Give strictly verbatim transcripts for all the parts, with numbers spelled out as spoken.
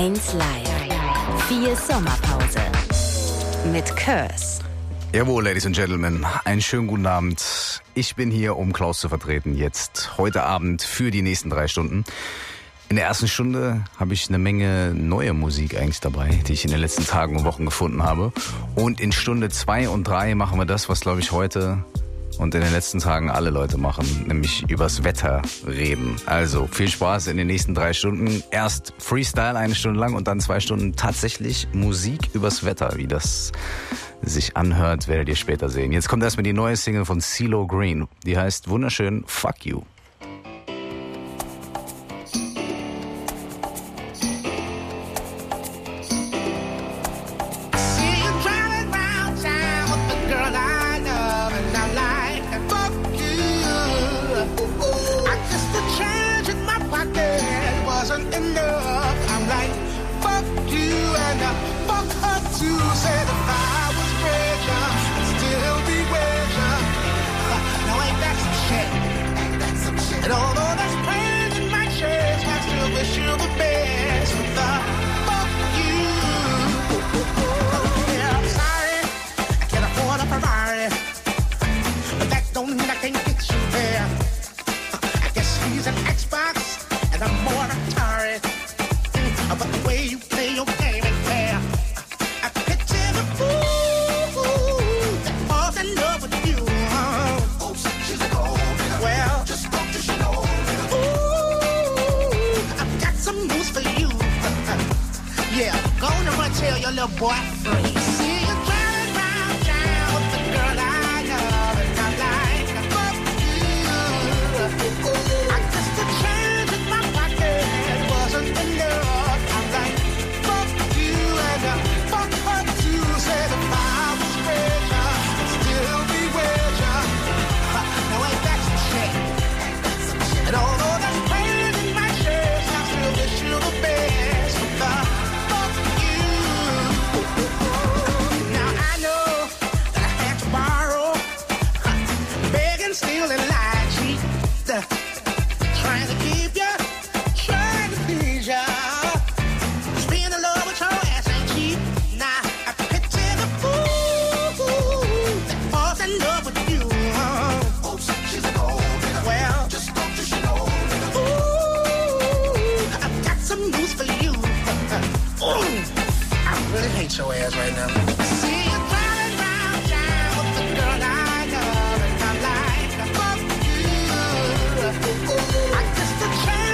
eins Live. vier Sommerpause. Mit Curse. Jawohl, Ladies and Gentlemen, einen schönen guten Abend. Ich bin hier, um Klaus zu vertreten, jetzt heute Abend für die nächsten drei Stunden. In der ersten Stunde habe ich eine Menge neue Musik eigentlich dabei, die ich in den letzten Tagen und Wochen gefunden habe. Und in Stunde zwei und drei machen wir das, was, glaube ich, heute und in den letzten Tagen alle Leute machen, nämlich übers Wetter reden. Also viel Spaß in den nächsten drei Stunden. Erst Freestyle eine Stunde lang und dann zwei Stunden tatsächlich Musik übers Wetter. Wie das sich anhört, werdet ihr später sehen. Jetzt kommt erstmal die neue Single von CeeLo Green. Die heißt wunderschön Fuck You. Change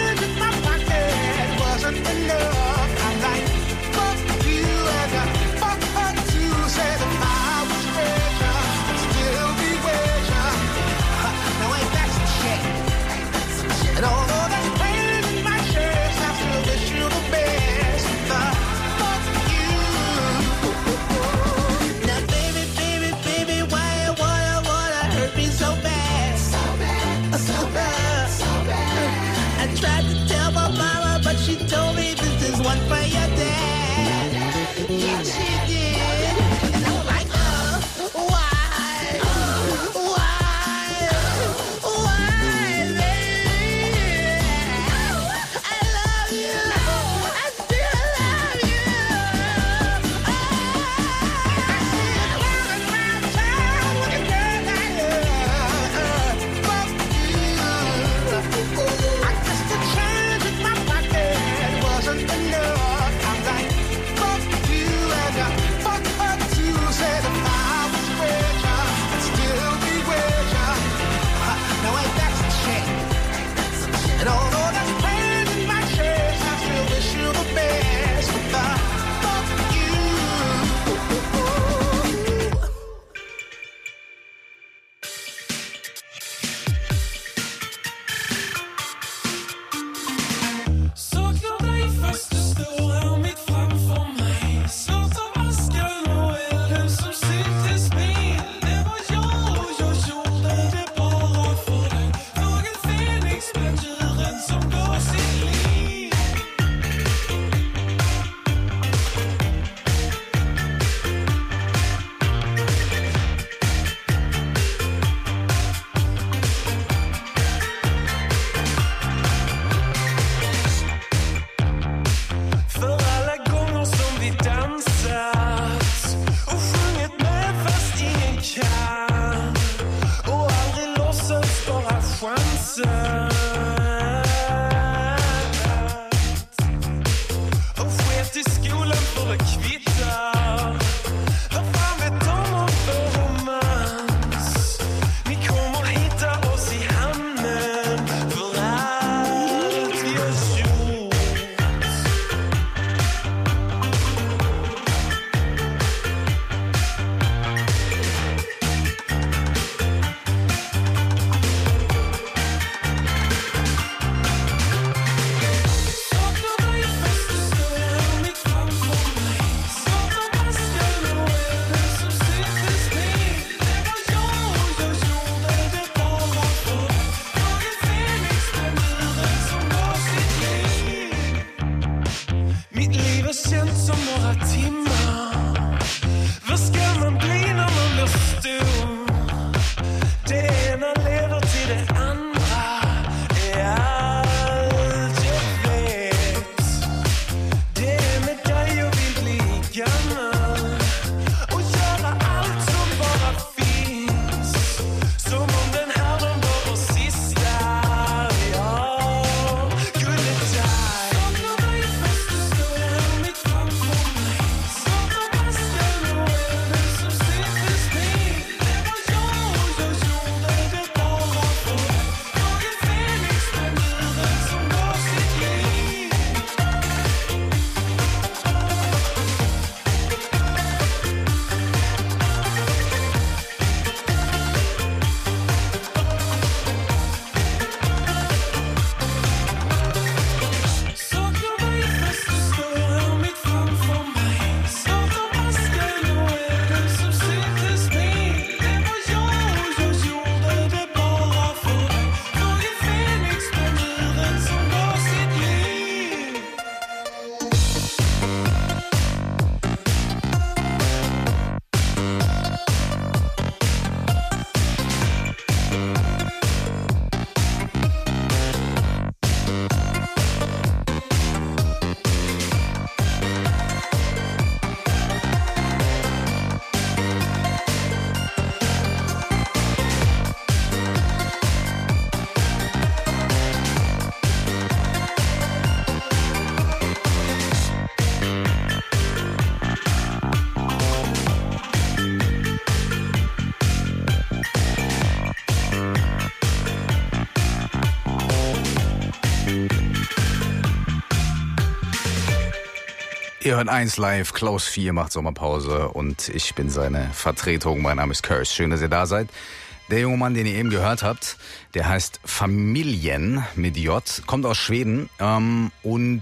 Ihr hört eins live, Klaus vier macht Sommerpause und ich bin seine Vertretung. Mein Name ist Curse. Schön, dass ihr da seid. Der junge Mann, den ihr eben gehört habt, der heißt Familjen mit J, kommt aus Schweden ähm, und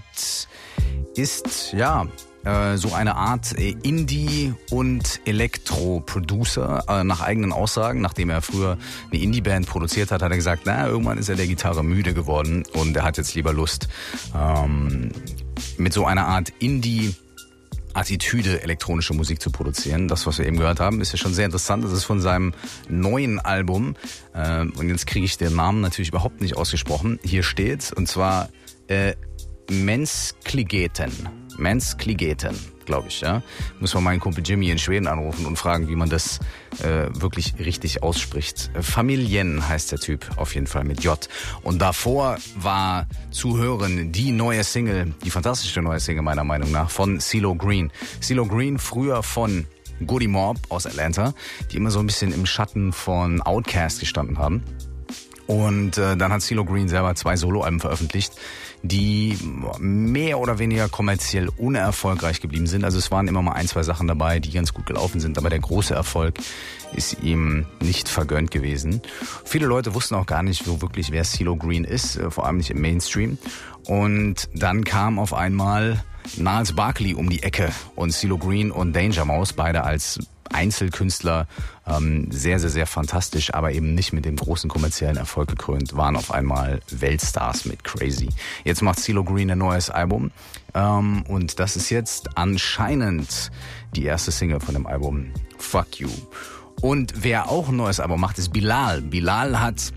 ist, ja, äh, so eine Art äh, Indie- und Elektro-Producer. Äh, nach eigenen Aussagen, nachdem er früher eine Indie-Band produziert hat, hat er gesagt, na, irgendwann ist er der Gitarre müde geworden und er hat jetzt lieber Lust, ähm, mit so einer Art Indie- Attitüde, elektronische Musik zu produzieren. Das, was wir eben gehört haben, ist ja schon sehr interessant. Das ist von seinem neuen Album. Äh, und jetzt kriege ich den Namen natürlich überhaupt nicht ausgesprochen. Hier steht, und zwar äh, Mänskligheten. Mänskligheten, glaube ich, ja. Muss man meinen Kumpel Jimmy in Schweden anrufen und fragen, wie man das äh, wirklich richtig ausspricht. Familjen heißt der Typ auf jeden Fall mit J. Und davor war zu hören die neue Single, die fantastische neue Single meiner Meinung nach, von CeeLo Green. CeeLo Green, früher von Goodie Mob aus Atlanta, die immer so ein bisschen im Schatten von Outkast gestanden haben. Und äh, dann hat CeeLo Green selber zwei Soloalben veröffentlicht, die mehr oder weniger kommerziell unerfolgreich geblieben sind. Also es waren immer mal ein, zwei Sachen dabei, die ganz gut gelaufen sind, aber der große Erfolg ist ihm nicht vergönnt gewesen. Viele Leute wussten auch gar nicht so wirklich, wer CeeLo Green ist, vor allem nicht im Mainstream. Und dann kam auf einmal Gnarls Barkley um die Ecke und CeeLo Green und Danger Mouse, beide als Einzelkünstler, ähm, sehr, sehr, sehr fantastisch, aber eben nicht mit dem großen kommerziellen Erfolg gekrönt, waren auf einmal Weltstars mit Crazy. Jetzt macht CeeLo Green ein neues Album ähm, und das ist jetzt anscheinend die erste Single von dem Album, Fuck You. Und wer auch ein neues Album macht, ist Bilal. Bilal hat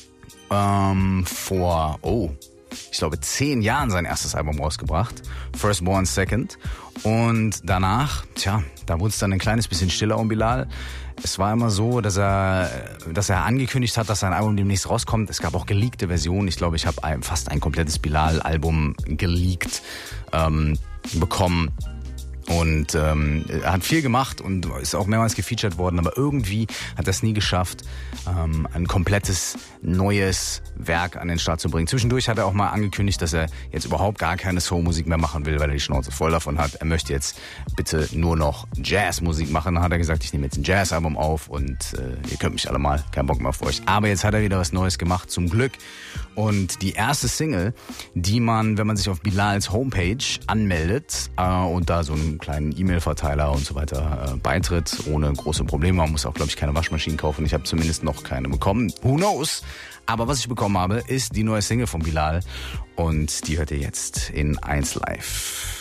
ähm, vor, oh, ich glaube, zehn Jahren sein erstes Album rausgebracht, Firstborn Second. Und danach, tja, da wurde es dann ein kleines bisschen stiller um Bilal. Es war immer so, dass er, dass er angekündigt hat, dass sein Album demnächst rauskommt. Es gab auch geleakte Versionen. Ich glaube, ich habe ein, fast ein komplettes Bilal-Album geleakt ähm, bekommen. Und ähm, er hat viel gemacht und ist auch mehrmals gefeatured worden, aber irgendwie hat er es nie geschafft, ähm, ein komplettes neues Werk an den Start zu bringen. Zwischendurch hat er auch mal angekündigt, dass er jetzt überhaupt gar keine Soul-Musik mehr machen will, weil er die Schnauze voll davon hat. Er möchte jetzt bitte nur noch Jazz-Musik machen. Dann hat er gesagt, ich nehme jetzt ein Jazz-Album auf und äh, ihr könnt mich alle mal, kein Bock mehr auf euch. Aber jetzt hat er wieder was Neues gemacht, zum Glück. Und die erste Single, die man, wenn man sich auf Bilals Homepage anmeldet äh, und da so einen kleinen E-Mail-Verteiler und so weiter äh, beitritt, ohne große Probleme. Man muss auch, glaube ich, keine Waschmaschinen kaufen. Ich habe zumindest noch keine bekommen. Who knows? Aber was ich bekommen habe, ist die neue Single von Bilal und die hört ihr jetzt in eins live.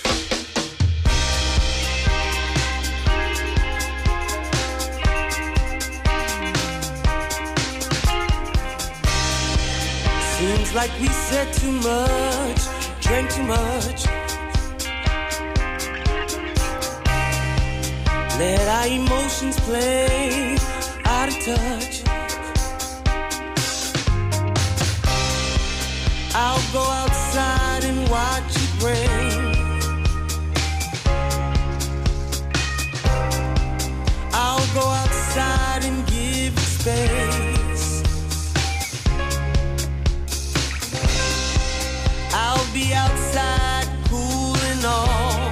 Seems like we said too much, drank too much. Let our emotions play out of touch. I'll go outside and watch it rain. I'll go outside and give it space. I'll be outside cooling off.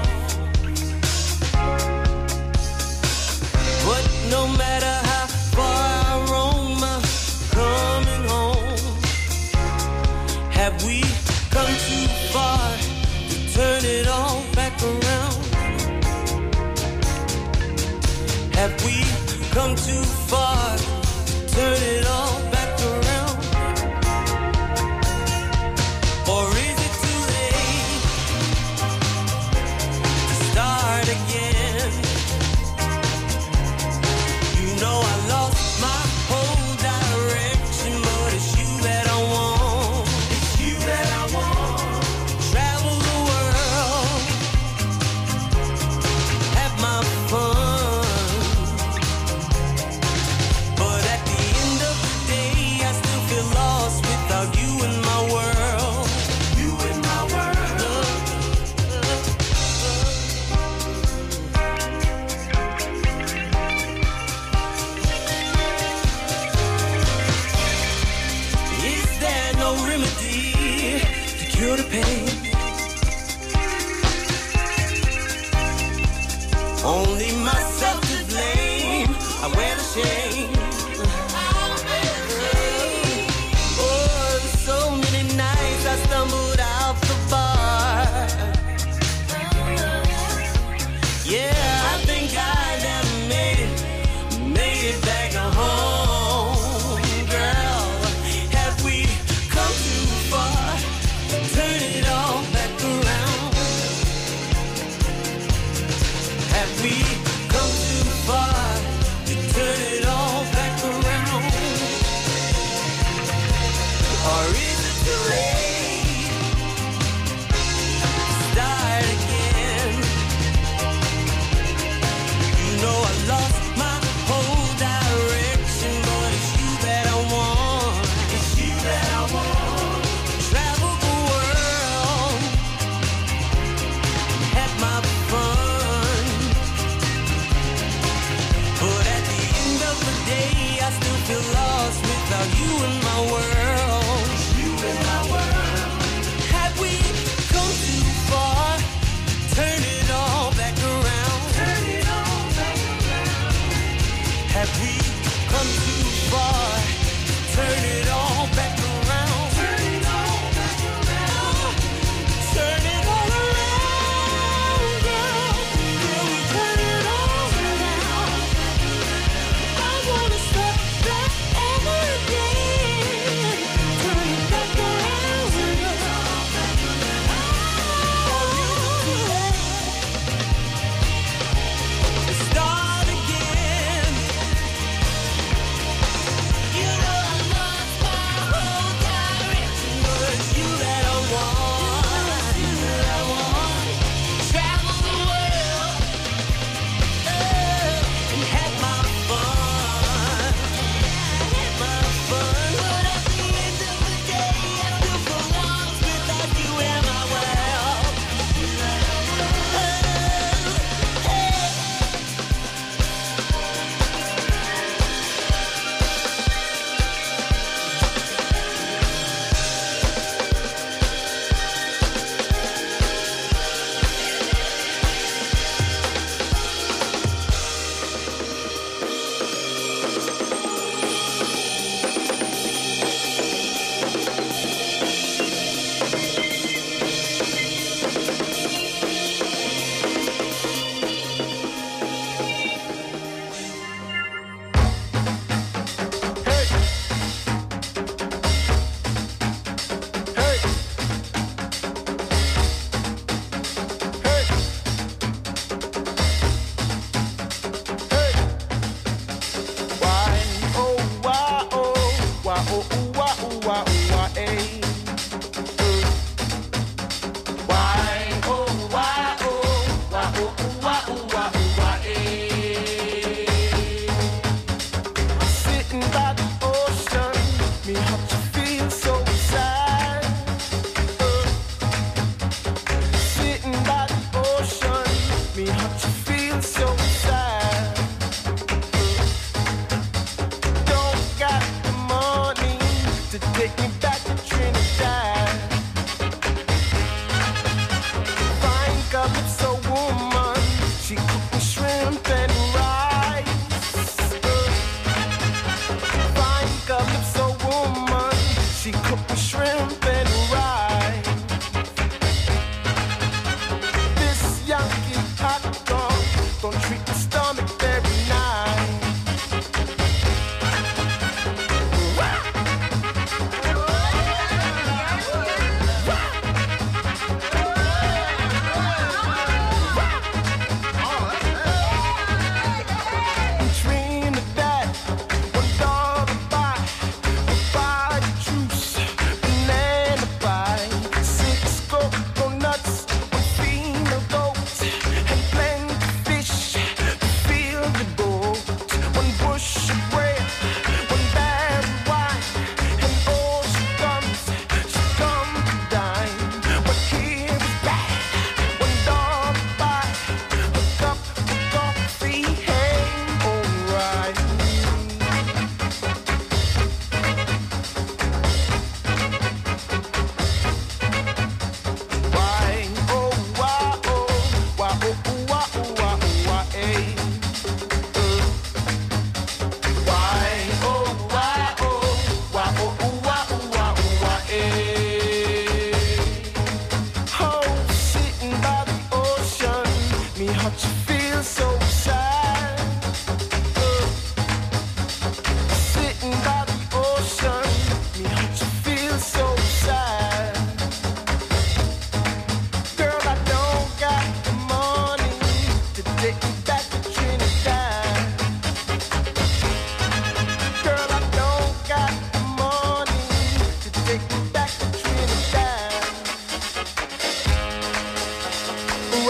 But no matter how far I roam, I'm coming home. Have we come too far to turn it all back around? Have we come too far to turn it all back around? Or is it too late to start again? You know I lost my whole direction, but it's you that I want. It's you that I want. Travel the world, have my fun. But at the end of the day, I still feel lost without you in my world. You in my world. Is there no remedy to cure the pain? change. Oh, so many nights I stumbled out the bar. Yeah, I think I never made it, made it back home, girl. Have we come too far to turn it all back around? Have we come too far to turn it all back around? Or is it too late to start again? You know I lost my whole direction, but it's you that I want. It's you that I want. Travel the world, have my fun. But at the end of the day, I still feel lost without you in my world. You in my world. Have we come too far? Turn it all back around. Turn it all back around. Have we come too far? Turn it all back around. Turn it all back around. Turn it all around, girl. Will we turn it all around? I wanna start back over again. Turn it back around, girl. Start again. You know I lost my whole direction, but it's you that I want. You that I want. Travel the world, oh, and have my fun. Have my fun. But at the end of the day, I still feel lost without you in my world. Oh, hey. Sitting by the ocean, me how to feel so sad. Sitting by the ocean, me how to feel so sad. Don't got the money to take me back to Trinidad. Fine calypso woman, she cooked me shrimp and rice. Fine calypso woman, she cooked me shrimp and rice. This Yankee hot dog don't treat the stomach very nice. Trinidad, one dollar buy, buy juice, banana.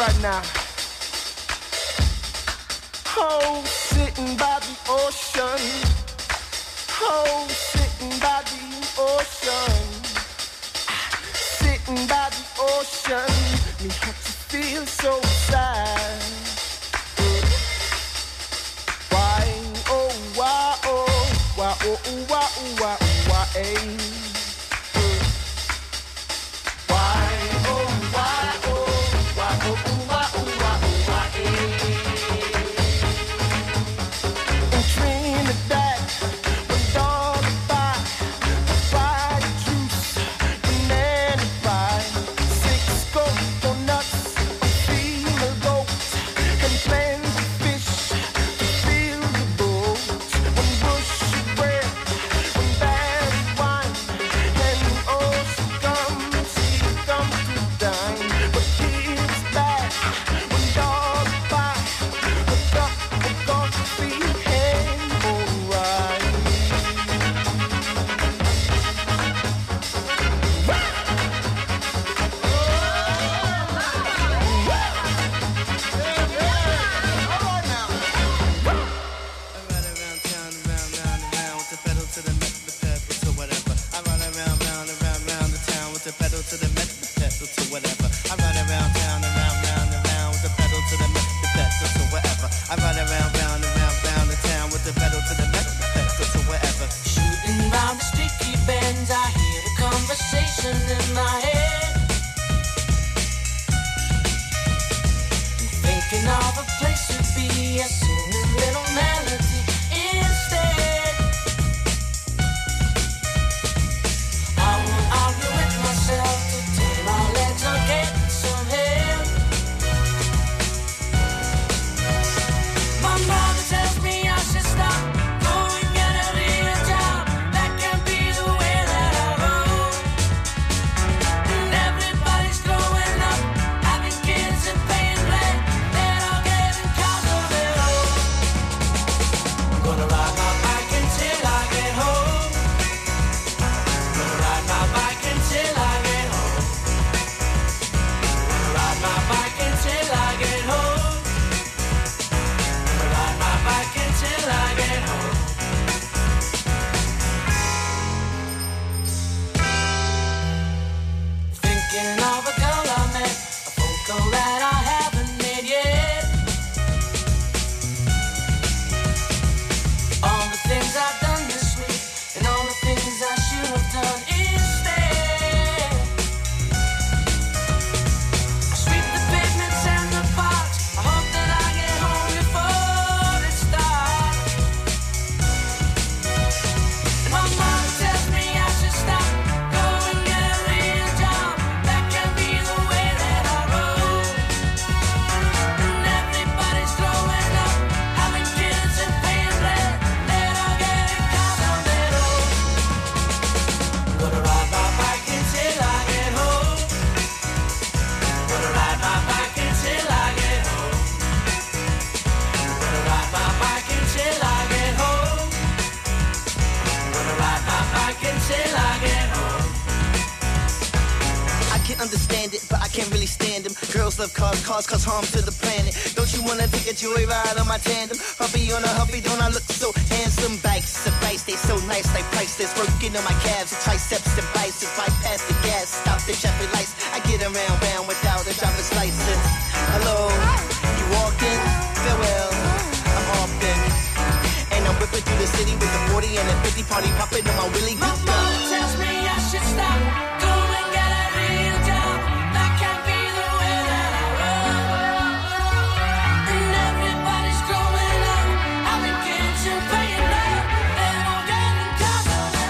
right now. Oh, sitting by the ocean. Oh, sitting by the ocean. Sitting by the ocean. Me heart to feel so sad. Why, oh, why, oh, why, oh, why, oh, why, why, eh? Love cars, cars cause harm to the planet. Don't you wanna take a joyride on my tandem? Huffy on a huffy, don't I look so handsome? Bikes, the bikes, they so nice, like priceless. Working on my calves, triceps and biceps. Bypass the gas, stop the traffic lights. I get around, round without a driver's license. Hello, you walking? Farewell, I'm off then. And I'm whipping through the city with the forty and the fifty party popping on my Willie. My mama tells me I should stop. Go and get a real job. That can't be the way that I roll. And everybody's growing up, having kids and paying rent. They're all getting cars on their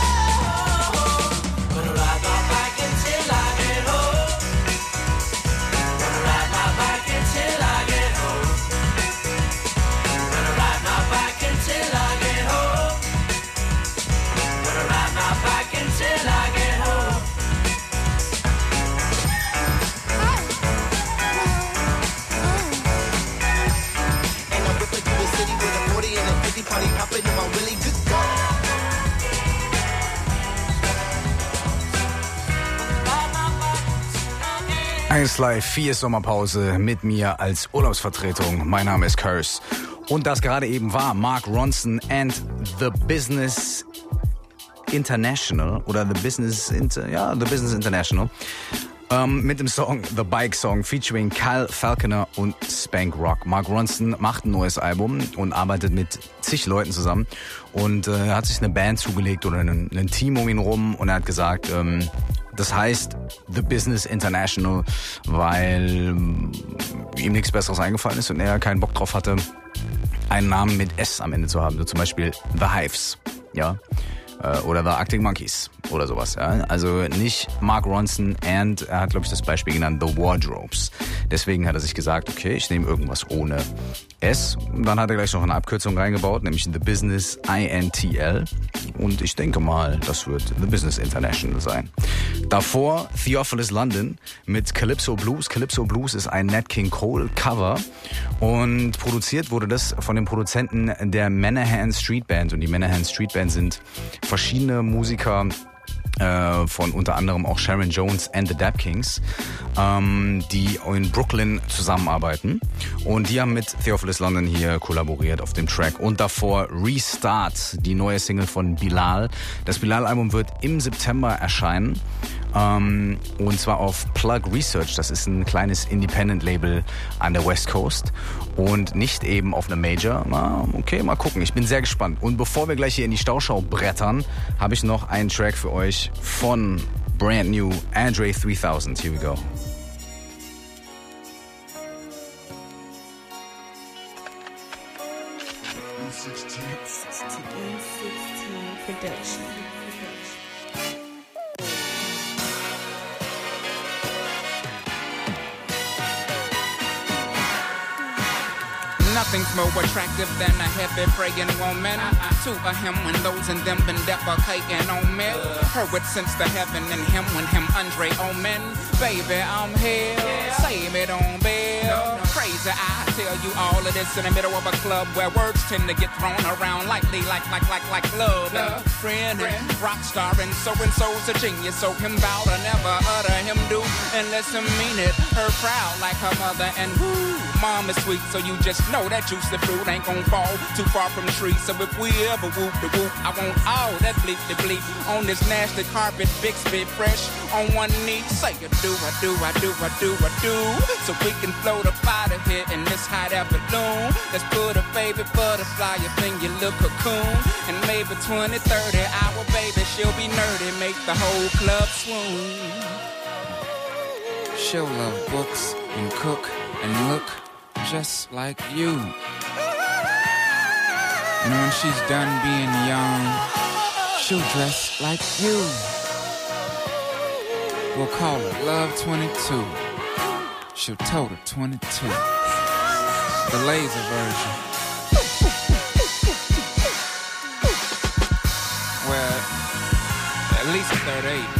own. Gonna ride my bike until I get home. Gonna ride my bike until I get home. Gonna ride my bike until I get home. Gonna ride my eins Live, vier Sommerpause mit mir als Urlaubsvertretung. Mein Name ist Curse. Und das gerade eben war Mark Ronson and The Business International oder The Business Inter, ja, The Business International ähm, mit dem Song The Bike Song featuring Kyle Falconer und Spank Rock. Mark Ronson macht ein neues Album und arbeitet mit zig Leuten zusammen und äh, hat sich eine Band zugelegt oder ein, ein Team um ihn rum und er hat gesagt, ähm, das heißt The Business International, weil ähm, ihm nichts Besseres eingefallen ist und er keinen Bock drauf hatte, einen Namen mit S am Ende zu haben, so zum Beispiel The Hives, ja, äh, oder The Arctic Monkeys oder sowas, ja. Also nicht Mark Ronson and, er hat glaube ich das Beispiel genannt, The Wardrobes. Deswegen hat er sich gesagt, okay, ich nehme irgendwas ohne S. Und dann hat er gleich noch eine Abkürzung reingebaut, nämlich The Business I N T L. Und ich denke mal, das wird The Business International sein. Davor Theophilus London mit Calypso Blues. Calypso Blues ist ein Nat King Cole Cover und produziert wurde das von den Produzenten der Menahan Street Band. Und die Menahan Street Band sind verschiedene Musiker äh, von unter anderem auch Sharon Jones and the Dap Kings, ähm, die in Brooklyn zusammenarbeiten. Und die haben mit Theophilus London hier kollaboriert auf dem Track. Und davor Restart, die neue Single von Bilal. Das Bilal-Album wird im September erscheinen. Ähm, und zwar auf Plug Research. Das ist ein kleines Independent-Label an der West Coast. Und nicht eben auf einem Major. Na, okay, mal gucken. Ich bin sehr gespannt. Und bevor wir gleich hier in die Stauschau brettern, habe ich noch einen Track für euch von brand new Andre three thousand. Here we go. Nothing's more attractive than a heavy praying woman. To a him when those in them been defecating on me. Heard it since the heaven and him when him Andre Omen. Baby, I'm here. Save it on bill. Crazy, I tell you all of this in the middle of a club where words tend to get thrown around lightly, like, like, like, like love and friend and rock star and so and so's a genius. So him bow to never utter him do unless him mean it. Her proud like her mother and woo, mom is sweet. So you just know that juicy fruit ain't gon' fall too far from the tree. So if we ever whoop the whoop, I want all that bleep the bleep on this nasty carpet, big spit fresh on one knee. Say you do, I do, I do, I do, I do. So we can float up out of here in this hot air balloon. Let's put a baby butterfly up in your little cocoon. And maybe twenty, thirty hour baby, she'll be nerdy, make the whole club swoon. She'll love books and cook and look just like you. And when she's done being young, she'll dress like you. We'll call her Love twenty-two. She'll tote her twenty-two. The laser version. Well, at least thirty-eight.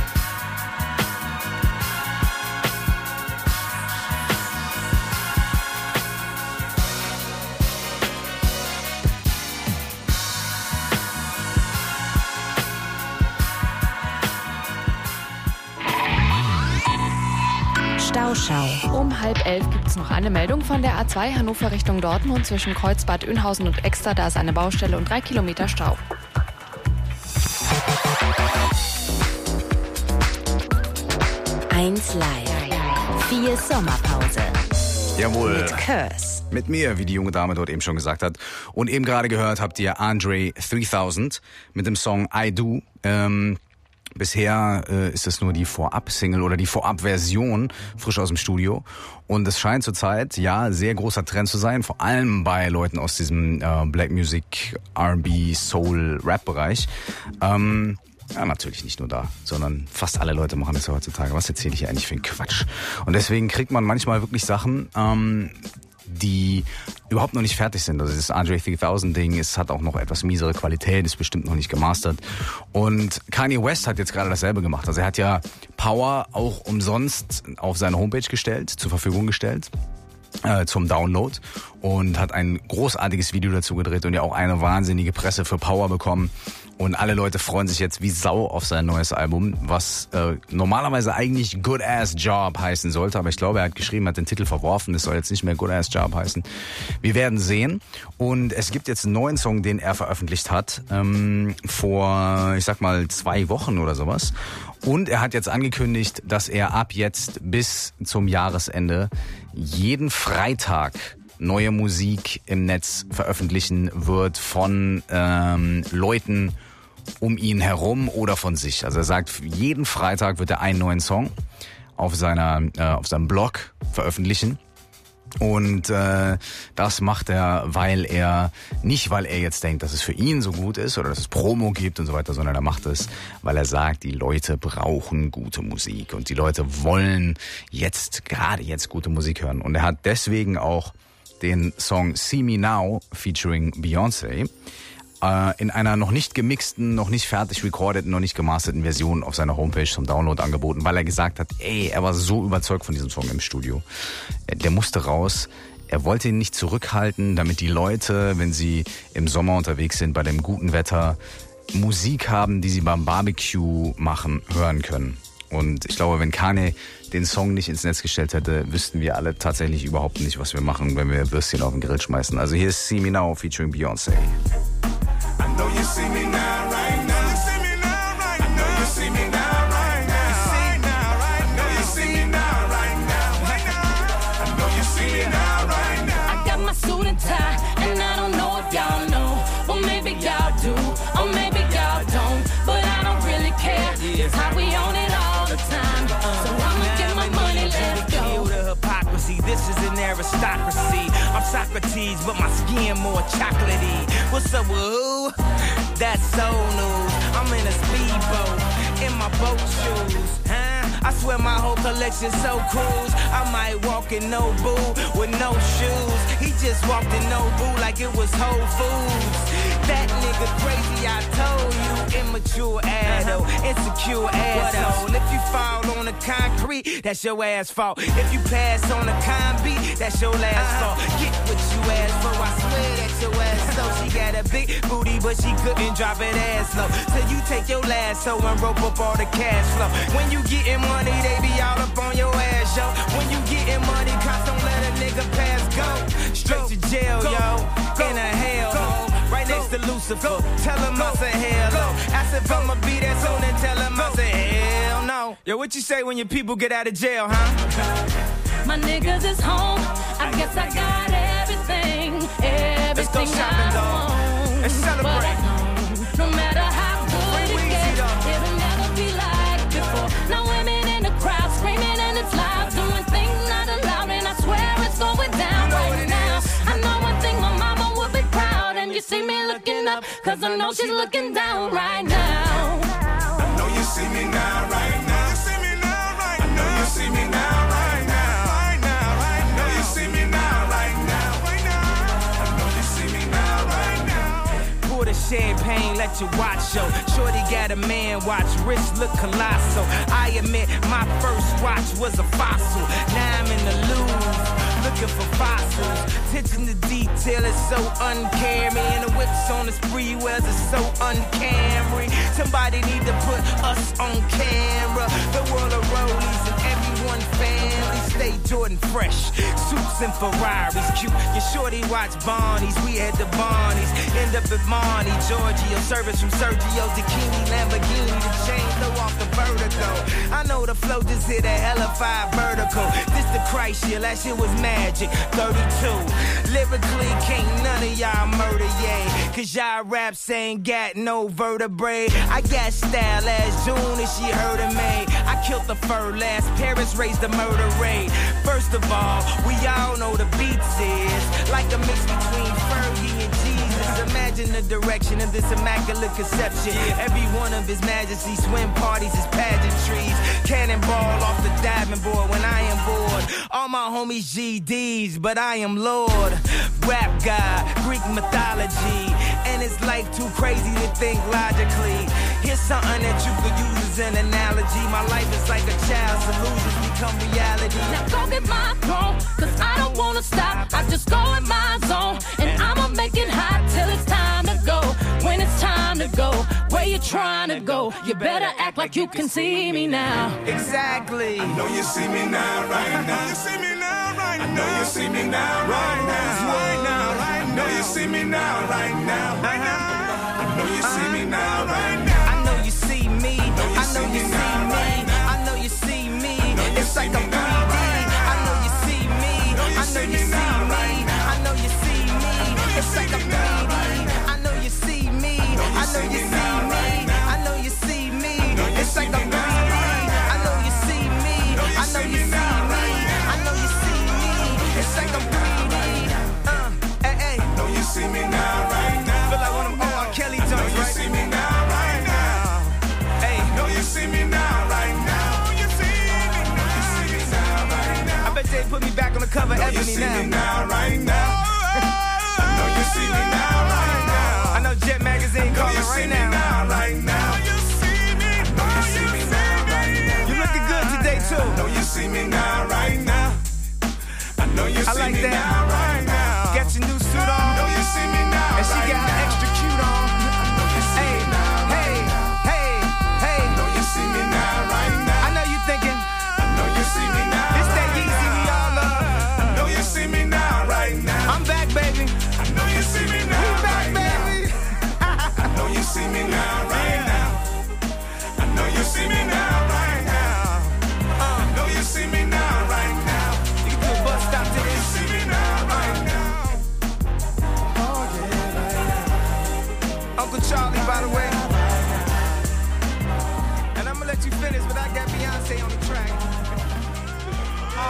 Stauschau. Um halb elf gibt es noch eine Meldung von der A zwei Hannover Richtung Dortmund zwischen Kreuzbad Oeynhausen und Exter. Da ist eine Baustelle und drei Kilometer Stau. eins Live. vier Sommerpause. Jawohl. Mit Curse. Mit mir, wie die junge Dame dort eben schon gesagt hat. Und eben gerade gehört habt ihr Andre three thousand mit dem Song I Do. Ähm, bisher äh, ist es nur die Vorab-Single oder die Vorab-Version frisch aus dem Studio. Und es scheint zurzeit, ja, sehr großer Trend zu sein. Vor allem bei Leuten aus diesem äh, Black Music, R and B, Soul, Rap-Bereich. Ähm, Ja, natürlich nicht nur da, sondern fast alle Leute machen das ja heutzutage. Was erzähle ich hier eigentlich für einen Quatsch? Und deswegen kriegt man manchmal wirklich Sachen, ähm, die überhaupt noch nicht fertig sind. Also das Andre three thousand Ding, es hat auch noch etwas miesere Qualität, ist bestimmt noch nicht gemastert. Und Kanye West hat jetzt gerade dasselbe gemacht. Also er hat ja Power auch umsonst auf seine Homepage gestellt, zur Verfügung gestellt. Äh, zum Download und hat ein großartiges Video dazu gedreht und ja auch eine wahnsinnige Presse für Power bekommen. Und alle Leute freuen sich jetzt wie Sau auf sein neues Album, was äh, normalerweise eigentlich Good Ass Job heißen sollte. Aber ich glaube, er hat geschrieben, hat den Titel verworfen. Es soll jetzt nicht mehr Good Ass Job heißen. Wir werden sehen. Und es gibt jetzt einen neuen Song, den er veröffentlicht hat, ähm, vor, ich sag mal, zwei Wochen oder sowas. Und er hat jetzt angekündigt, dass er ab jetzt bis zum Jahresende jeden Freitag neue Musik im Netz veröffentlichen wird von ähm, Leuten um ihn herum oder von sich. Also er sagt, jeden Freitag wird er einen neuen Song auf seiner äh, auf seinem Blog veröffentlichen. Und äh, das macht er, weil er, nicht weil er jetzt denkt, dass es für ihn so gut ist oder dass es Promo gibt und so weiter, sondern er macht es, weil er sagt, die Leute brauchen gute Musik und die Leute wollen jetzt, gerade jetzt gute Musik hören. Und er hat deswegen auch den Song See Me Now featuring Beyoncé äh, in einer noch nicht gemixten, noch nicht fertig recordeten, noch nicht gemasterten Version auf seiner Homepage zum Download angeboten, weil er gesagt hat, ey, er war so überzeugt von diesem Song im Studio. Der musste raus. Er wollte ihn nicht zurückhalten, damit die Leute, wenn sie im Sommer unterwegs sind, bei dem guten Wetter, Musik haben, die sie beim Barbecue machen, hören können. Und ich glaube, wenn Kanye den Song nicht ins Netz gestellt hätte, wüssten wir alle tatsächlich überhaupt nicht, was wir machen, wenn wir Würstchen auf den Grill schmeißen. Also hier ist See Me Now featuring Beyoncé. I know you see me now, right now. You see me now, right now. I know you see me now, right now. You see me now, right now. You see me now, right now. Right now. I know you see me now, right now. I got my suit and tie, and I don't know if y'all know. Well, maybe y'all do, or maybe y'all don't. But I don't really care. It's how we own it all the time. So I'ma get my money, let's go. Kill the hypocrisy, this is an aristocracy. I'm Socrates, but my skin more chocolatey. What's up with who? That's so news. I'm in a speedboat, in my boat shoes. Huh? I swear my whole collection's so cruise. I might walk in Nobu with no shoes. He just walked in Nobu like it was Whole Foods. That nigga crazy, I told you. Immature adult, insecure asshole. If you fall on the concrete, that's your ass fault. If you pass on the con beat, that's your last fault. Get what you asked for, I swear that's your ass. So she got a big booty, but she couldn't drop it ass low. So you take your lasso and rope up all the cash flow. When you getting money, they be all up on your ass, yo. When you getting money, cops don't let a nigga pass go. Straight to jail, yo. In a hellhole. Right next to Lucifer. Tell him I say hello. Ask if I'ma be there soon and tell him I say hell no. Yo, what you say when your people get out of jail, huh? My niggas is home. I guess I got everything. Everything Let's go shopping, dog. Let's celebrate. No matter how good it gets, it'll never be like before. No women in the crowd screaming and it's loud, doing things not allowed, and I swear it's going down right now. I know one thing, my mama would be proud, and you see me looking up, cause I know she's looking down right now. I know you see me now, right now. You see me now, right now. I know you see me now, right now. Right now, right now. I know you see me now, right now. Right now. I know you see me now, right now. Pour the champagne, let you watch show. Shorty got a man watch, wrist look colossal. I admit my first watch was a fossil. Now I'm in the Louvre, looking for fossils. Attention to detail is so uncaring. And the whips on the spree wells is so uncamry. Somebody need to put us on camera. The world of rollies and everyone family. Stay Jordan fresh, suits and Ferraris cute. Your shorty watch Barney's, we had the Barneys. End up at Marnie, Giorgio. Service from Sergio, Dakini, Lamborghini. The chain throw off the vertigo. I know the flow just hit a hella five vertical. This the Christ year, last year was magic. thirty-two. Lyrically, can't none of y'all murder, yeah. Cause y'all raps ain't got no vertebrae. I got style last June and she heard of me. I killed the fur last, Paris raised the murder rate. First of all, we all know the beats is like a mix between Fergie and Jesus. Imagine the direction of this immaculate conception. Every one of his majesty swim parties is pageantries. Cannonball off the diving board when I am bored. All my homies G Ds, but I am Lord. Rap God, Greek mythology. And it's life too crazy to think logically. Here's something that you could use as an analogy. My life is like a child's illusions become reality. Now go get my throne, cause I don't wanna stop. I just go in my zone, and I'ma make it hot till it's time to go. When it's time to go, you're trying to go. You better act like you can see me now. Exactly. I know you see me now, right now. You see me now, right now. I know you see me now, right now, right now, right now. I know you see me now, right now, right now. I know you see me now, right now. I know you see me. I know you see me. I know you see me. It's like a three D. I know you see me. I know you see me. I know you see me. It's like a three D. I know you see me. I know you see me. I know you see me. It's like a three D. I know you see me. I know you see me. I know you see me. It's like a three D. Uh, hey, hey. Know you see me now, right now. Feel like one of them old Kelly joints, Know you right? see me now, right now. Hey, Know you see me now, right now. Know you see me, know you see me now, right now. I bet they put me back on the cover, Know you Ebony see me now. now, right now. I know you see me now, right now. I know Jet Magazine Know calling you see right me now. now, right now. Know you see me, know you see me now, right now. You looking good today too. Know you see me now, right now. I know you I see like me that. now, right now. Got your new suit on, Know you see me now, and she right got her now. extra cute on. Know you see Hey, me now, hey, right now. hey, hey. Know you see me now, right now. I know you thinking I know you see me now. it's that Yeezy we all love. I know you see me now, right now. I'm back, baby. I know you see me now, We back, right now. baby. I know you see me now, right now. I know you see me now, right now. I know you see me now, right now. You can do a bus stop to You this. see me now, right now. Uncle Charlie, by the way. And I'm gonna let you finish, but I got Beyonce on the track. I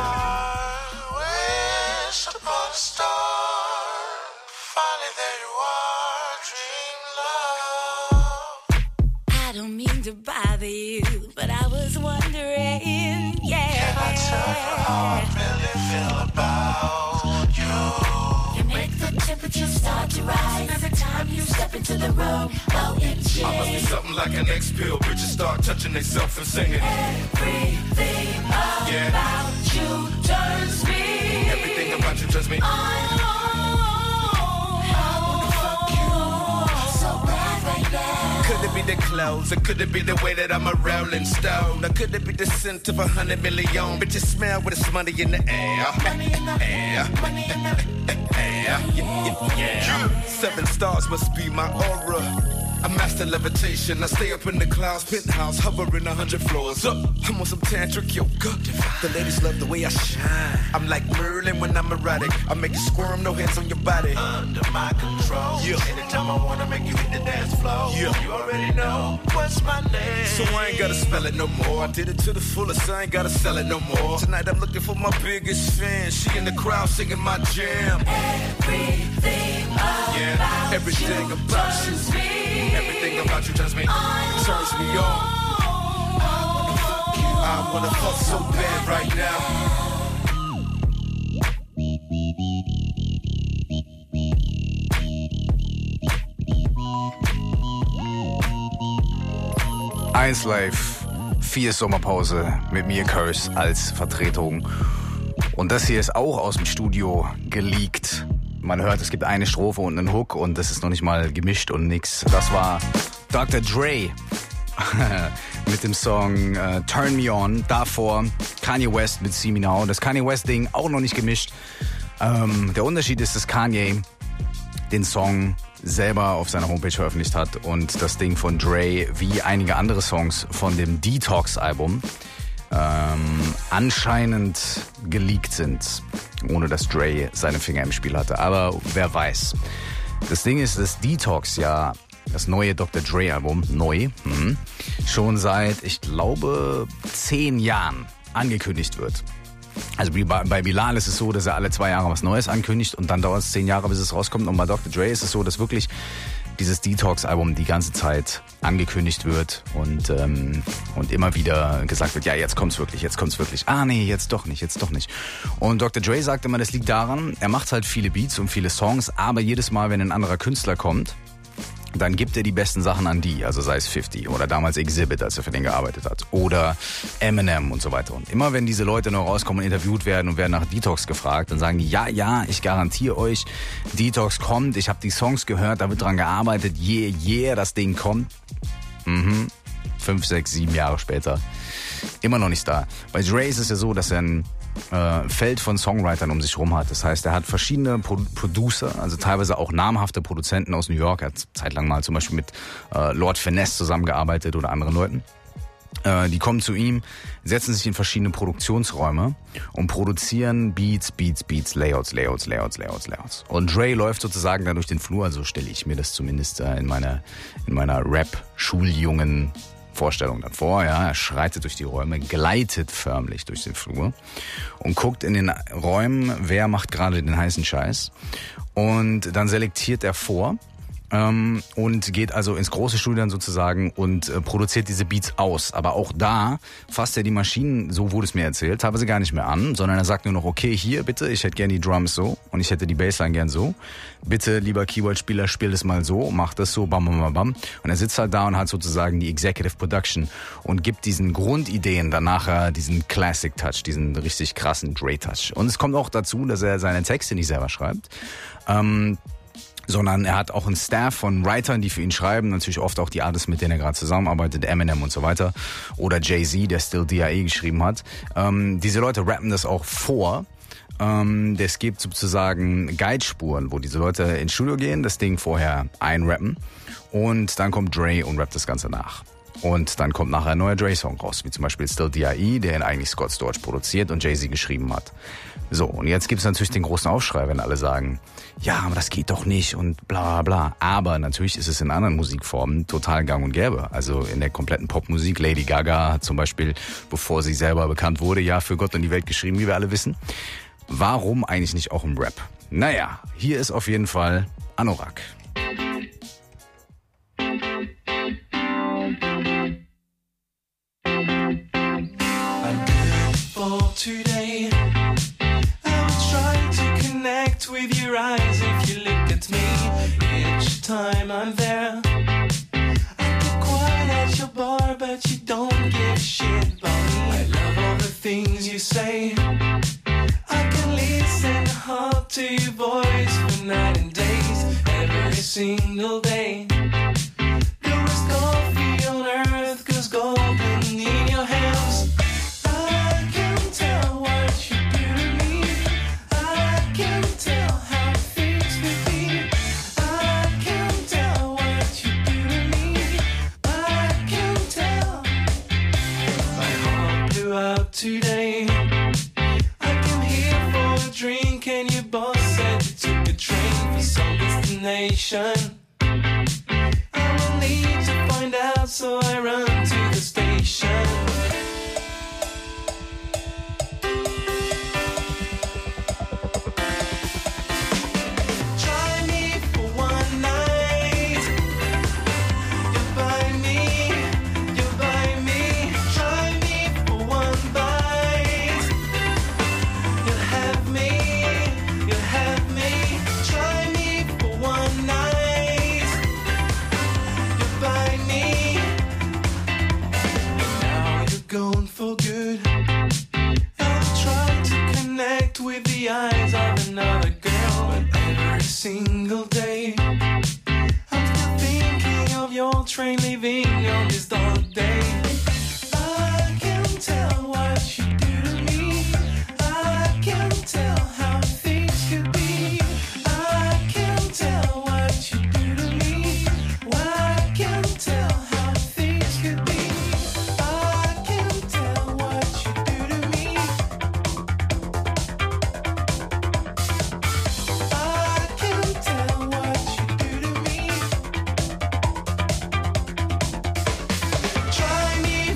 wish upon a star. Finally, there you are, dream love. I don't mean to bother you, but I was wondering, yeah. Can I tell you how I really feel about you? You make the temperature start to rise every time you step into the room. O M G. I must be something like an X-pill. Bitches start touching themselves and singing. Everything about Yeah. you turns me Everything about you turns me. on. So bad right now. Could it be the clothes, or could it be the way that I'm a rolling stone? Or could it be the scent of a hundred million? Bitches smell with this money in the air. Money in the Air. money in the Yeah, yeah, yeah. Seven stars must be my aura. I master levitation. I stay up in the clouds, penthouse, hovering a hundred floors up. I'm on some tantric yoga. The ladies love the way I shine. I'm like Merlin when I'm erotic. I make you squirm, no hands on your body. Under my control. Yeah. Anytime I wanna make you hit the dance floor. Yeah. You already know what's my name. So I ain't gotta spell it no more. I did it to the fullest. I ain't gotta sell it no more. Tonight I'm looking for my biggest fan. She in the crowd singing my jam. Everything about Yeah, everything you about you. turns me Everything about you turns me, turns me on. I wanna fuck so bad right now. eins Live, vier Sommerpause mit mir, Curse, als Vertretung. Und das hier ist auch aus dem Studio geleakt. Man hört, es gibt eine Strophe und einen Hook und das ist noch nicht mal gemischt und nix. Das war Doktor Dre mit dem Song uh, Turn Me On. Davor Kanye West mit See Me Now. Das Kanye West-Ding auch noch nicht gemischt. Ähm, der Unterschied ist, dass Kanye den Song selber auf seiner Homepage veröffentlicht hat und das Ding von Dre wie einige andere Songs von dem Detox-Album ähm, anscheinend geleakt sind, ohne dass Dre seine Finger im Spiel hatte. Aber wer weiß. Das Ding ist, dass Detox ja, das neue Doktor Dre-Album, neu, hm, schon seit, ich glaube, zehn Jahren angekündigt wird. Also wie bei, bei Bilal ist es so, dass er alle zwei Jahre was Neues ankündigt und dann dauert es zehn Jahre, bis es rauskommt. Und bei Doktor Dre ist es so, dass wirklich dieses Detox-Album die ganze Zeit angekündigt wird und ähm, und immer wieder gesagt wird, ja, jetzt kommt's wirklich, jetzt kommt's wirklich. Ah, nee, jetzt doch nicht, jetzt doch nicht. Und Doktor Dre sagt immer, das liegt daran, er macht halt viele Beats und viele Songs, aber jedes Mal, wenn ein anderer Künstler kommt, dann gibt er die besten Sachen an die, also sei es fifty oder damals Exhibit, als er für den gearbeitet hat, oder Eminem und so weiter. Und immer wenn diese Leute noch rauskommen und interviewt werden und werden nach Detox gefragt, dann sagen die, ja, ja, ich garantiere euch, Detox kommt, ich habe die Songs gehört, da wird dran gearbeitet, yeah, yeah, das Ding kommt. Mhm. Fünf, sechs, sieben Jahre später. Immer noch nicht da. Bei Dre ist es ja so, dass er ein äh, Feld von Songwritern um sich rum hat. Das heißt, er hat verschiedene Pro- Producer, also teilweise auch namhafte Produzenten aus New York. Er hat zeitlang mal zum Beispiel mit äh, Lord Finesse zusammengearbeitet oder anderen Leuten. Äh, die kommen zu ihm, setzen sich in verschiedene Produktionsräume und produzieren Beats, Beats, Beats, Layouts, Layouts, Layouts, Layouts, Layouts. Und Dre läuft sozusagen da durch den Flur, also stelle ich mir das zumindest äh, in meiner, in meiner Rap-Schuljungen Vorstellung dann vor, ja, er schreitet durch die Räume, gleitet förmlich durch den Flur und guckt in den Räumen, wer macht gerade den heißen Scheiß, und dann selektiert er vor ähm, und geht also ins große Studio dann sozusagen und äh, produziert diese Beats aus. Aber auch da fasst er die Maschinen, so wurde es mir erzählt, teilweise gar nicht mehr an, sondern er sagt nur noch, okay, hier bitte, ich hätte gerne die Drums so und ich hätte die Bassline gern so. Bitte, lieber Keyboard-Spieler, spiel das mal so, mach das so, bam, bam, bam, bam. Und er sitzt halt da und hat sozusagen die Executive Production und gibt diesen Grundideen dann nachher diesen Classic-Touch, diesen richtig krassen Dre-Touch. Und es kommt auch dazu, dass er seine Texte nicht selber schreibt, ähm, sondern er hat auch einen Staff von Writern, die für ihn schreiben, natürlich oft auch die Artists, mit denen er gerade zusammenarbeitet, Eminem und so weiter, oder Jay-Z, der Still D I E geschrieben hat. Ähm, diese Leute rappen das auch vor. Ähm, es gibt sozusagen Guidespuren, wo diese Leute ins Studio gehen, das Ding vorher einrappen und dann kommt Dre und rappt das Ganze nach. Und dann kommt nachher ein neuer Dre-Song raus, wie zum Beispiel Still D I E, der ihn eigentlich Scott Storch produziert und Jay-Z geschrieben hat. So, und jetzt gibt's natürlich den großen Aufschrei, wenn alle sagen, ja, aber das geht doch nicht und bla bla bla. Aber natürlich ist es in anderen Musikformen total gang und gäbe. Also in der kompletten Popmusik. Lady Gaga hat zum Beispiel, bevor sie selber bekannt wurde, ja, für Gott und die Welt geschrieben, wie wir alle wissen. Warum eigentlich nicht auch im Rap? Naja, hier ist auf jeden Fall Anorak. Today, I will try to connect with your eyes if you look at me. Each time I'm there, I get quiet at your bar, but you don't give a shit about me. I love all the things you say. I can listen hard to your voice for night and days, every single day. The worst coffee on earth goes golden in your hands. Today, I came here for a drink and your boss said you took a train for some destination. I will need to find out, so I run to the station. Single day, I'm still thinking of your train leaving on this dark day. I can tell what you do to me. I can tell how things could be. I can tell what you do to me. I can tell how things could be. I can tell what you do to me. Try me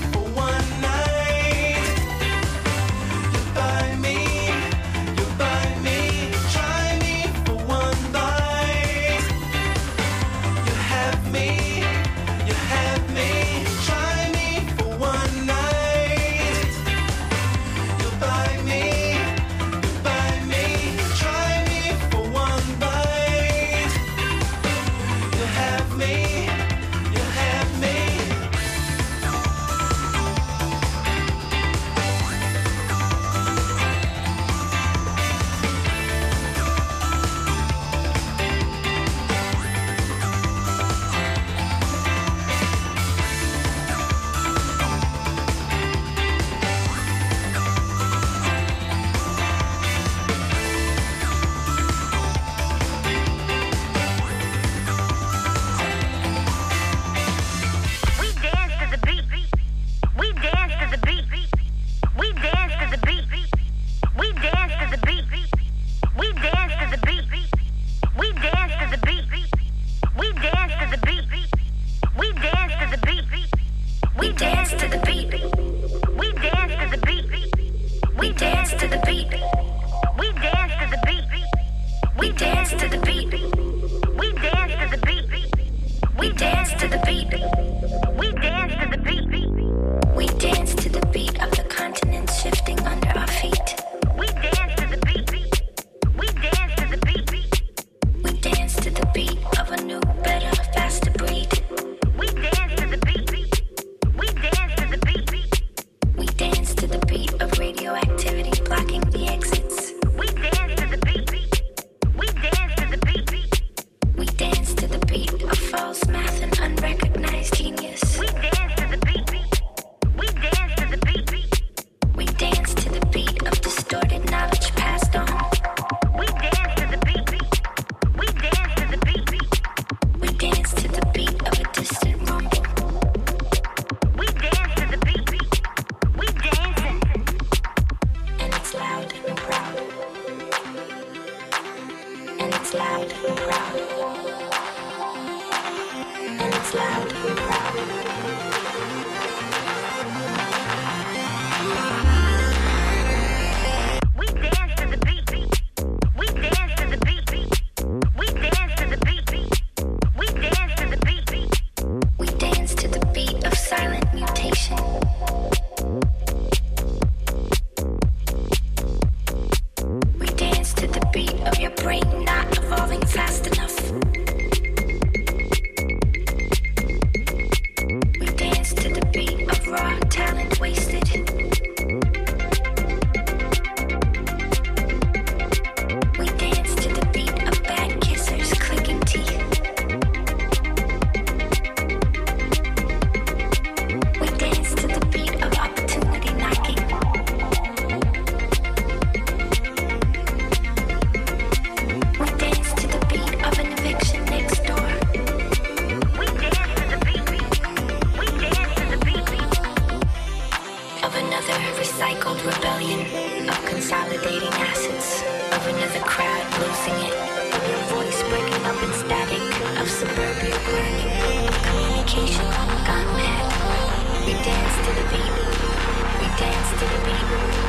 another recycled rebellion of consolidating assets, of another crowd losing it, of your voice breaking up in static, of suburbia burning, of communication gone mad. We dance to the beat, we dance to the beat,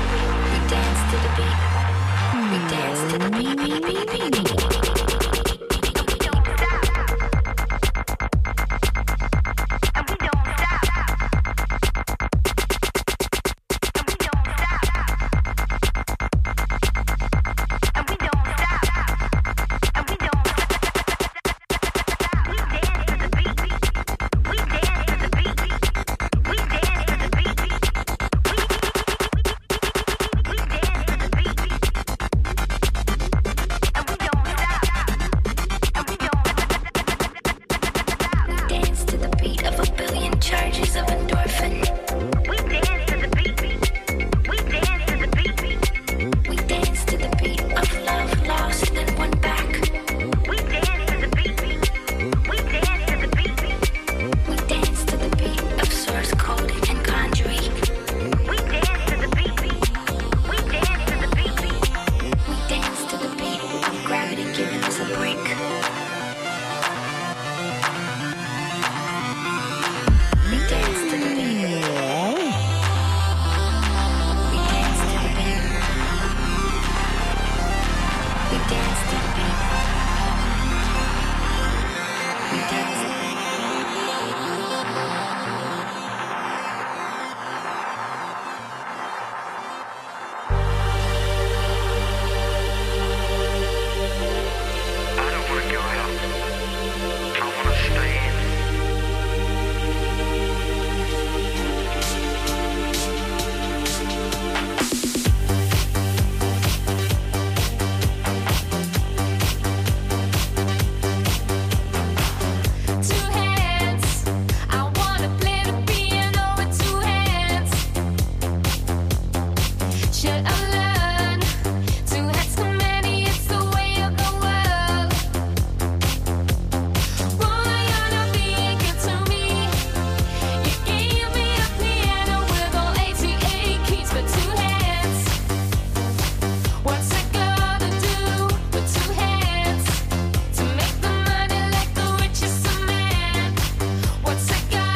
we dance to the beat, we dance to the beat, beat, beat, beat, beat.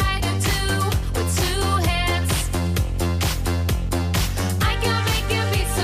I can make you be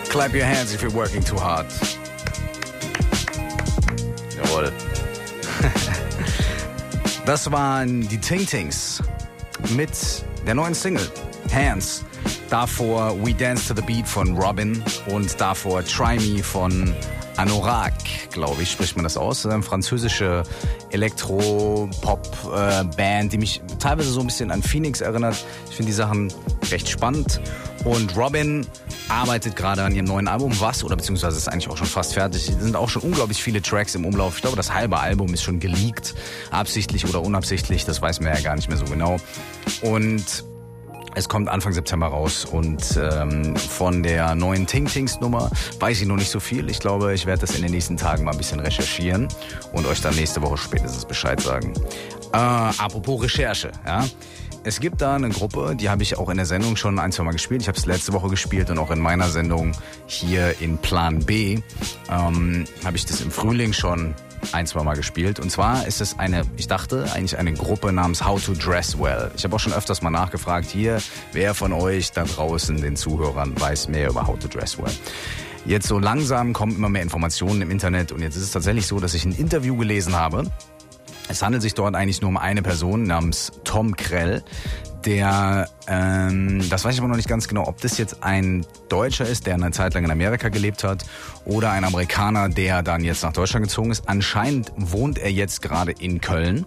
Clap your hands if you're working too hard. Jawohl. Das waren die Ting Tings mit der neuen Single Hands. Davor We Dance to the Beat von Robin und davor Try Me von Anorak, glaube ich, spricht man das aus. Eine französische Elektro-Pop-Band, die mich teilweise so ein bisschen an Phoenix erinnert. Ich finde die Sachen recht spannend. Und Robin arbeitet gerade an ihrem neuen Album, was, oder beziehungsweise ist eigentlich auch schon fast fertig. Es sind auch schon unglaublich viele Tracks im Umlauf. Ich glaube, das halbe Album ist schon geleakt, absichtlich oder unabsichtlich, das weiß man ja gar nicht mehr so genau. Und es kommt Anfang September raus und ähm, von der neuen Ting Tings Nummer weiß ich noch nicht so viel. Ich glaube, ich werde das in den nächsten Tagen mal ein bisschen recherchieren und euch dann nächste Woche spätestens Bescheid sagen. Äh, apropos Recherche, ja. Es gibt da eine Gruppe, die habe ich auch in der Sendung schon ein, zwei Mal gespielt. Ich habe es letzte Woche gespielt und auch in meiner Sendung hier in Plan B ähm, habe ich das im Frühling schon ein, zwei Mal gespielt. Und zwar ist es eine, ich dachte, eigentlich eine Gruppe namens How to Dress Well. Ich habe auch schon öfters mal nachgefragt, hier, wer von euch da draußen, den Zuhörern, weiß mehr über How to Dress Well. Jetzt so langsam kommen immer mehr Informationen im Internet und jetzt ist es tatsächlich so, dass ich ein Interview gelesen habe. Es handelt sich dort eigentlich nur um eine Person namens Tom Krell, der, ähm, das weiß ich aber noch nicht ganz genau, ob das jetzt ein Deutscher ist, der eine Zeit lang in Amerika gelebt hat oder ein Amerikaner, der dann jetzt nach Deutschland gezogen ist. Anscheinend wohnt er jetzt gerade in Köln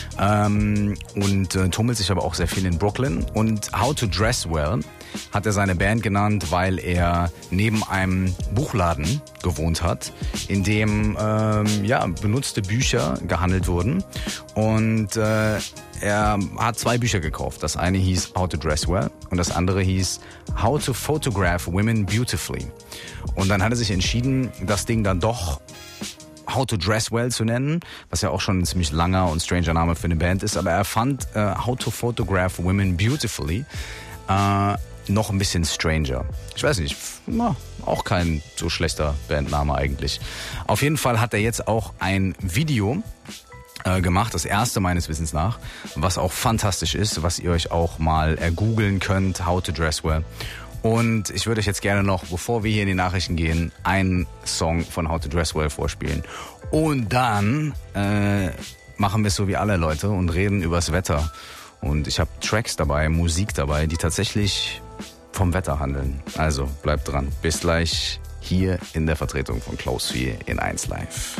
ähm, und äh, tummelt sich aber auch sehr viel in Brooklyn. Und How to Dress Well hat er seine Band genannt, weil er neben einem Buchladen gewohnt hat, in dem ähm, ja, benutzte Bücher gehandelt wurden. Und äh, er hat zwei Bücher gekauft. Das eine hieß How to Dress Well und das andere hieß How to Photograph Women Beautifully. Und dann hat er sich entschieden, das Ding dann doch How to Dress Well zu nennen, was ja auch schon ein ziemlich langer und stranger Name für eine Band ist. Aber er fand äh, How to Photograph Women Beautifully äh, noch ein bisschen stranger. Ich weiß nicht, na, auch kein so schlechter Bandname eigentlich. Auf jeden Fall hat er jetzt auch ein Video äh, gemacht, das erste meines Wissens nach, was auch fantastisch ist, was ihr euch auch mal ergoogeln könnt, How to Dress Well. Und ich würde euch jetzt gerne noch, bevor wir hier in die Nachrichten gehen, einen Song von How to Dress Well vorspielen. Und dann äh, machen wir es so wie alle Leute und reden übers Wetter. Und ich habe Tracks dabei, Musik dabei, die tatsächlich vom Wetter handeln. Also bleibt dran. Bis gleich hier in der Vertretung von Klaus vier in eins Live.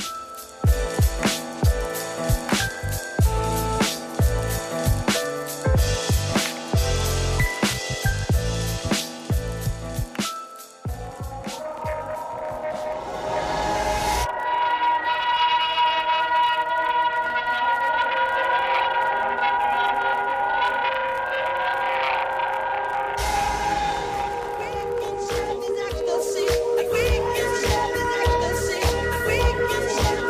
Ecstasy,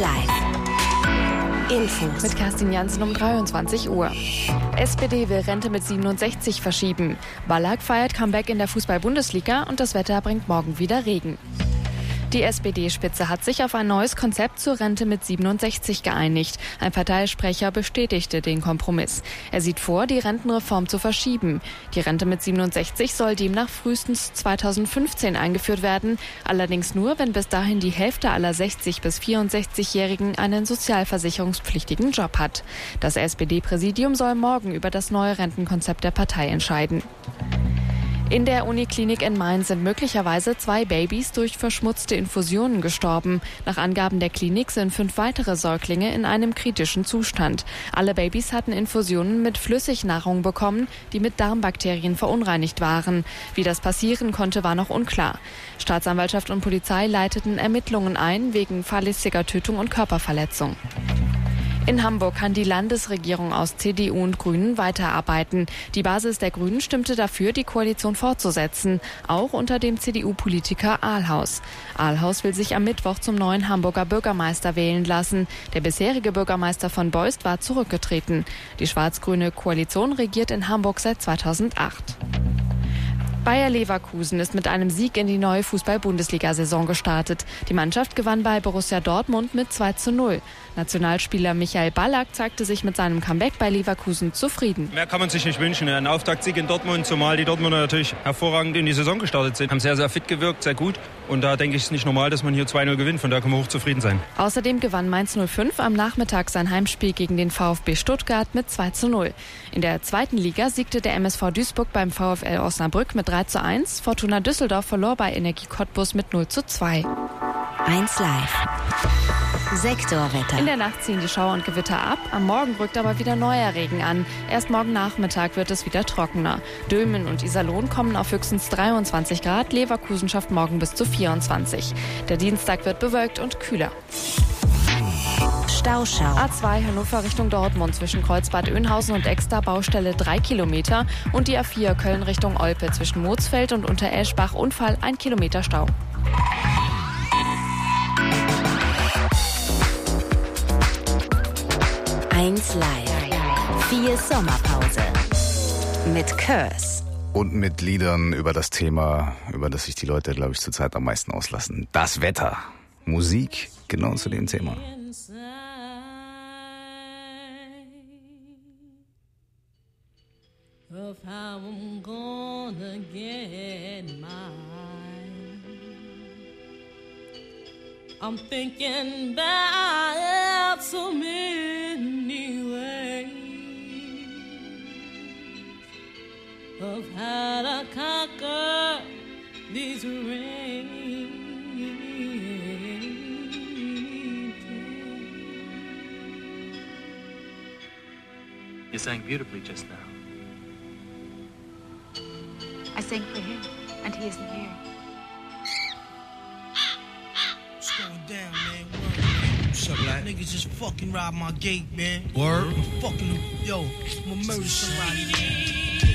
Live. Infos. Mit Kerstin Jansen um dreiundzwanzig Uhr. S P D will Rente mit siebenundsechzig verschieben. Ballack feiert Comeback in der Fußball-Bundesliga und das Wetter bringt morgen wieder Regen. Die S P D-Spitze hat sich auf ein neues Konzept zur Rente mit siebenundsechzig geeinigt. Ein Parteisprecher bestätigte den Kompromiss. Er sieht vor, die Rentenreform zu verschieben. Die Rente mit siebenundsechzig soll demnach frühestens zweitausendfünfzehn eingeführt werden. Allerdings nur, wenn bis dahin die Hälfte aller sechzig- bis vierundsechzigjährigen einen sozialversicherungspflichtigen Job hat. Das S P D-Präsidium soll morgen über das neue Rentenkonzept der Partei entscheiden. In der Uniklinik in Mainz sind möglicherweise zwei Babys durch verschmutzte Infusionen gestorben. Nach Angaben der Klinik sind fünf weitere Säuglinge in einem kritischen Zustand. Alle Babys hatten Infusionen mit Flüssignahrung bekommen, die mit Darmbakterien verunreinigt waren. Wie das passieren konnte, war noch unklar. Staatsanwaltschaft und Polizei leiteten Ermittlungen ein wegen fahrlässiger Tötung und Körperverletzung. In Hamburg kann die Landesregierung aus C D U und Grünen weiterarbeiten. Die Basis der Grünen stimmte dafür, die Koalition fortzusetzen, auch unter dem C D U-Politiker Ahlhaus. Ahlhaus will sich am Mittwoch zum neuen Hamburger Bürgermeister wählen lassen. Der bisherige Bürgermeister von Beust war zurückgetreten. Die schwarz-grüne Koalition regiert in Hamburg seit zweitausendacht. Bayer Leverkusen ist mit einem Sieg in die neue Fußball-Bundesliga-Saison gestartet. Die Mannschaft gewann bei Borussia Dortmund mit zwei zu null. Nationalspieler Michael Ballack zeigte sich mit seinem Comeback bei Leverkusen zufrieden. Mehr kann man sich nicht wünschen. Ein Auftaktsieg in Dortmund, zumal die Dortmunder natürlich hervorragend in die Saison gestartet sind. Haben sehr, sehr fit gewirkt, sehr gut. Und da denke ich, es ist nicht normal, dass man hier zwei null gewinnt. Von daher kann man hochzufrieden sein. Außerdem gewann Mainz null fünf am Nachmittag sein Heimspiel gegen den VfB Stuttgart mit zwei zu null. In der zweiten Liga siegte der M S V Duisburg beim VfL Osnabrück mit drei zu eins. Fortuna Düsseldorf verlor bei Energie Cottbus mit null zu zwei. eins Live. Sektorwetter. In der Nacht ziehen die Schauer und Gewitter ab. Am Morgen rückt aber wieder neuer Regen an. Erst morgen Nachmittag wird es wieder trockener. Dülmen und Iserlohn kommen auf höchstens dreiundzwanzig Grad. Leverkusen schafft morgen bis zu vierundzwanzig. Der Dienstag wird bewölkt und kühler. Stauschau. A zwei Hannover Richtung Dortmund zwischen Kreuzbad Oeynhausen und Exter Baustelle drei Kilometer und die A vier Köln Richtung Olpe zwischen Moosfeld und Untereschbach Unfall ein Kilometer Stau. eins Live. Vier Sommerpause. Mit Curse. Und mit Liedern über das Thema, über das sich die Leute, glaube ich, zurzeit am meisten auslassen. Das Wetter. Musik, genau zu dem Thema. Of how I'm gonna get mine. I'm thinking about so many ways of how to conquer these rains. You sang beautifully just now. I sang for him, and he isn't here. What's going down, man? Word. What's up, like? Niggas just fucking robbed my gate, man. Word? I'm fucking, yo, I'm gonna murder somebody, man.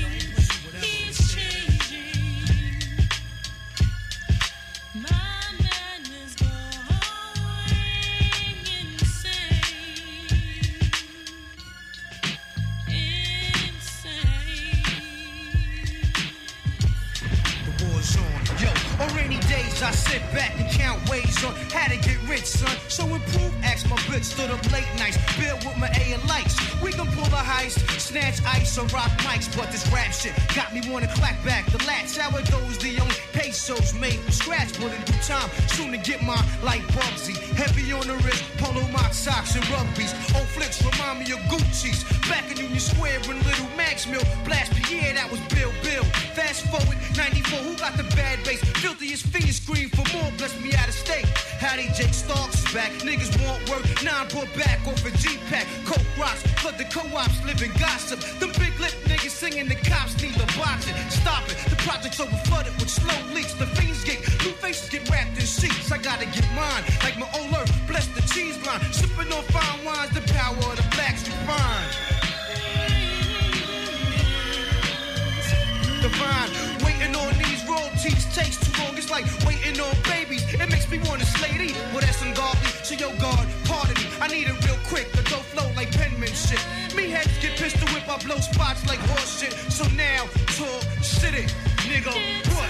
I sit back and count ways on how to get rich, son. So improve, ask my bitch, stood up late nights, build with my A and lights. We can pull a heist, snatch ice or rock mics, but this rap shit got me wanna clap back the latch. How it goes, the only pesos made from scratch, but in due time, soon to get mine like Bugsy. Heavy on the wrist, polo mock socks and rugbies. Old flicks remind me of Gucci's. Back in Union Square when Little Max Mill blast Pierre, that was Bill Bill. Fast forward, ninety-four, who got the bad bass? Filthiest fiends scream for more, bless me out of state. Howdy, Jake Starks is back. Niggas want work, nine brought back off a G-Pack. Coke rocks, flood the co-ops, living gossip. Them big lip niggas singing, the cops need the boxing. Stop it, the project's over flooded with slow leaks. The fiends get, new faces get wrapped in sheets. I gotta get mine, like my old earth, bless the cheese line. Sipping on fine wines, the power of the blacks divine. Divine, waiting on these royalties. cheese takes too long, it's like waiting on babies. It makes me wanna slay thee. Well, that's ungodly, so yo, God, pardon me. I need it real quick, the dope flow like penmanship. Me heads get pistol whip, I blow spots like horse shit. So now, talk, shit it, nigga, what?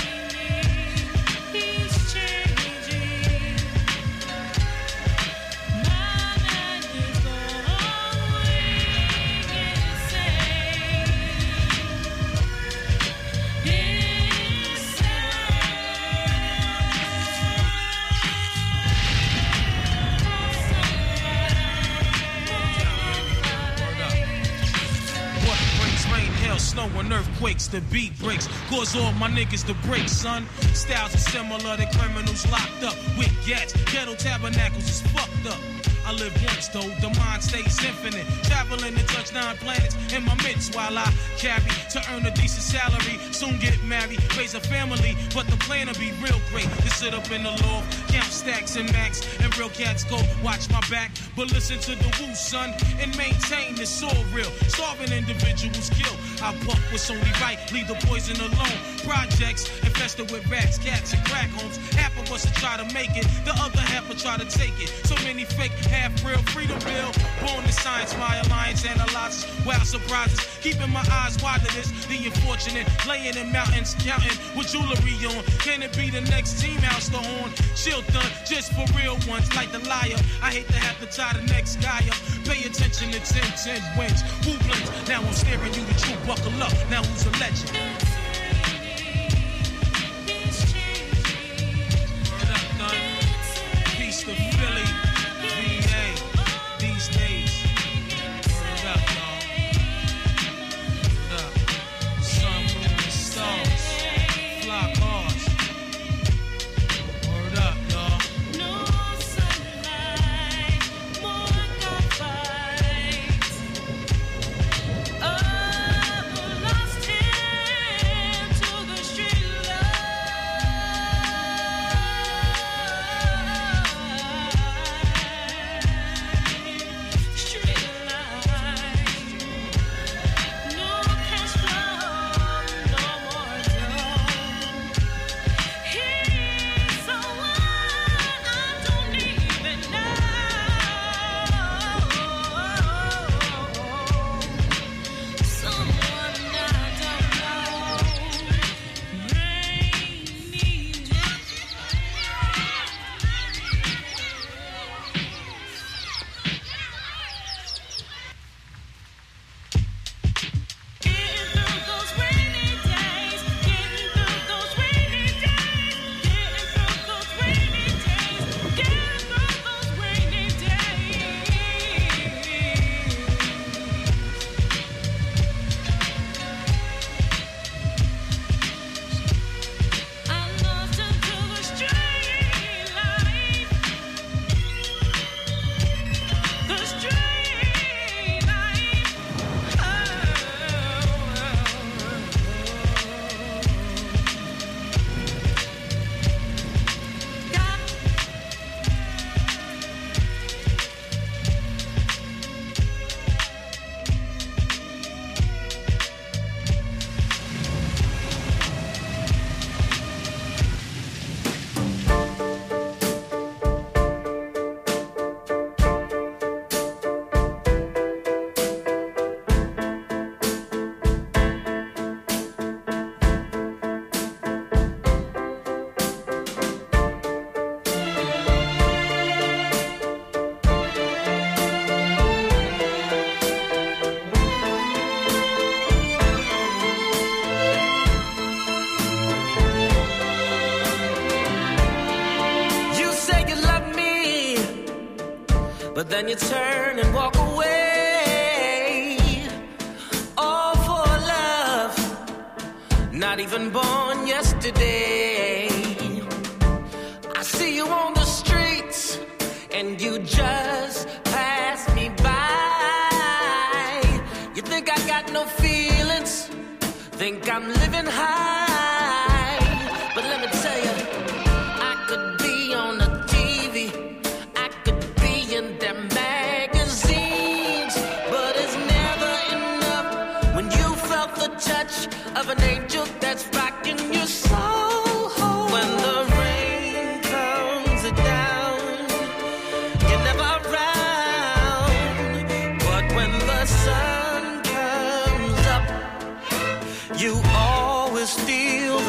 Snow and earthquakes, the beat breaks, cause all my niggas to break, son. Styles are similar to criminals locked up with gats. Ghetto tabernacles is fucked up. I live once though, the mind stays infinite. Traveling to touch nine planets in my midst while I carry to earn a decent salary. Soon get married, raise a family, but the plan will be real great. To sit up in the loft, count stacks and max, and real cats go watch my back. But listen to the woo, son, and maintain it's all real. Starving individuals kill. I buck what's only right, leave the poison alone. Projects infested with rats, cats, and crack homes. Half of us will try to make it, the other half will try to take it. So many fake, half real, freedom bill. Born to science, my alliance analyzes wild surprises. Keeping my eyes wide to this, the unfortunate. Laying in mountains, counting with jewelry on. Can it be the next team house the horn? Shield done, just for real ones, like the liar. I hate to have to tie the next guy up. Pay attention to ten ten wins. Who blinks? Now I'm staring you the truth. Buckle up, now who's a legend? Word up, done. Peace to Philly, V A, these days. Word up, y'all. Word up. Sun, moon, and stars. Fly cars. Word up, y'all. No sunlight, more gunfights. Oh. but then you turn and walk away. All for love, not even born yesterday. I see you on the streets and you just pass me by. You think I got no feelings, think I'm living high. But let me tell you, I could be on the T V, I could be in their magazines, but it's never enough when you felt the touch of an angel that's rocking your soul.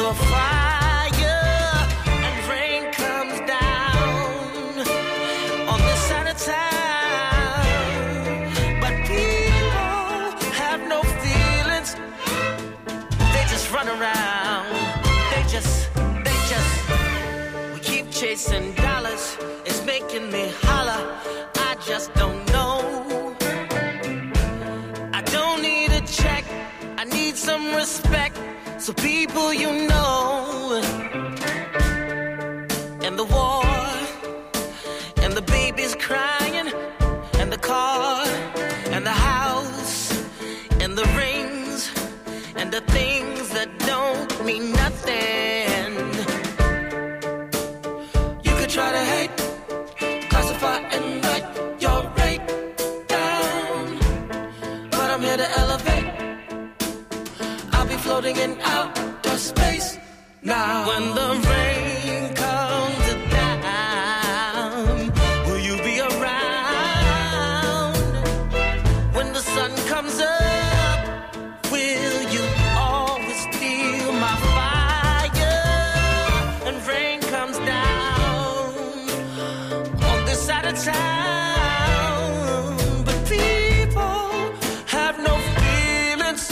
a fire and rain comes down on this side of town. But people have no feelings. They just run around. They just, they just, we keep chasing dollars. It's making me holler. I just don't know. I don't need a check. I need some respect. So people you know, and the war, and the babies crying, and the car, and the house, and the rings, and the things that don't mean nothing. You could try to hate, classify and write your rate down, but I'm here to elevate. Floating in outer space now. When the rain comes down, will you be around? When the sun comes up, will you always feel my fire? And rain comes down on this side of town, but people have no feelings.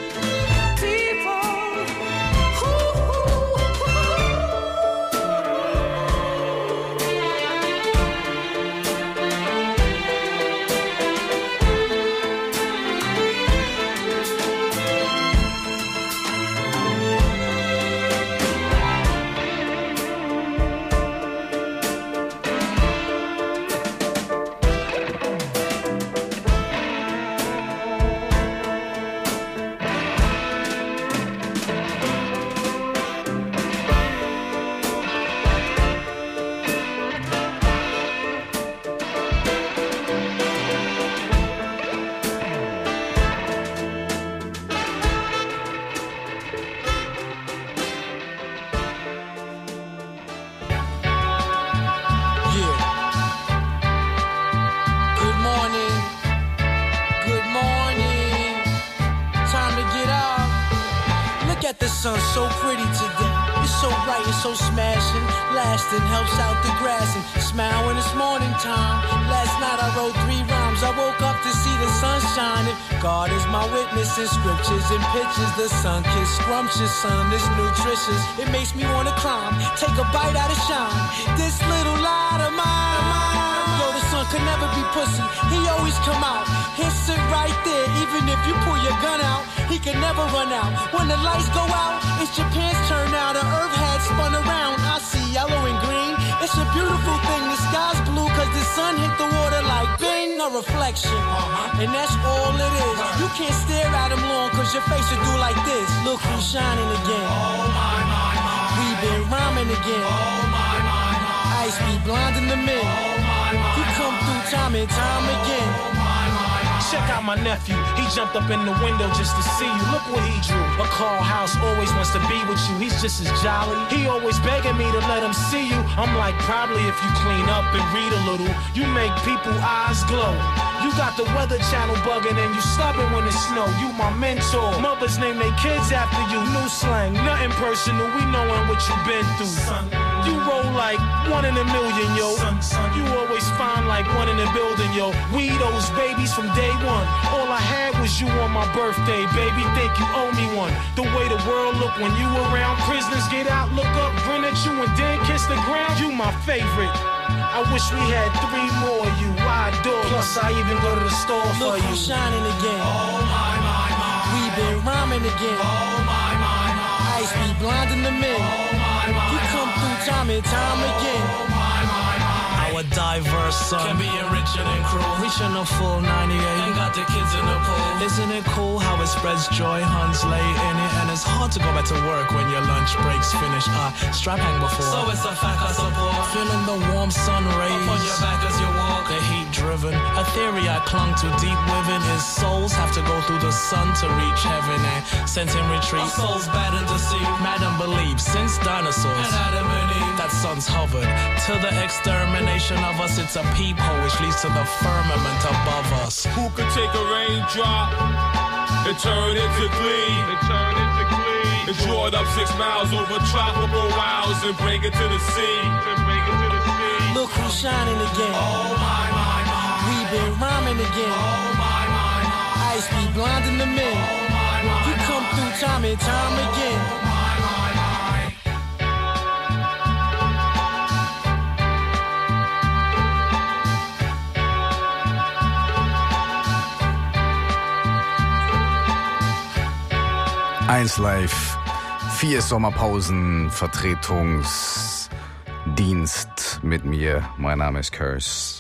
Sun's so pretty today. It's so bright, it's so smashing. Lasting helps out the grass and smile when it's morning time. Last night I wrote three rhymes. I woke up to see the sun shining. God is my witness in scriptures and pictures. The sun kiss scrumptious, sun is nutritious. It makes me wanna climb, take a bite out of shine. This little light of mine. Yo, the sun could never be pussy. He always come out. He'll sit right there, even if you pull your gun out. He can never run out. When the lights go out, it's Japan's turn now. The earth had spun around. I see yellow and green. It's a beautiful thing. The sky's blue cause the sun hit the water like bing, a reflection. Uh-huh. And that's all it is. You can't stare at him long cause your face will do like this. Look who's shining again. Oh my, my, my. We've been rhyming again. Oh my, my, my. Ice be blinding the men. Oh my, my, he come through time and time again. Oh my, my. Check out my nephew, he jumped up in the window just to see you. Look what he drew. A Carl House always wants to be with you. He's just as jolly. He always begging me to let him see you. I'm like, probably if you clean up and read a little, you make people eyes glow. You got the Weather Channel bugging and you stubborn when it snow. You my mentor. Mothers name their kids after you. New slang, nothing personal. We knowin' what you been through. Son, you roll like one in a million, yo. Son, son, you always find like one in a building, yo. We those babies from day one. All I had was you on my birthday, baby. Think you owe me one. The way the world look when you around. Prisoners get out, look up, grin at you, and then kiss the ground. You my favorite. I wish we had three more of you. I adore. Plus, I even go to the store Look for you. Look who's shining again. Oh my, my, my. We've been rhyming again. Oh my, my, my. Ice be blinding the men. Oh my, my, he come through time and time again. Oh my, my, my. Our diverse son can be enriching and cruel. Reaching a full ninety-eight and got the kids in the pool. Isn't it cool how it spreads joy? Huns lay in it, and it's hard to go back to work when your lunch breaks finish. Uh, strap hang before. So it's a fact I support. Feeling the warm sun rays up on your back as you walk. The heat driven. A theory I clung to deep within is souls have to go through the sun to reach heaven and sent in retreat. Our souls bad and deceived. Madam believes since dinosaurs and Adam and Eve that sun's hovered to the extermination of us. It's a peephole which leads to the firmament above us. Who could take a raindrop and turn into glee? And turn into glee. And and draw it up six miles over tropical wilds and bring it to the sea. Look who's shining again. Oh my, my, my. We've been rhyming again. Oh my, my, my. Ice be blinding the men. Oh my, my, you come through time and time again. Oh my, my, eins Live, vier Sommerpausen, Vertretungsdienst mit mir. Mein Name ist Curse.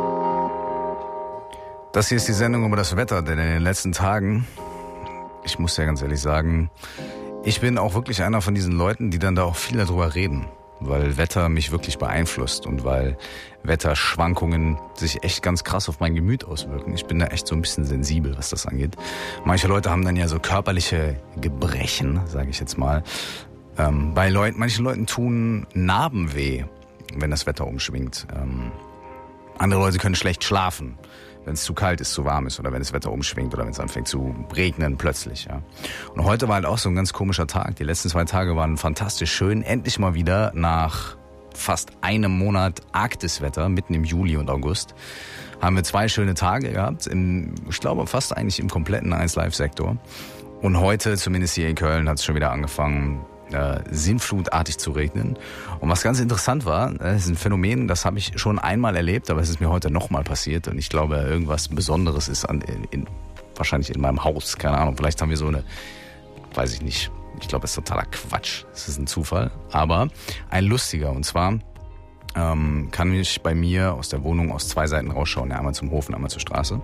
Das hier ist die Sendung über das Wetter, denn in den letzten Tagen, ich muss ja ganz ehrlich sagen, ich bin auch wirklich einer von diesen Leuten, die dann da auch viel darüber reden, weil Wetter mich wirklich beeinflusst und weil Wetterschwankungen sich echt ganz krass auf mein Gemüt auswirken. Ich bin da echt so ein bisschen sensibel, was das angeht. Manche Leute haben dann ja so körperliche Gebrechen, sage ich jetzt mal. Ähm, bei Leuten, manchen Leuten tun Narben weh, wenn das Wetter umschwingt. Ähm, andere Leute können schlecht schlafen, wenn es zu kalt ist, zu warm ist oder wenn das Wetter umschwingt oder wenn es anfängt zu regnen plötzlich. Ja. Und heute war halt auch so ein ganz komischer Tag. Die letzten zwei Tage waren fantastisch schön. Endlich mal wieder nach fast einem Monat Arktiswetter, mitten im Juli und August, haben wir zwei schöne Tage gehabt. Im, ich glaube fast eigentlich im kompletten eins Live-Sektor. Und heute, zumindest hier in Köln, hat es schon wieder angefangen, äh, sinnflutartig zu regnen. Und was ganz interessant war, das ist ein Phänomen, das habe ich schon einmal erlebt, aber es ist mir heute nochmal passiert. Und ich glaube, irgendwas Besonderes ist an, in, in, wahrscheinlich in meinem Haus. Keine Ahnung, vielleicht haben wir so eine, weiß ich nicht. Ich glaube, das ist totaler Quatsch. Das ist ein Zufall. Aber ein lustiger. Und zwar ähm, kann ich bei mir aus der Wohnung aus zwei Seiten rausschauen. Ja, einmal zum Hof und einmal zur Straße.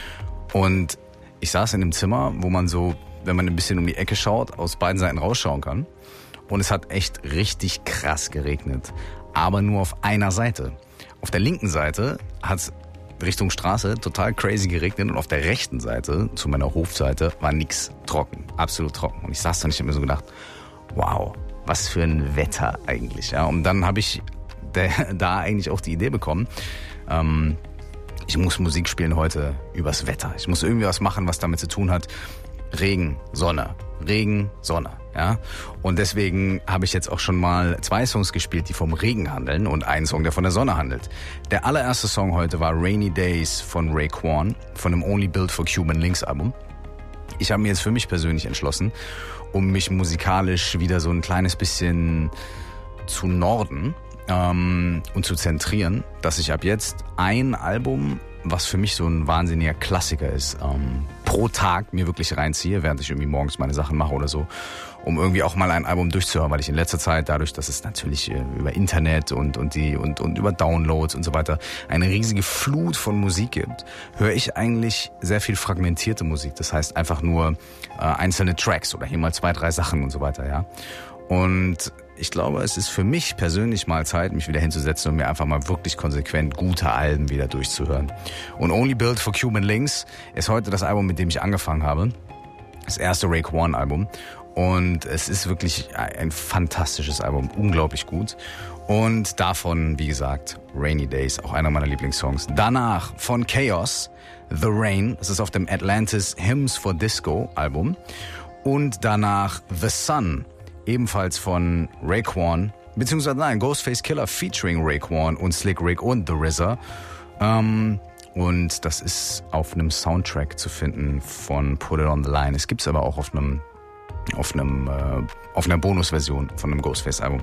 Und ich saß in einem Zimmer, wo man so, wenn man ein bisschen um die Ecke schaut, aus beiden Seiten rausschauen kann. Und es hat echt richtig krass geregnet. Aber nur auf einer Seite. Auf der linken Seite hat es Richtung Straße total crazy geregnet und auf der rechten Seite, zu meiner Hofseite, war nix trocken. Absolut trocken. Und ich saß da und ich habe mir so gedacht, wow, was für ein Wetter eigentlich. Ja, und dann habe ich der, da eigentlich auch die Idee bekommen, ähm, ich muss Musik spielen heute übers Wetter. Ich muss irgendwie was machen, was damit zu tun hat. Regen, Sonne, Regen, Sonne. Ja? Und deswegen habe ich jetzt auch schon mal zwei Songs gespielt, die vom Regen handeln und einen Song, der von der Sonne handelt. Der allererste Song heute war Rainy Days von Raekwon, von dem Only Built for Cuban Links Album. Ich habe mir jetzt für mich persönlich entschlossen, um mich musikalisch wieder so ein kleines bisschen zu norden ähm, und zu zentrieren, dass ich ab jetzt ein Album, was für mich so ein wahnsinniger Klassiker ist, ähm, pro Tag mir wirklich reinziehe, während ich irgendwie morgens meine Sachen mache oder so, um irgendwie auch mal ein Album durchzuhören, weil ich in letzter Zeit, dadurch, dass es natürlich äh, über Internet und und die und und über Downloads und so weiter eine riesige Flut von Musik gibt, höre ich eigentlich sehr viel fragmentierte Musik. Das heißt einfach nur äh, einzelne Tracks oder hier mal zwei, drei Sachen und so weiter, ja. Und ich glaube, es ist für mich persönlich mal Zeit, mich wieder hinzusetzen und mir einfach mal wirklich konsequent gute Alben wieder durchzuhören. Und Only Built for Cuban Links ist heute das Album, mit dem ich angefangen habe. Das erste Raekwon-Album. Und es ist wirklich ein fantastisches Album, unglaublich gut. Und davon, wie gesagt, Rainy Days, auch einer meiner Lieblingssongs. Danach von Chaos, The Rain, das ist auf dem Atlantis Hymns for Disco Album. Und danach The Sun, ebenfalls von Raekwon, beziehungsweise nein, Ghostface Killah featuring Raekwon und Slick Rick und The R Z A. Ähm, und das ist auf einem Soundtrack zu finden von Put It On The Line. Es gibt's aber auch auf einem auf einem äh, auf einer Bonusversion von einem Ghostface-Album.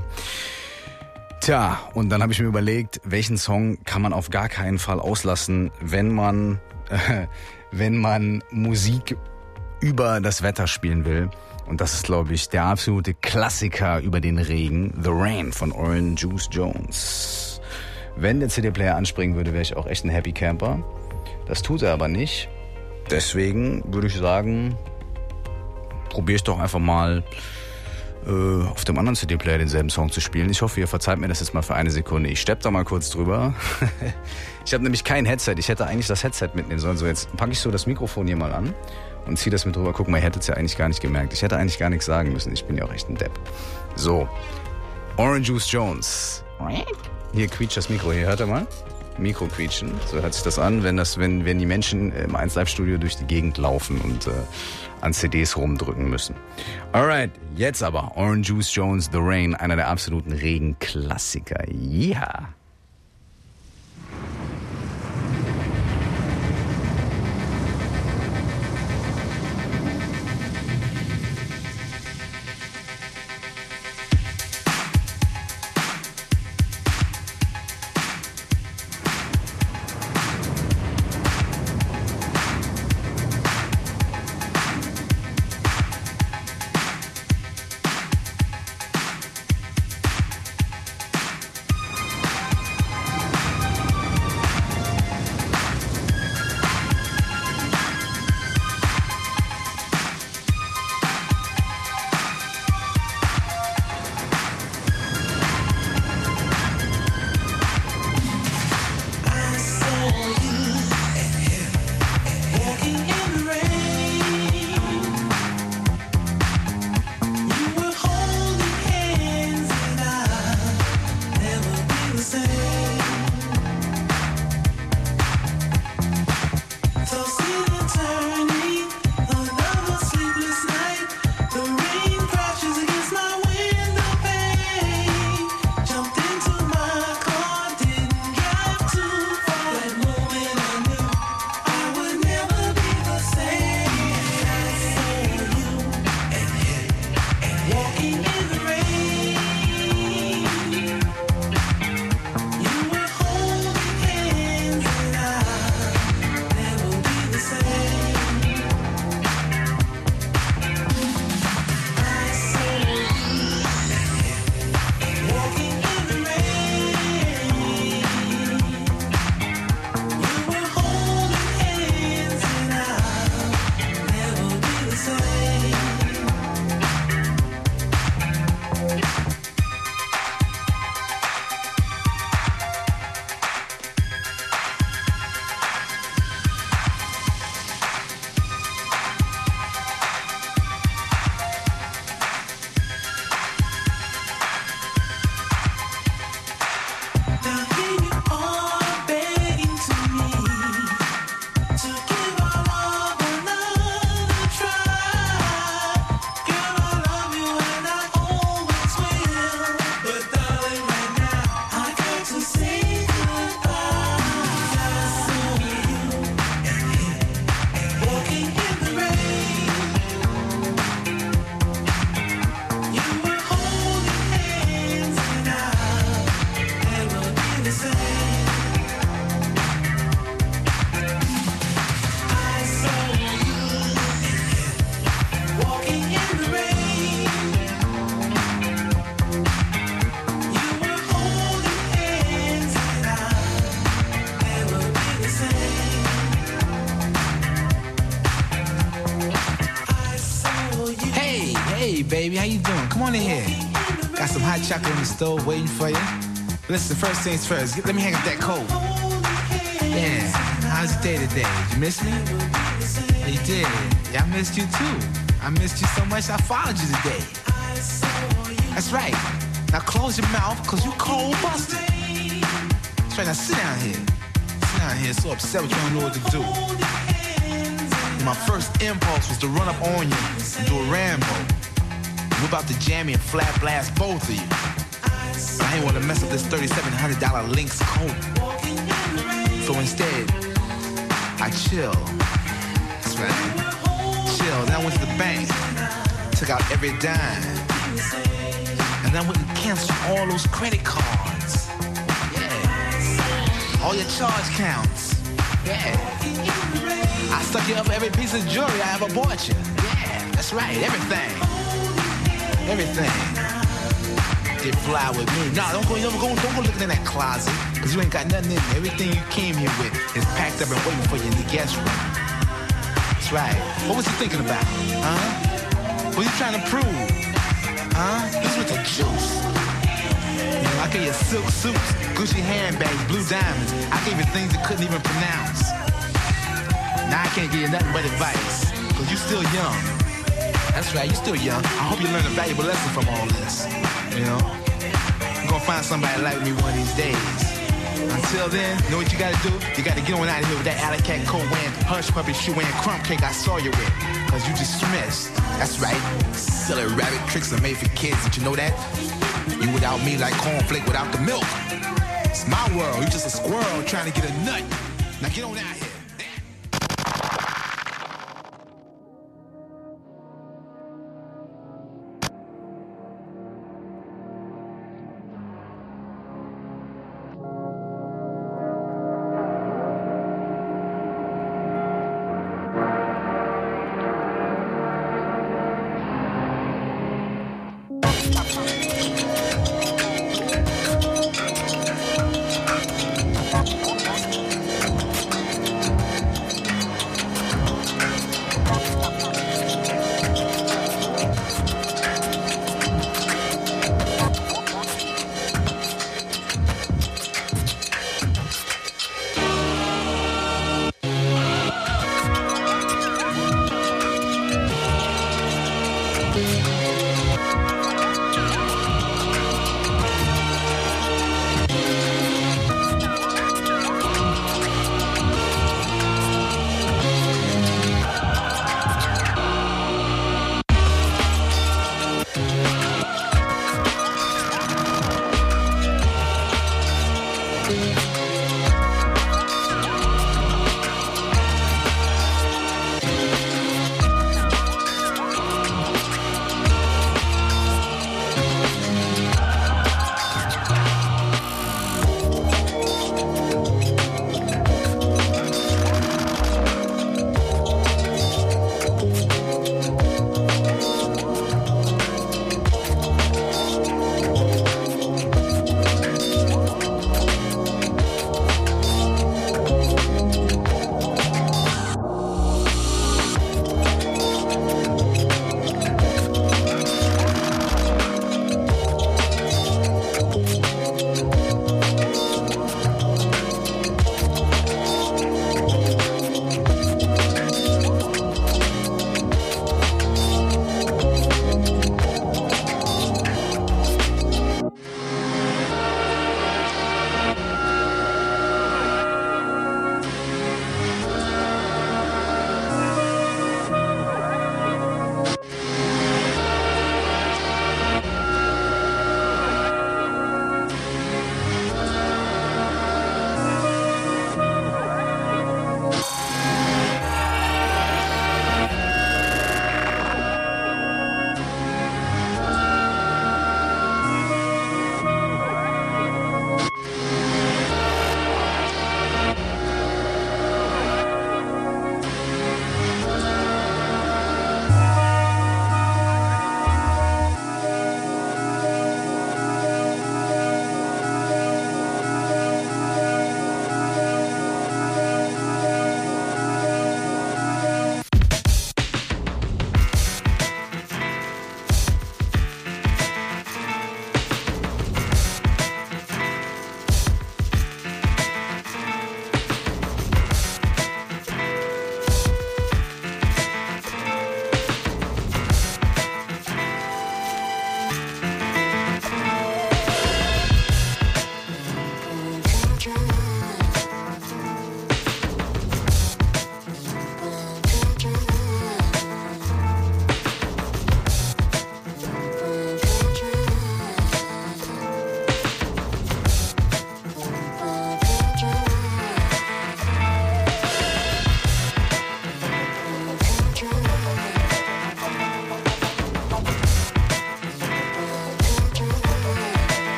Tja, und dann habe ich mir überlegt, welchen Song kann man auf gar keinen Fall auslassen, wenn man äh, wenn man Musik über das Wetter spielen will. Und das ist, glaube ich, der absolute Klassiker über den Regen, The Rain von Orange Juice Jones. Wenn der C D-Player anspringen würde, wäre ich auch echt ein Happy Camper. Das tut er aber nicht. Deswegen würde ich sagen, probiere ich doch einfach mal äh, auf dem anderen C D-Player denselben Song zu spielen. Ich hoffe, ihr verzeiht mir das jetzt mal für eine Sekunde. Ich steppe da mal kurz drüber. Ich habe nämlich kein Headset. Ich hätte eigentlich das Headset mitnehmen sollen. So, jetzt packe ich so das Mikrofon hier mal an und ziehe das mit drüber. Guck mal, ihr hättet es ja eigentlich gar nicht gemerkt. Ich hätte eigentlich gar nichts sagen müssen. Ich bin ja auch echt ein Depp. So, Orange Juice Jones. Hier quietscht das Mikro. Hier, hört ihr mal. Mikro quietschen. So hört sich das an, wenn, das, wenn, wenn die Menschen im eins Live Studio durch die Gegend laufen und äh, an C Ds rumdrücken müssen. Alright, jetzt aber Orange Juice Jones, The Rain, einer der absoluten Regenklassiker. Ja. Baby, how you doing? Come on in here. Got some hot chocolate in the stove waiting for you. Listen, first things first, let me hang up that coat. Yeah, how's your day today? Did you miss me? You did. Yeah, I missed you too. I missed you so much I followed you today. That's right. Now close your mouth, cause you cold busted. That's right, now sit down here. Sit down here, so upset with you, don't know what to do. My first impulse was to run up on you and do a Rambo. We're about to jam you and flat blast both of you. I ain't want to mess up this thirty-seven hundred dollars Lynx coat. So instead, I chill. That's right. Chill. Then I went to the bank, took out every dime, and then I went and canceled all those credit cards. Yeah. All your charge counts. Yeah. I stuck you up every piece of jewelry I ever bought you. Yeah, that's right. Everything. Everything. Get fly with me. Nah, don't go, don't go, don't go looking in that closet, cause you ain't got nothing in there. Everything you came here with is packed up and waiting for you in the guest room. That's right. What was you thinking about? Huh? What you trying to prove? Huh? This was the juice. You know, I gave you silk suits, Gucci handbags, blue diamonds. I gave you things you couldn't even pronounce. Now I can't give you nothing but advice, cause you still young. That's right, you still young. I hope you learn a valuable lesson from all this. You know? You're gonna find somebody like me one of these days. Until then, know what you gotta do? You gotta get on out of here with that alley cat coat wearing, hush puppy shoe wearing, crumb cake I saw you with. Cause you dismissed. That's right. Silly rabbit tricks are made for kids. Did you know that? You without me like cornflake without the milk. It's my world. You just a squirrel trying to get a nut. Now get on out here.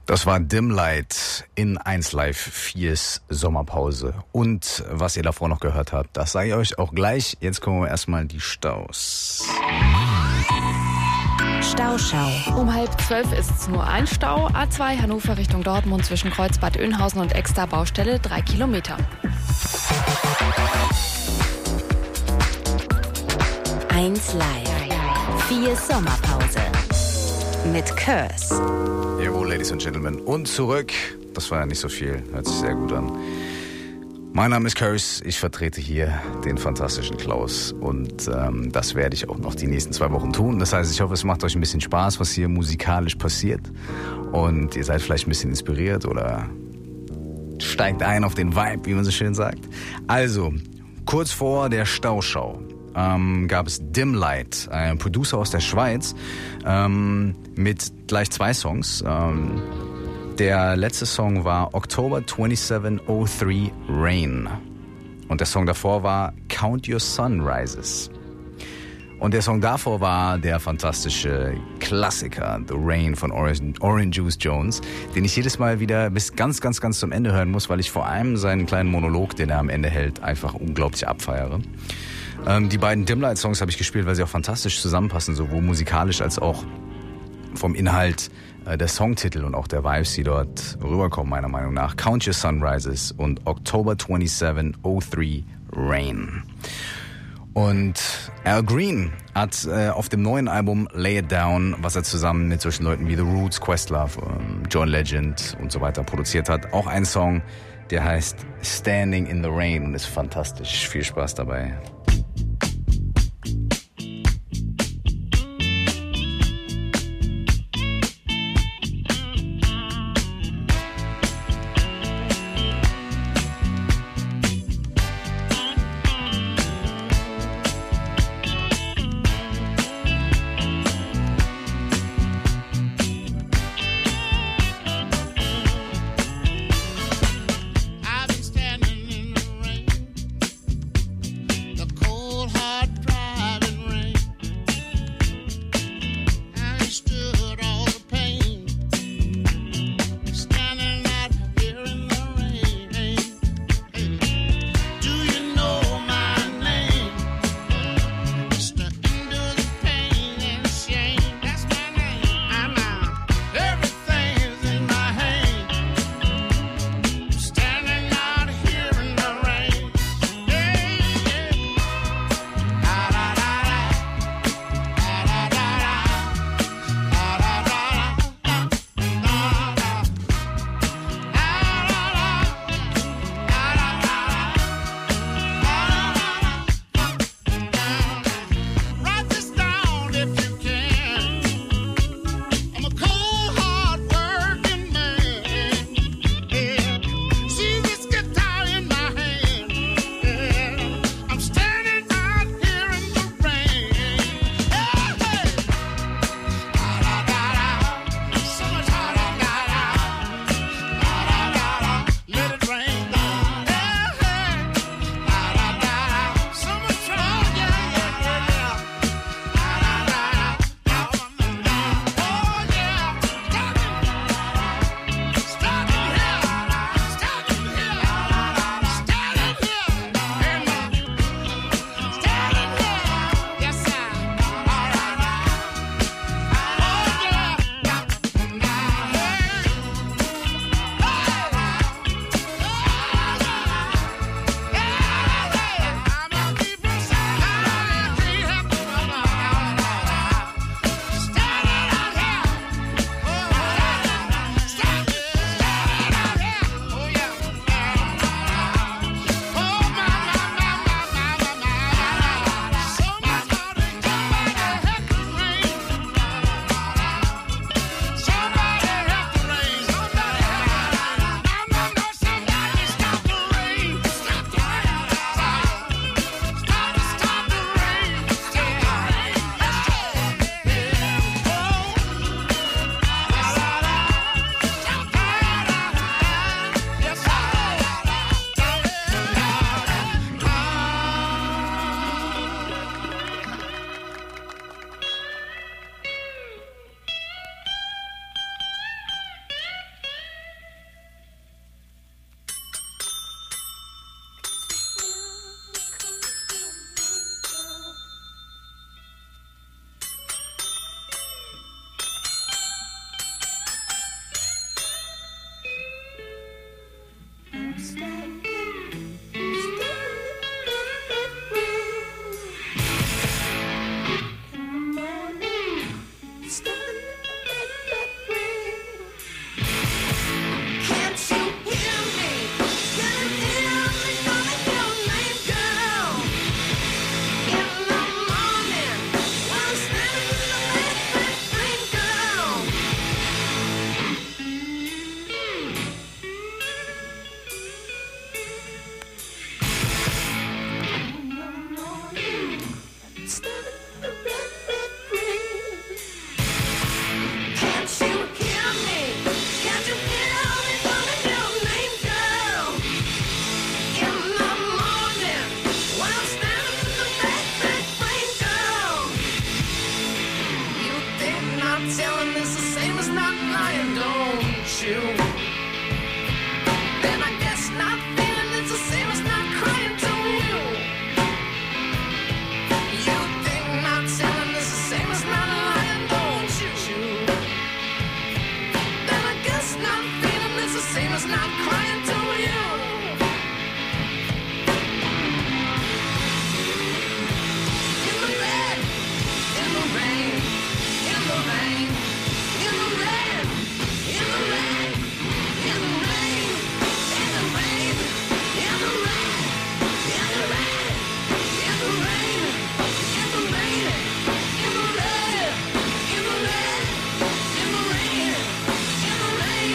Das war Dim Light in eins Live viers Sommerpause. Und was ihr davor noch gehört habt, das sage ich euch auch gleich. Jetzt kommen wir erstmal die Staus. Stauschau. Um halb zwölf ist es nur ein Stau. A zwei Hannover Richtung Dortmund zwischen Kreuzbad Oeynhausen und Exter Baustelle drei Kilometer. eins Live. Vier Sommerpause. Mit Curse. Jawohl, Ladies and Gentlemen. Und zurück. Das war ja nicht so viel. Hört sich sehr gut an. Mein Name ist Curse. Ich vertrete hier den fantastischen Klaus. Und ähm, das werde ich auch noch die nächsten zwei Wochen tun. Das heißt, ich hoffe, es macht euch ein bisschen Spaß, was hier musikalisch passiert. Und ihr seid vielleicht ein bisschen inspiriert oder steigt ein auf den Vibe, wie man so schön sagt. Also, kurz vor der Stauschau ähm, gab es Dim Light, ein Producer aus der Schweiz, ähm, mit gleich zwei Songs. Ähm, der letzte Song war October twenty-seven oh three Rain. Und der Song davor war Count Your Sunrises. Und der Song davor war der fantastische Klassiker The Rain von Orange Juice Jones, den ich jedes Mal wieder bis ganz, ganz, ganz zum Ende hören muss, weil ich vor allem seinen kleinen Monolog, den er am Ende hält, einfach unglaublich abfeiere. Ähm, die beiden Dim Light Songs habe ich gespielt, weil sie auch fantastisch zusammenpassen, sowohl musikalisch als auch vom Inhalt äh, der Songtitel und auch der Vibes, die dort rüberkommen, meiner Meinung nach. Count Your Sunrises und October twenty-seven oh three Rain. Und Al Green hat äh, auf dem neuen Album Lay It Down, was er zusammen mit solchen Leuten wie The Roots, Questlove, ähm, John Legend und so weiter produziert hat, auch einen Song, der heißt Standing in the Rain und ist fantastisch. Viel Spaß dabei. I've been standing in the rain. The was not crying to you. In the red, in the rain, in the rain, in the red, in the red, in the rain, in the rain, in the red, in the red, in the rain, in the rain, in the red, in the red, in the rain, in the rain.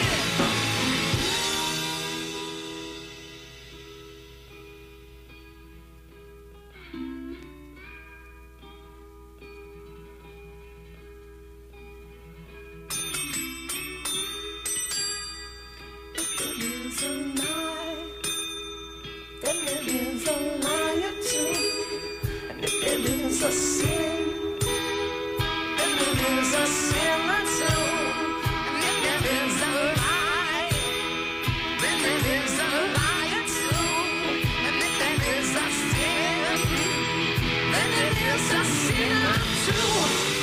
Is a lie, then there is a liar too. And if there is a sin, then there is a sinner too. And if there is a lie, then there is a liar too. And if there is a sin, then there is a sinner too.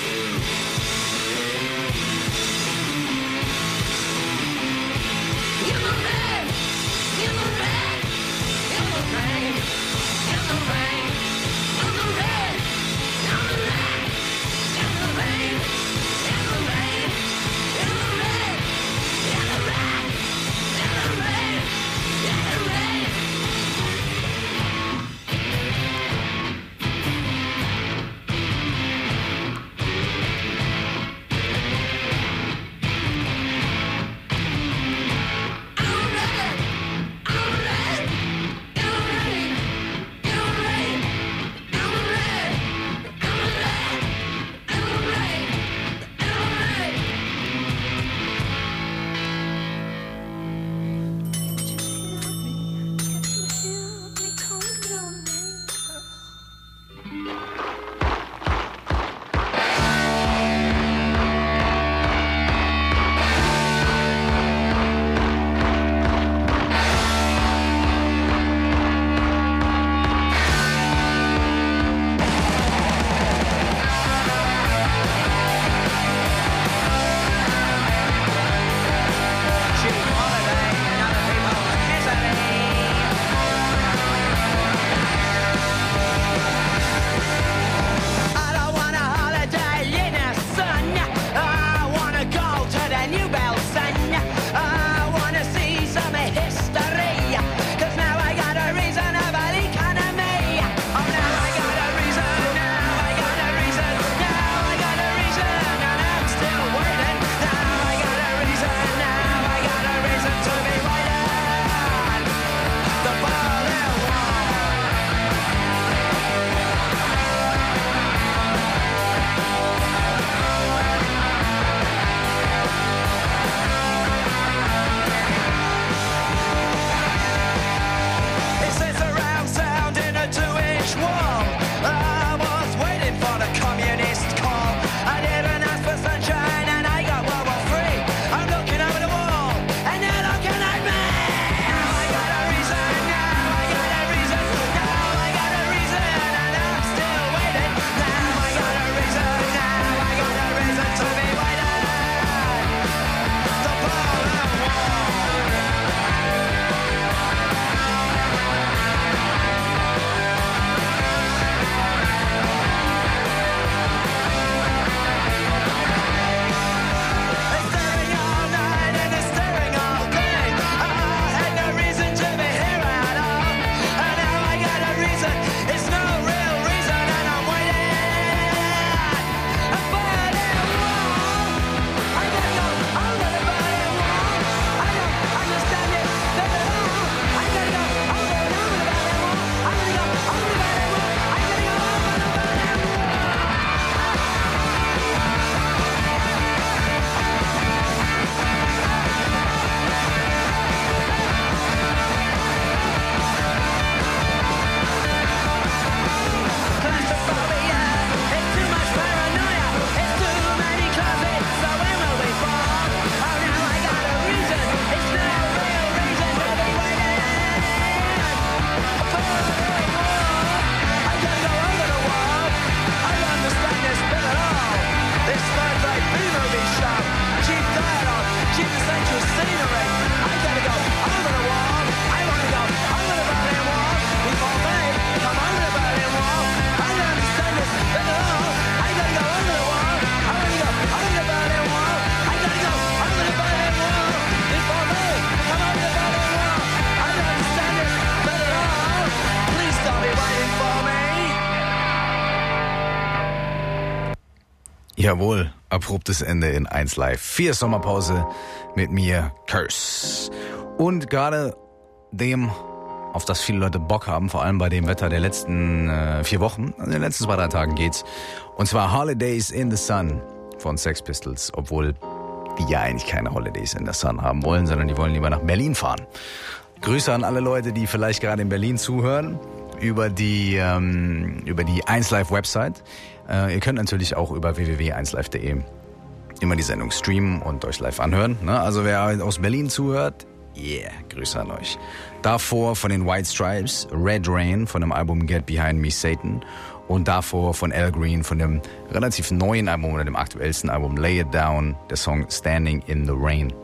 In the red, in the red, in the rain, in the rain, in the red, in the red, in the rain, in the rain, in the red, in the red, in the rain, in the rain. Jawohl, abruptes Ende in eins Live. Vier Sommerpause mit mir, Curse. Und gerade dem, auf das viele Leute Bock haben, vor allem bei dem Wetter der letzten äh, vier Wochen, in den letzten zwei, drei Tagen geht's. Und zwar Holidays in the Sun von Sex Pistols, obwohl die ja eigentlich keine Holidays in the Sun haben wollen, sondern die wollen lieber nach Berlin fahren. Grüße an alle Leute, die vielleicht gerade in Berlin zuhören, über die, ähm, über die eins Live Website. Äh, ihr könnt natürlich auch über w w w punkt eins live punkt de immer die Sendung streamen und euch live anhören. Ne? Also wer aus Berlin zuhört, yeah, Grüße an euch. Davor von den White Stripes, Red Rain von dem Album Get Behind Me Satan. Und davor von Al Green von dem relativ neuen Album oder dem aktuellsten Album Lay It Down, der Song Standing in the Rain.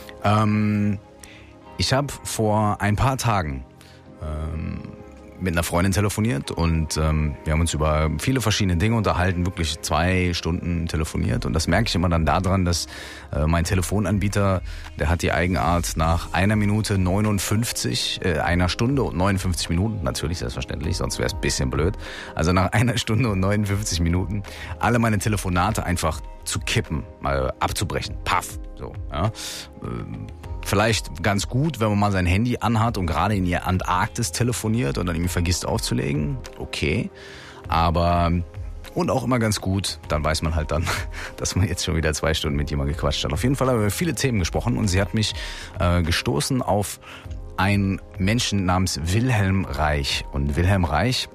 Ähm, ich habe vor ein paar Tagen ähm, mit einer Freundin telefoniert und ähm, wir haben uns über viele verschiedene Dinge unterhalten, wirklich zwei Stunden telefoniert und das merke ich immer dann daran, dass äh, mein Telefonanbieter, der hat die Eigenart nach einer Minute neunundfünfzig, äh, einer Stunde und neunundfünfzig Minuten, natürlich selbstverständlich, sonst wäre es ein bisschen blöd, also nach einer Stunde und neunundfünfzig Minuten alle meine Telefonate einfach zu kippen, mal abzubrechen, paff, so, ja, ähm, vielleicht ganz gut, wenn man mal sein Handy anhat und gerade in die Antarktis telefoniert und dann irgendwie vergisst aufzulegen. Okay. Aber, und auch immer ganz gut, dann weiß man halt dann, dass man jetzt schon wieder zwei Stunden mit jemandem gequatscht hat. Auf jeden Fall haben wir über viele Themen gesprochen und sie hat mich äh, gestoßen auf einen Menschen namens Wilhelm Reich. Und Wilhelm Reich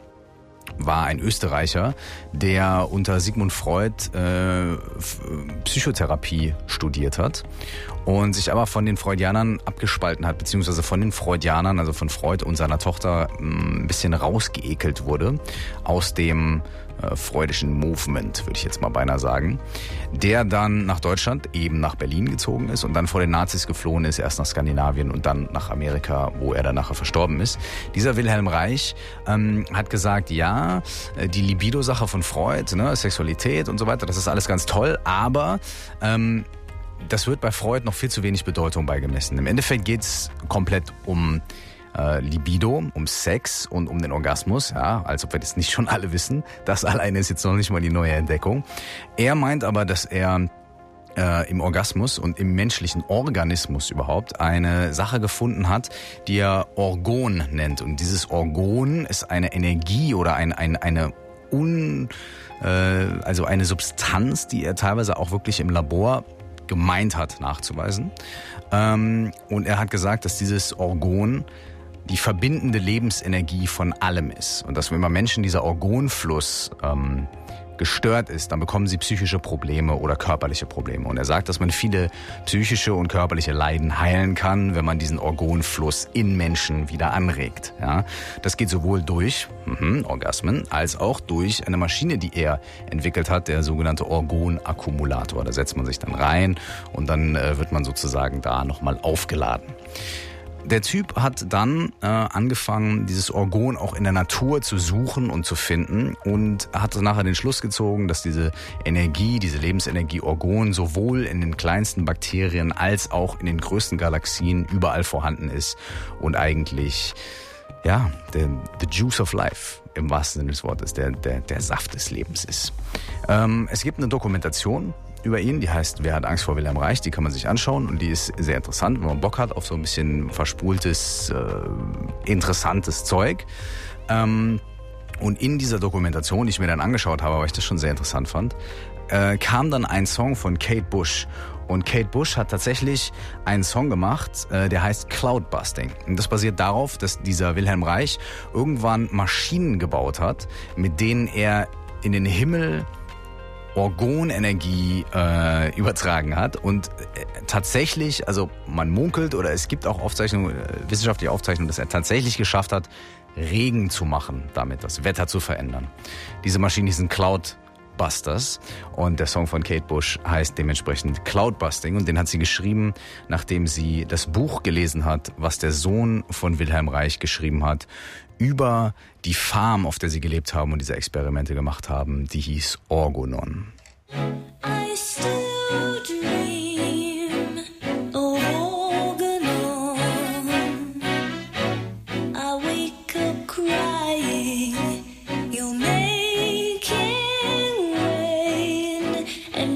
war ein Österreicher, der unter Sigmund Freud äh, Psychotherapie studiert hat und sich aber von den Freudianern abgespalten hat, beziehungsweise von den Freudianern, also von Freud und seiner Tochter, ein bisschen rausgeekelt wurde aus dem äh, freudischen Movement, würde ich jetzt mal beinahe sagen, der dann nach Deutschland, eben nach Berlin gezogen ist und dann vor den Nazis geflohen ist, erst nach Skandinavien und dann nach Amerika, wo er dann nachher verstorben ist. Dieser Wilhelm Reich ähm, hat gesagt, ja, die Libido-Sache von Freud, ne, Sexualität und so weiter, das ist alles ganz toll, aber ähm, das wird bei Freud noch viel zu wenig Bedeutung beigemessen. Im Endeffekt geht's komplett um äh, Libido, um Sex und um den Orgasmus, ja, als ob wir das nicht schon alle wissen. Das alleine ist jetzt noch nicht mal die neue Entdeckung. Er meint aber, dass er äh, im Orgasmus und im menschlichen Organismus überhaupt eine Sache gefunden hat, die er Orgon nennt. Und dieses Orgon ist eine Energie oder ein, ein, eine un, äh, also eine Substanz, die er teilweise auch wirklich im Labor gemeint hat, nachzuweisen. Ähm, und er hat gesagt, dass dieses Orgon die verbindende Lebensenergie von allem ist. Und dass wenn bei Menschen dieser Orgonfluss ähm, gestört ist, dann bekommen sie psychische Probleme oder körperliche Probleme. Und er sagt, dass man viele psychische und körperliche Leiden heilen kann, wenn man diesen Orgonfluss in Menschen wieder anregt. Ja, das geht sowohl durch mhm, Orgasmen als auch durch eine Maschine, die er entwickelt hat, der sogenannte Orgonakkumulator. Da setzt man sich dann rein und dann äh, wird man sozusagen da nochmal aufgeladen. Der Typ hat dann äh, angefangen, dieses Orgon auch in der Natur zu suchen und zu finden und hat nachher den Schluss gezogen, dass diese Energie, diese Lebensenergie Orgon sowohl in den kleinsten Bakterien als auch in den größten Galaxien überall vorhanden ist und eigentlich, ja, der the juice of life im wahrsten Sinne des Wortes, der, der, der Saft des Lebens ist. Ähm, es gibt eine Dokumentation über ihn, die heißt Wer hat Angst vor Wilhelm Reich, die kann man sich anschauen und die ist sehr interessant, wenn man Bock hat auf so ein bisschen verspultes, äh, interessantes Zeug. Ähm, und in dieser Dokumentation, die ich mir dann angeschaut habe, weil ich das schon sehr interessant fand, äh, kam dann ein Song von Kate Bush. Und Kate Bush hat tatsächlich einen Song gemacht, äh, der heißt Cloudbusting. Und das basiert darauf, dass dieser Wilhelm Reich irgendwann Maschinen gebaut hat, mit denen er in den Himmel Orgonenergie äh, übertragen hat und äh, tatsächlich, also man munkelt oder es gibt auch Aufzeichnungen, äh, wissenschaftliche Aufzeichnungen, dass er tatsächlich geschafft hat, Regen zu machen, damit das Wetter zu verändern. Diese Maschinen, die sind Cloudbusters und der Song von Kate Bush heißt dementsprechend Cloudbusting und den hat sie geschrieben, nachdem sie das Buch gelesen hat, was der Sohn von Wilhelm Reich geschrieben hat, über die Farm, auf der sie gelebt haben und diese Experimente gemacht haben, die hieß Orgonon. I still dream of Orgonon. I wake up crying. You're making rain, and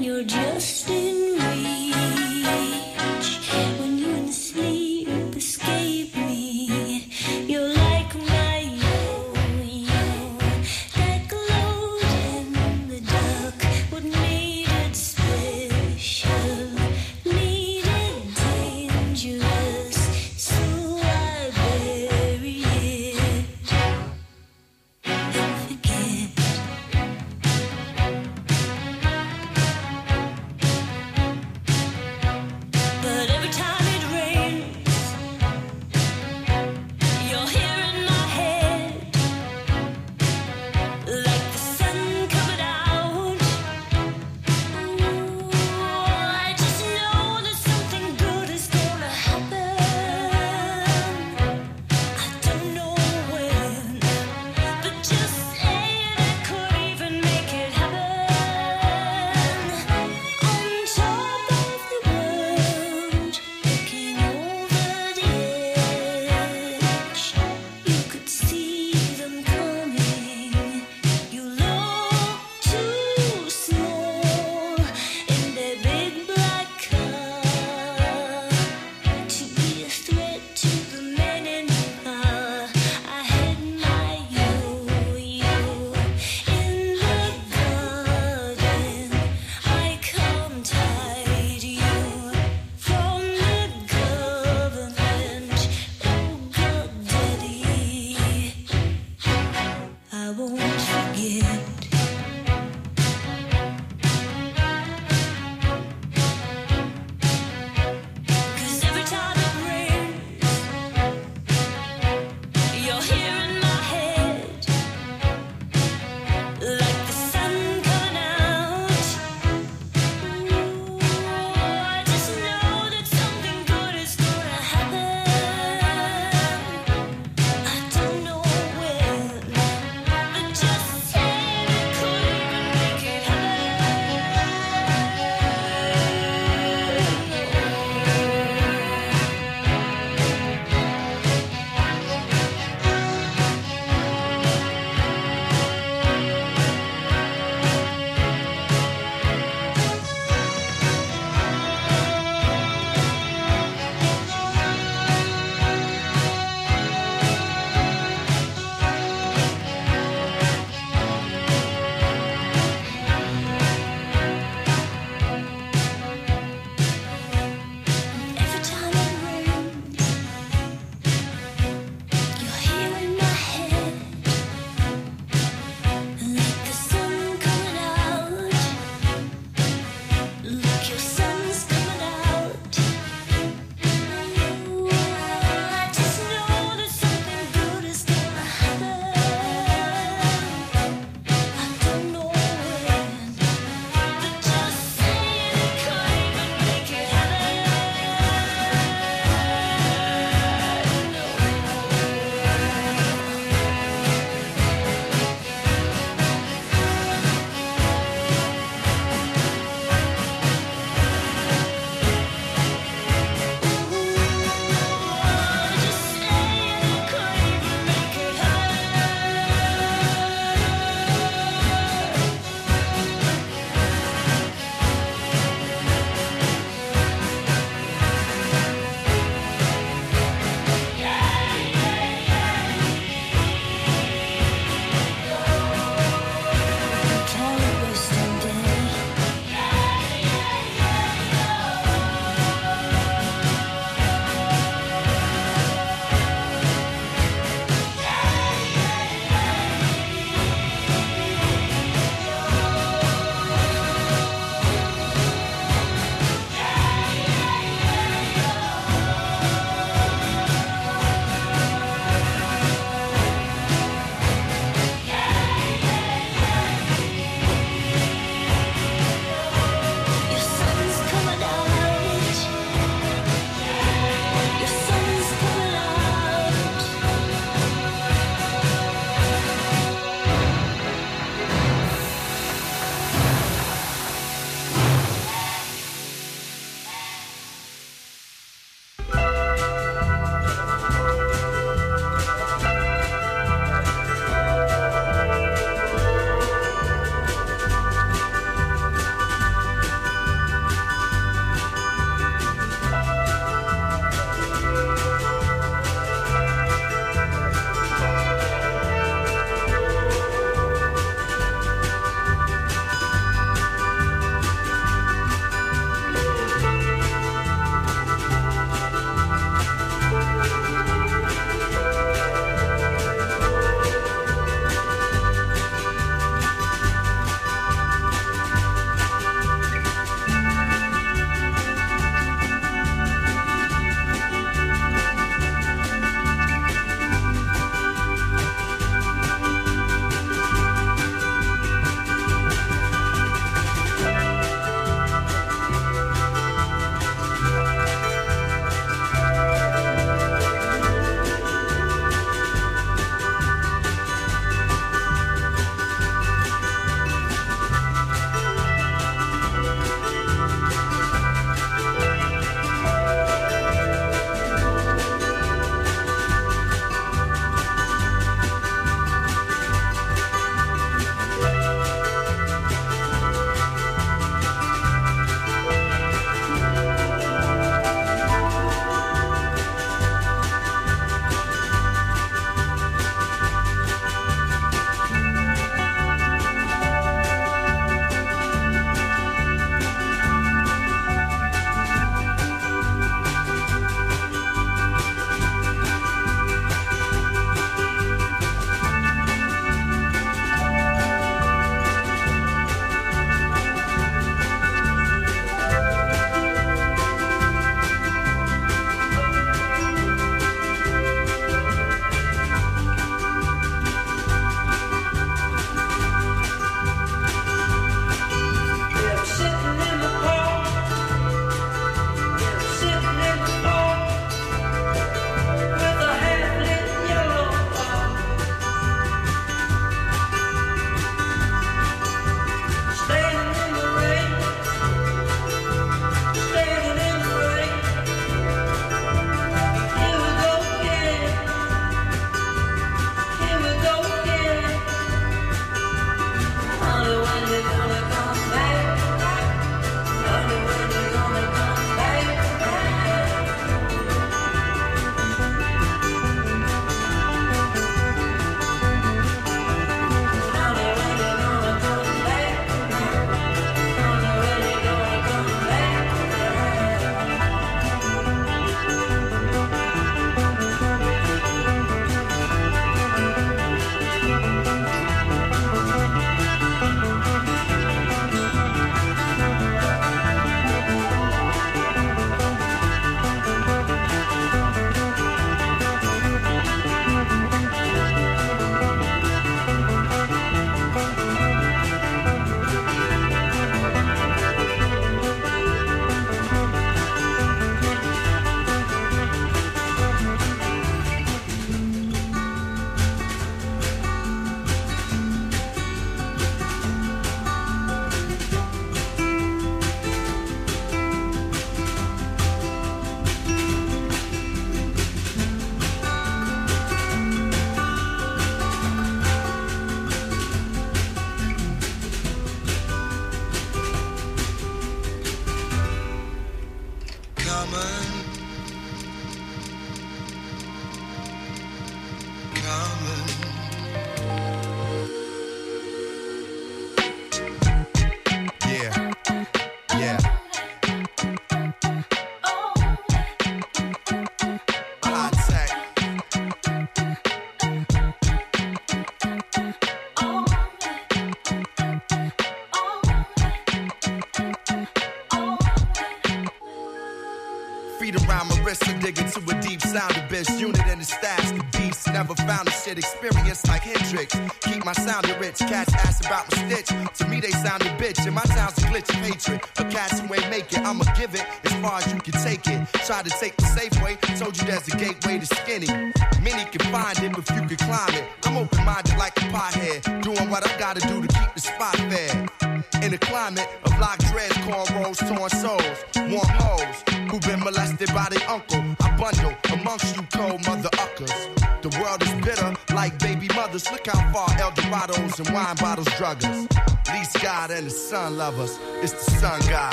digging to a deep sound abyss. Unit in the stats, the beast. Never found a shit experience like Hendrix. Keep my sound rich. Cats ask about my stitch. To me, they sound a bitch. And my town's a glitch of hatred. A cats who ain't make it, I'ma give it as far as you can take it. Try to take the safe way. Told you there's a gateway to skinny. Many can find it if you can climb it. I'm open-minded like a pothead. Doing what I gotta do to keep the spot fair. In a climate of locked dreads, cornrows, torn souls, warm hoes who've been molested by their uncle. I bundle amongst you cold mother uckers. The world is bitter like baby mothers. Look how far El Dorados and wine bottles drug us. Least God and the sun love us. It's the sun God.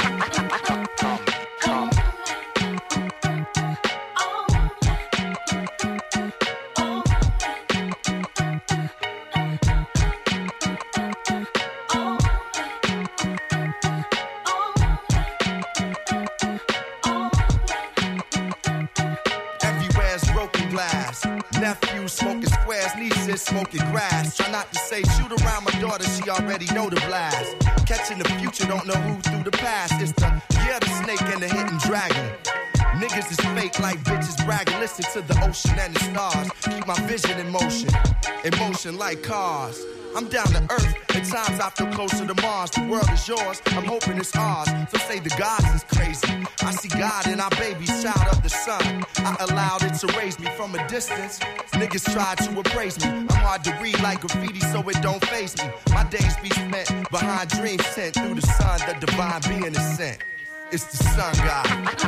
Nephew smoking squares, nieces smoking grass. Try not to say shoot around my daughter, she already know the blast. Catching the future, don't know who through the past. It's the year the snake and the hidden dragon. Niggas is fake like bitches bragging. Listen to the ocean and the stars. Keep my vision in motion, in motion like cars. I'm down to earth, at times I feel closer to Mars. The world is yours, I'm hoping it's ours. So say the gods is crazy. I see God in our baby, child of the sun. I allowed it to raise me from a distance. Niggas try to appraise me. I'm hard to read like graffiti, so it don't faze me. My days be spent behind dreams sent through the sun. The divine being is sent. It's the sun God.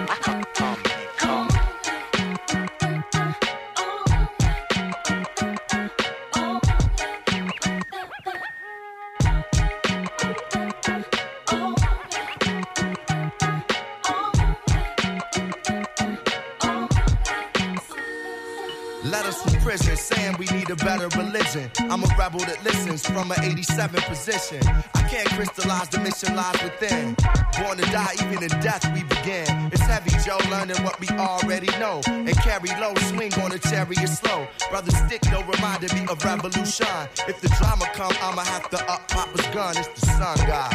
Letters from prison saying we need a better religion. I'm a rebel that listens from an eighty-seven position. I can't crystallize, the mission lies within. Born to die, even in death we begin. It's heavy, Joe, learning what we already know. And carry low, swing on a chariot slow. Brother Stick, though, reminded me of revolution. If the drama come, I'ma have to up Papa's gun. It's the sun God.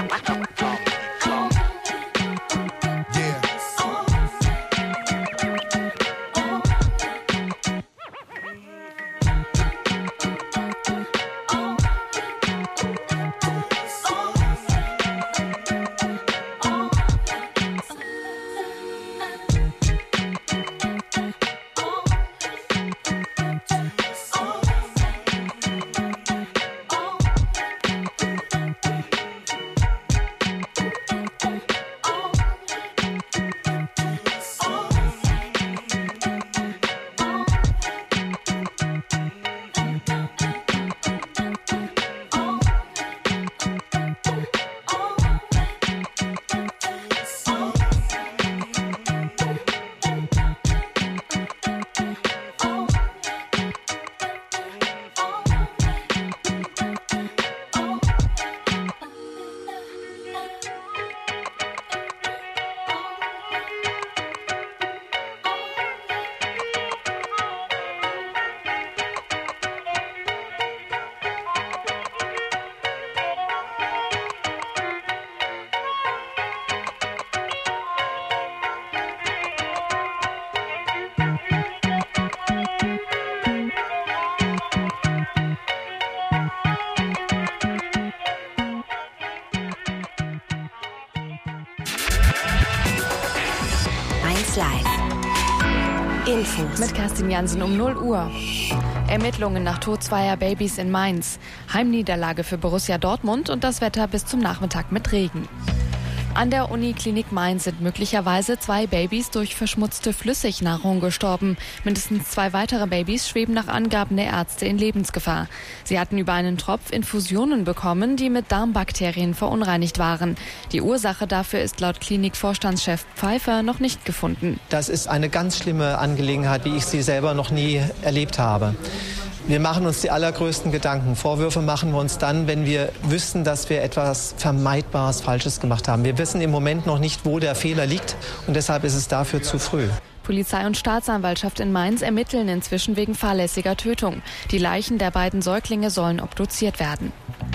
Live. Infos. Mit Kerstin Jansen um null Uhr. Ermittlungen nach Tod zweier Babys in Mainz. Heimniederlage für Borussia Dortmund und das Wetter bis zum Nachmittag mit Regen. An der Uniklinik Mainz sind möglicherweise zwei Babys durch verschmutzte Flüssignahrung gestorben. Mindestens zwei weitere Babys schweben nach Angaben der Ärzte in Lebensgefahr. Sie hatten über einen Tropf Infusionen bekommen, die mit Darmbakterien verunreinigt waren. Die Ursache dafür ist laut Klinikvorstandschef Pfeiffer noch nicht gefunden. Das ist eine ganz schlimme Angelegenheit, wie ich sie selber noch nie erlebt habe. Wir machen uns die allergrößten Gedanken. Vorwürfe machen wir uns dann, wenn wir wüssten, dass wir etwas Vermeidbares Falsches gemacht haben. Wir wissen im Moment noch nicht, wo der Fehler liegt und deshalb ist es dafür zu früh. Polizei und Staatsanwaltschaft in Mainz ermitteln inzwischen wegen fahrlässiger Tötung. Die Leichen der beiden Säuglinge sollen obduziert werden.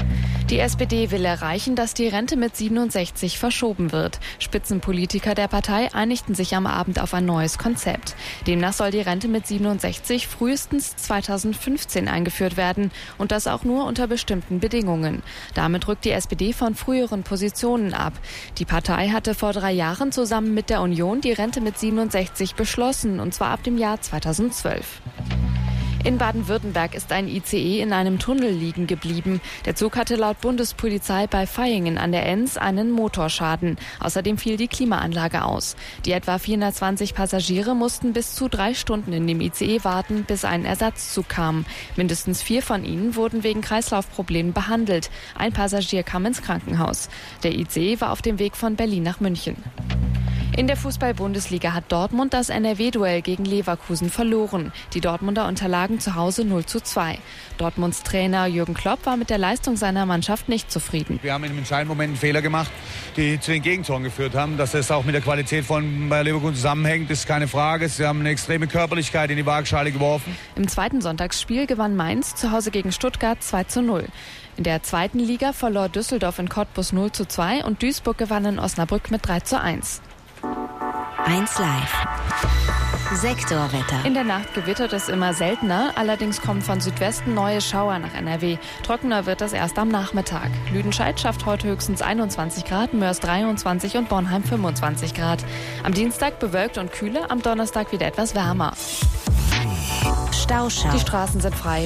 Die S P D will erreichen, dass die Rente mit siebenundsechzig verschoben wird. Spitzenpolitiker der Partei einigten sich am Abend auf ein neues Konzept. Demnach soll die Rente mit siebenundsechzig frühestens zweitausendfünfzehn eingeführt werden und das auch nur unter bestimmten Bedingungen. Damit rückt die S P D von früheren Positionen ab. Die Partei hatte vor drei Jahren zusammen mit der Union die Rente mit siebenundsechzig beschlossen, und zwar ab dem Jahr zweitausendzwölf. In Baden-Württemberg ist ein I C E in einem Tunnel liegen geblieben. Der Zug hatte laut Bundespolizei bei Vaihingen an der Enns einen Motorschaden. Außerdem fiel die Klimaanlage aus. Die etwa vierhundertzwanzig Passagiere mussten bis zu drei Stunden in dem I C E warten, bis ein Ersatzzug kam. Mindestens vier von ihnen wurden wegen Kreislaufproblemen behandelt. Ein Passagier kam ins Krankenhaus. Der I C E war auf dem Weg von Berlin nach München. In der Fußball-Bundesliga hat Dortmund das N R W-Duell gegen Leverkusen verloren. Die Dortmunder unterlagen zu Hause null zu zwei. Dortmunds Trainer Jürgen Klopp war mit der Leistung seiner Mannschaft nicht zufrieden. Wir haben in einem entscheidenden Moment einen Fehler gemacht, die zu den Gegentoren geführt haben. Dass das auch mit der Qualität von Bayer Leverkusen zusammenhängt, ist keine Frage. Sie haben eine extreme Körperlichkeit in die Waagschale geworfen. Im zweiten Sonntagsspiel gewann Mainz zu Hause gegen Stuttgart zwei zu null. In der zweiten Liga verlor Düsseldorf in Cottbus null zu zwei und Duisburg gewann in Osnabrück mit drei zu eins. eins Live. Sektorwetter. In der Nacht gewittert es immer seltener, allerdings kommen von Südwesten neue Schauer nach N R W. Trockener wird es erst am Nachmittag. Lüdenscheid schafft heute höchstens einundzwanzig Grad, Mörs dreiundzwanzig und Bornheim fünfundzwanzig Grad. Am Dienstag bewölkt und kühler, am Donnerstag wieder etwas wärmer. Stauschau. Die Straßen sind frei.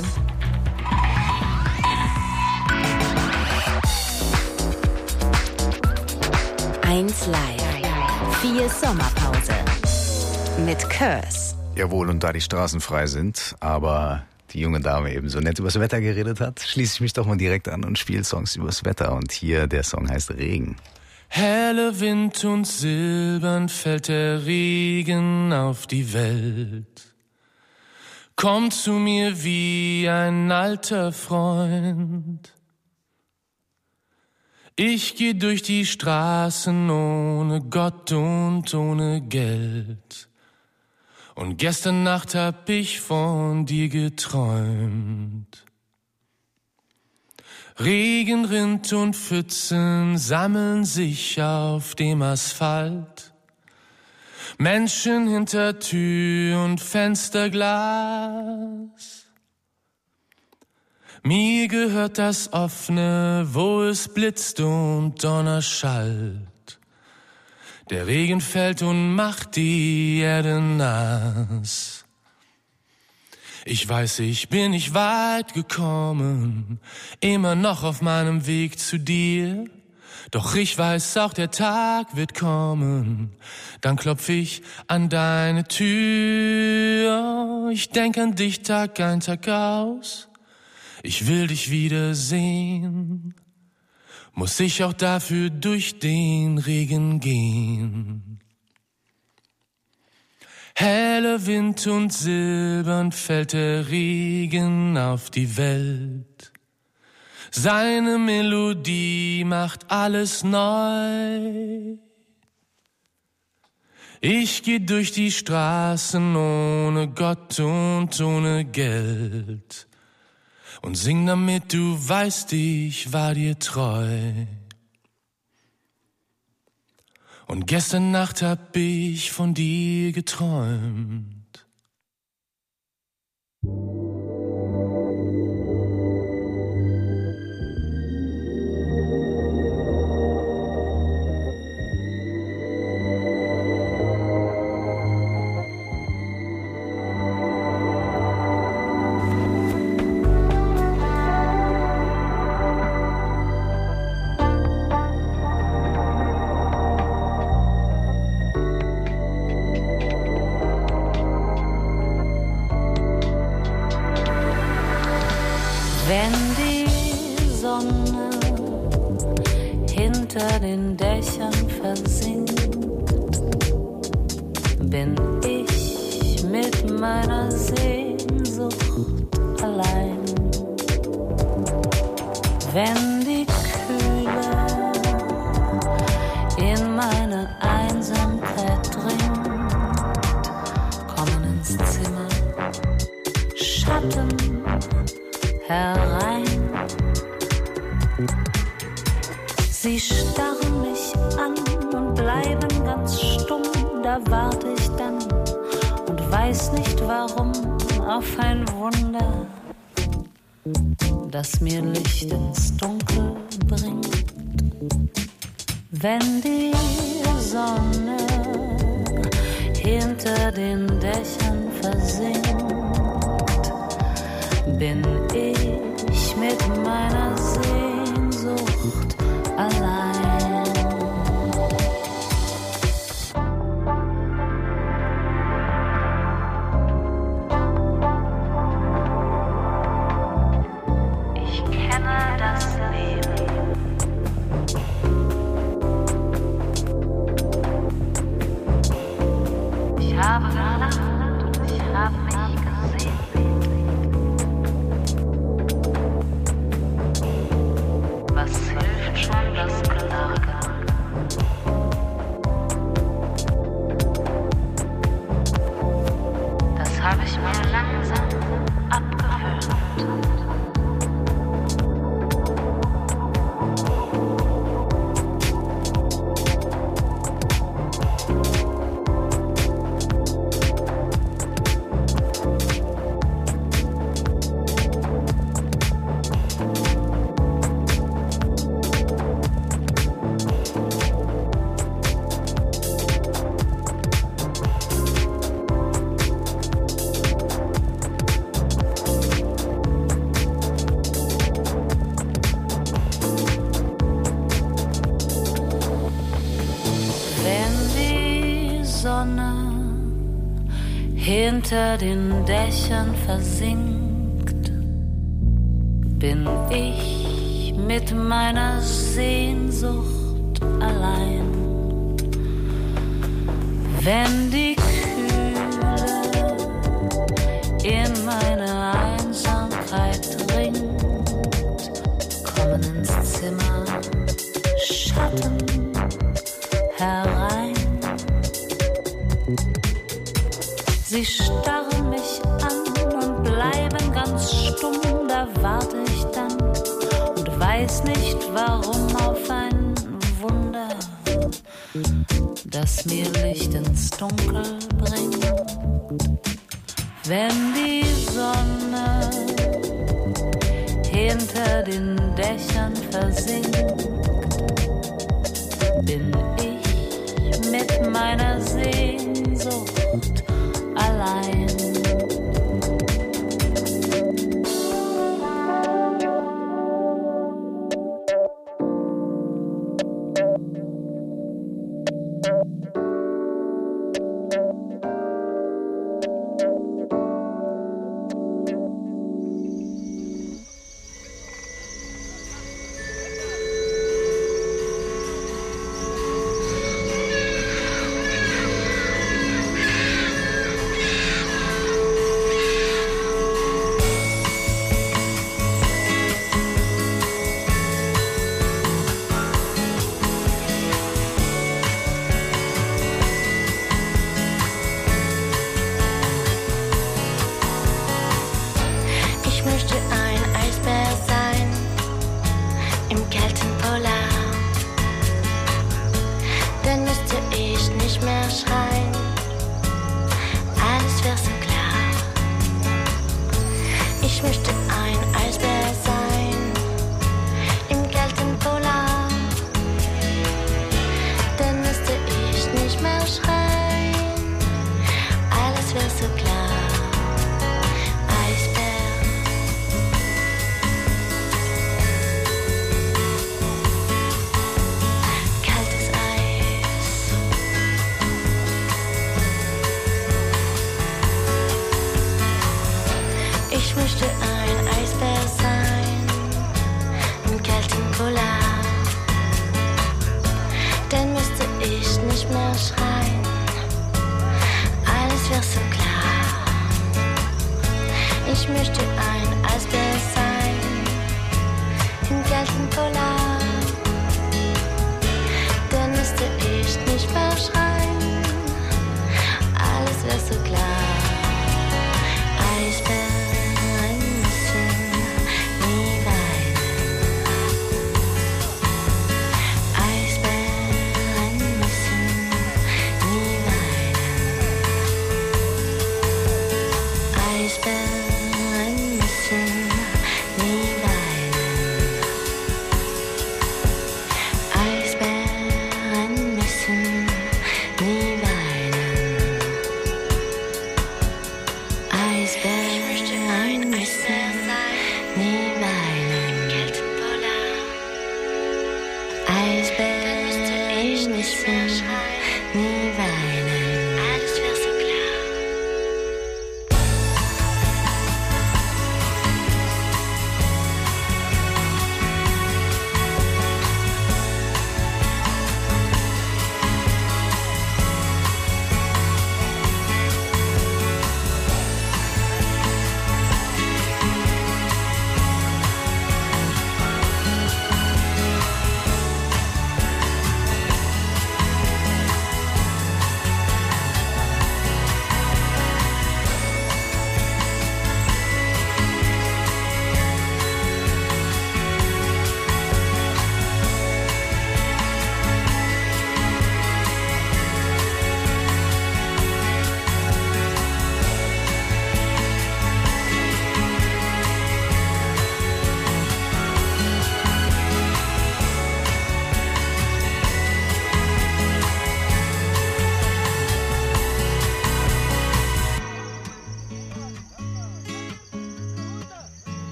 eins Live. Vier Sommerpause. Mit Curse. Jawohl, und da die Straßen frei sind, aber die junge Dame eben so nett übers Wetter geredet hat, schließe ich mich doch mal direkt an und spiele Songs übers Wetter. Und hier, der Song heißt Regen. Helle Wind und silbern fällt der Regen auf die Welt. Komm zu mir wie ein alter Freund. Ich geh durch die Straßen ohne Gott und ohne Geld. Und gestern Nacht hab ich von dir geträumt. Regen rinnt und Pfützen sammeln sich auf dem Asphalt. Menschen hinter Tür und Fensterglas. Mir gehört das Offene, wo es blitzt und Donner schallt. Der Regen fällt und macht die Erde nass. Ich weiß, ich bin nicht weit gekommen, immer noch auf meinem Weg zu dir. Doch ich weiß auch, der Tag wird kommen, dann klopf ich an deine Tür. Ich denk an dich Tag ein, Tag aus. Ich will dich wiedersehen, muss ich auch dafür durch den Regen gehen. Heller Wind und silbern fällt der Regen auf die Welt. Seine Melodie macht alles neu. Ich geh durch die Straßen ohne Gott und ohne Geld. Und sing damit, du weißt, ich war dir treu. Und gestern Nacht hab ich von dir geträumt. Wenn die Sonne hinter den Dächern versinkt, bin ich mit meiner Sehnsucht allein. Wenn die Kühle in meine Einsamkeit dringt, kommen ins Zimmer Schatten herein. Sie starren mich an und bleiben ganz stumm, da warte ich dann und weiß nicht warum auf ein Wunder, das mir Licht ins Dunkel bringt. Wenn die Sonne hinter den Dächern versinkt, bin ich mit meiner Sehnsucht allein. Ich kenne das Leben. Ich habe gelacht und ich habe mich gesehen. Was hilft schon das Gelage? Das habe ich mir langsam abgewöhnt. Hinter den Dächern versinkt, bin ich mit meiner Sehnsucht allein. Wenn die Kühle in meine Einsamkeit dringt, kommen ins Zimmer Schatten herein. Sie starren mich an und bleiben ganz stumm, da warte ich dann und weiß nicht warum auf ein Wunder, das mir Licht ins Dunkel bringt. Wenn die Sonne hinter den Dächern versinkt, bin ich mit meiner Sehnsucht allein.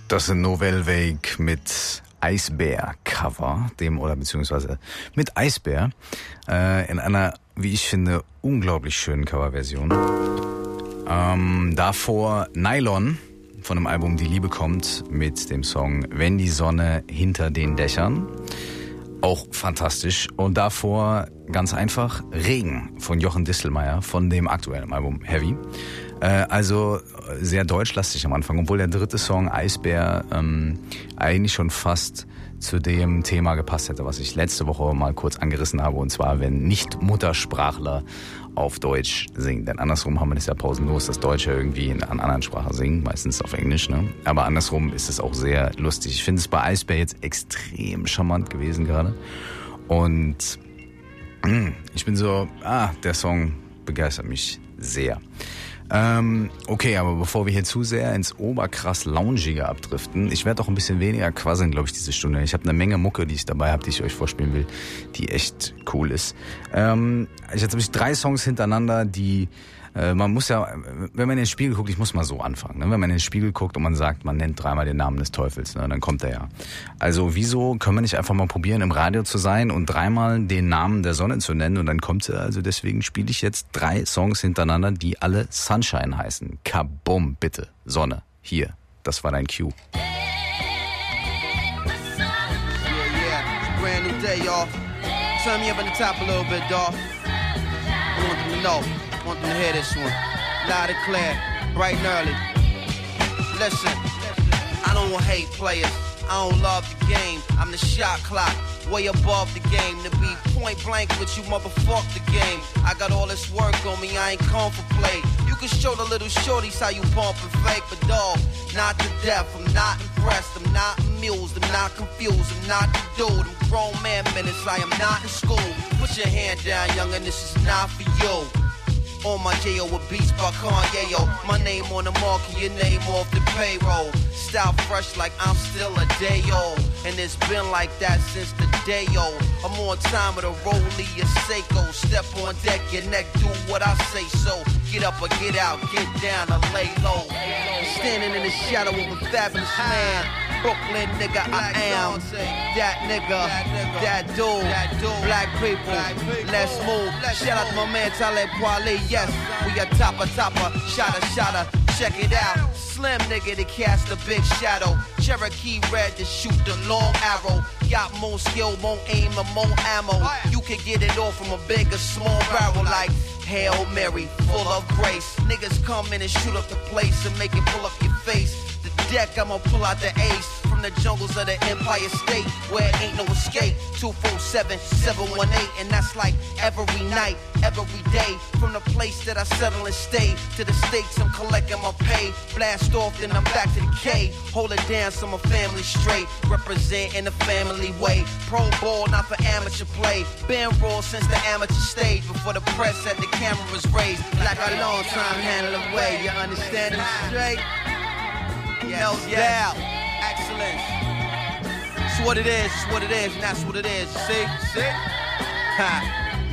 Das sind Nouvelle Vague mit Eisbär-Cover, dem oder beziehungsweise mit Eisbär, äh, in einer, wie ich finde, unglaublich schönen Coverversion. Ähm, davor Nylon von dem Album Die Liebe kommt mit dem Song Wenn die Sonne hinter den Dächern. Auch fantastisch. Und davor ganz einfach Regen von Jochen Distelmeier von dem aktuellen Album Heavy. Äh, also sehr deutschlastig am Anfang, obwohl der dritte Song Eisbär ähm, eigentlich schon fast zu dem Thema gepasst hätte, was ich letzte Woche mal kurz angerissen habe, und zwar, wenn Nicht-Muttersprachler auf Deutsch singen. Denn andersrum haben wir das ja pausenlos, dass Deutsche irgendwie in einer anderen Sprache singen, meistens auf Englisch, ne? Aber andersrum ist es auch sehr lustig. Ich finde es bei Eisbär jetzt extrem charmant gewesen gerade. Und mh, ich bin so, ah, der Song begeistert mich sehr. Ähm, okay, aber bevor wir hier zu sehr ins oberkrass Loungige abdriften, ich werde auch ein bisschen weniger quasseln, glaube ich, diese Stunde. Ich habe eine Menge Mucke, die ich dabei habe, die ich euch vorspielen will, die echt cool ist. Ähm, ich habe drei Songs hintereinander, die äh, man muss ja, wenn man in den Spiegel guckt, ich muss mal so anfangen, ne? Wenn man in den Spiegel guckt und man sagt, man nennt dreimal den Namen des Teufels, ne? Dann kommt er ja. Also wieso können wir nicht einfach mal probieren, im Radio zu sein und dreimal den Namen der Sonne zu nennen und dann kommt er? Also deswegen spiele ich jetzt drei Songs hintereinander, die alle Sunshine heißen. Kabum, bitte. Sonne. Hier. Das war dein Cue. Yeah, yeah. Brand new day, y'all. Turn me up on the top a little bit, dawg. I want them to know. I want them to hear this one. Loud and clear, bright and early. Listen, I don't hate players. I don't love the game. I'm the shot clock, way above the game. To be point blank with you, motherfuck the game. I got all this work on me, I ain't come for play. You can show the little shorties how you pump and fake, but dog, not to death. I'm not impressed, I'm not amused, I'm not confused, I'm not the dude. I'm grown man minutes, I am not in school. Put your hand down, youngin', this is not for you. On my J O with beats by Kanye, yo. My name on the mark and your name off the payroll. Style fresh like I'm still a day old. And it's been like that since the day old. I'm on time with a rollie, a Seiko. Step on deck, your neck, do what I say so. Get up or get out, get down or lay low. Standing in the shadow of a fabulous man. Brooklyn nigga, I am that nigga, that dude, black people, let's move. Shout out to my man Talib Kweli, yes, we a topper, topper, shotter, shotter, check it out. Slim nigga to cast a big shadow, Cherokee red to shoot the long arrow. Got more skill, more aim, and more ammo. You can get it all from a big or small barrel like Hail Mary, full of grace. Niggas come in and shoot up the place and make it pull up your face. Deck, I'ma pull out the ace from the jungles of the Empire State where it ain't no escape. Two four seven, seven one eight, and that's like every night, every day. From the place that I settle and stay to the states I'm collecting my pay. Blast off, then I'm back to the K. Hold it down so my family straight. Represent in a family way. Pro ball, not for amateur play. Been raw since the amateur stage before the press had the cameras raised. Like a long time handle away. You understand me straight? No doubt. Excellence. It's what it is, it's what it is, and that's what it is. See? See? Ha.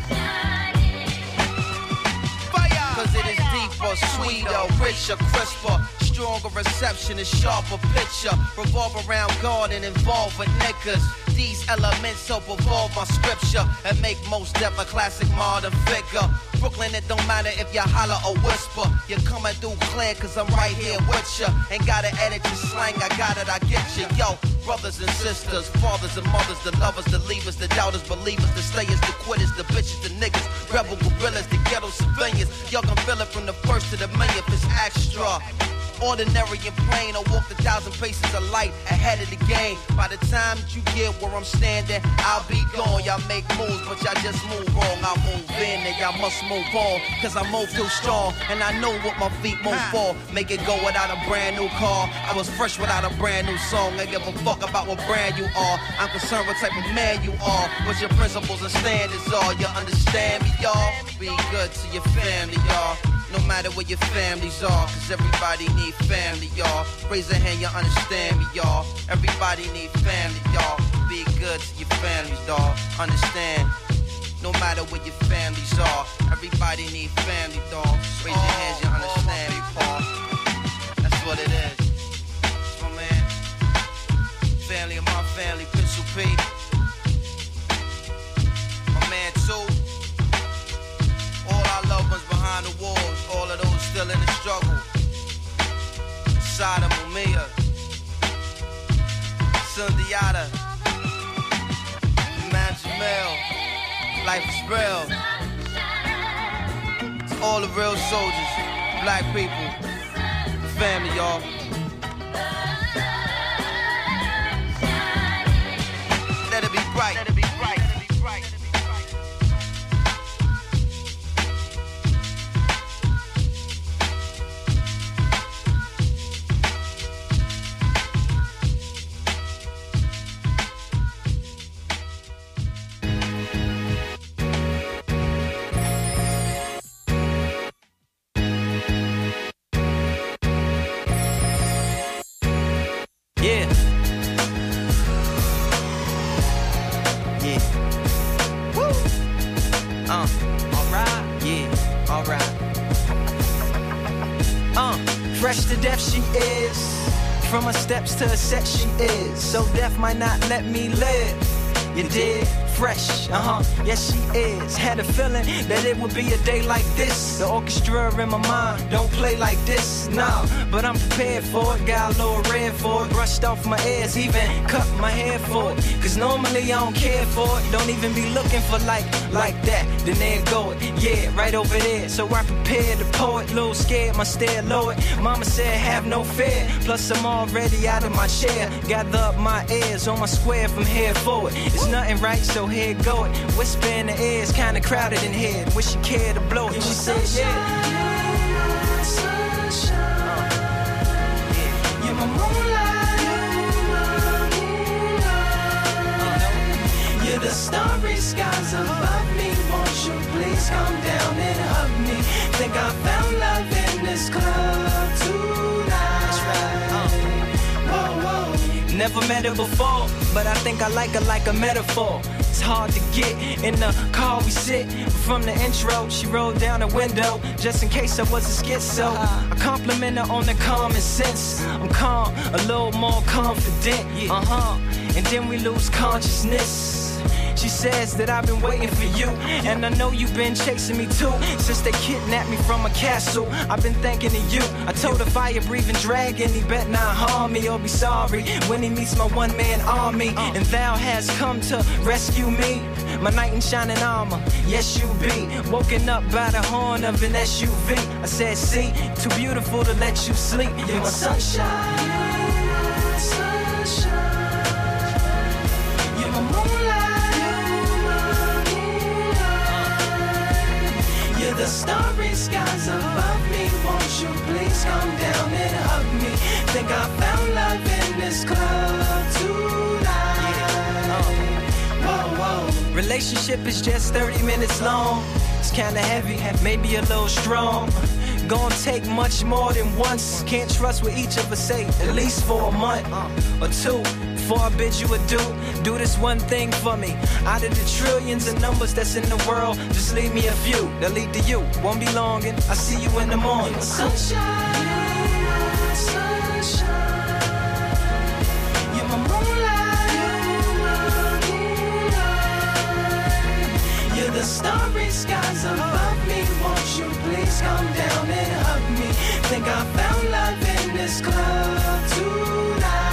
Fire! Cause it is deeper, sweeter, richer, crisper. Stronger reception, a sharper picture. Revolve around God and involve with niggas. These elements help evolve my scripture and make most death a classic modern figure. Brooklyn, it don't matter if you holler or whisper. You're coming through clear cause I'm right here with ya. Ain't gotta edit your slang, I got it, I get you. Yo, brothers and sisters, fathers and mothers, the lovers, the leavers, the doubters, believers, the stayers, the quitters, the bitches, the niggas, rebel guerrillas, the ghetto civilians. Y'all can feel it from the first to the millionth, it's extra. Ordinary and plain, I walk a thousand paces of light ahead of the game. By the time that you get where I'm standing, I'll be gone. Y'all make moves, but y'all just move wrong. I move in and y'all must move on. Cause I move too strong, and I know what my feet move for. Make it go without a brand new car. I was fresh without a brand new song. I give a fuck about what brand you are. I'm concerned what type of man you are. What your principles and standards are. You understand me, y'all? Be good to your family, y'all. No matter where your families are, cause everybody need family, y'all. Raise a hand, you understand me, y'all. Everybody need family, y'all. Be good to your families, dawg. Understand. No matter where your families are, everybody need family, dawg. Raise your hands, you understand me, Paul. That's what it is. That's my man. family, Pistol P. My man, too. All our loved ones behind the walls, all of those still in the struggle. Sada Mumia, Sundiata, Man Jamel, Life is real. All the real soldiers, black people, family, y'all. Let it be bright. Let it be bright. Let it be bright. Yeah. Yeah. Woo. Uh, alright. Yeah, alright. Uh, fresh to death she is. From her steps to her set she is. So death might not let me live. You did? Fresh, uh-huh, yes she is. Had a feeling that it would be a day like this. The orchestra in my mind don't play like this, nah. But I'm prepared for it, got a little red for it. Brushed off my ears, even cut my hair for it. Cause normally I don't care for it. Don't even be looking for like, like that. Then there go it, yeah, right over there. So I prepared the poet, little scared, my stare lowered. Mama said have no fear, plus I'm already out of my chair. Gather up my ears on my square from here forward. It's nothing right, so here go it. Whisper in the ears, kinda crowded in here. Wish you cared to blow it. She said, yeah. You're my moonlight. You're the starry skies above me. Won't you please come down and hug me? Think I found love in this club tonight. That's right. Uh. Whoa, whoa. Never met her before, but I think I like her like a metaphor. It's hard to get in the car we sit. From the intro, she rolled down the window just in case I was a schizo. I compliment her on the common sense. I'm calm, a little more confident. Uh-huh. And then we lose consciousness. She says that I've been waiting for you, and I know you've been chasing me too. Since they kidnapped me from a castle, I've been thinking of you. I told a fire-breathing dragon he bet not harm me or be sorry when he meets my one-man army. And thou hast come to rescue me, my knight in shining armor. Yes, you be woken up by the horn of an S U V. I said, see, too beautiful to let you sleep. You're my sunshine, sunshine. You're my moonlight. The starry skies above me. Won't you please come down and hug me? Think I found love in this club tonight. Yeah. Whoa, whoa. Relationship is just thirty minutes long. It's kinda heavy, maybe a little strong. Gonna take much more than once. Can't trust what each of us say, at least for a month or two. Before I bid you adieu, do this one thing for me. Out of the trillions of numbers that's in the world, just leave me a few that lead to you. Won't be long and I'll see you in the morning. Sunshine, sunshine. You're my moonlight. You're the starry skies above me. Won't you please come down and hug me? Think I found love in this club tonight.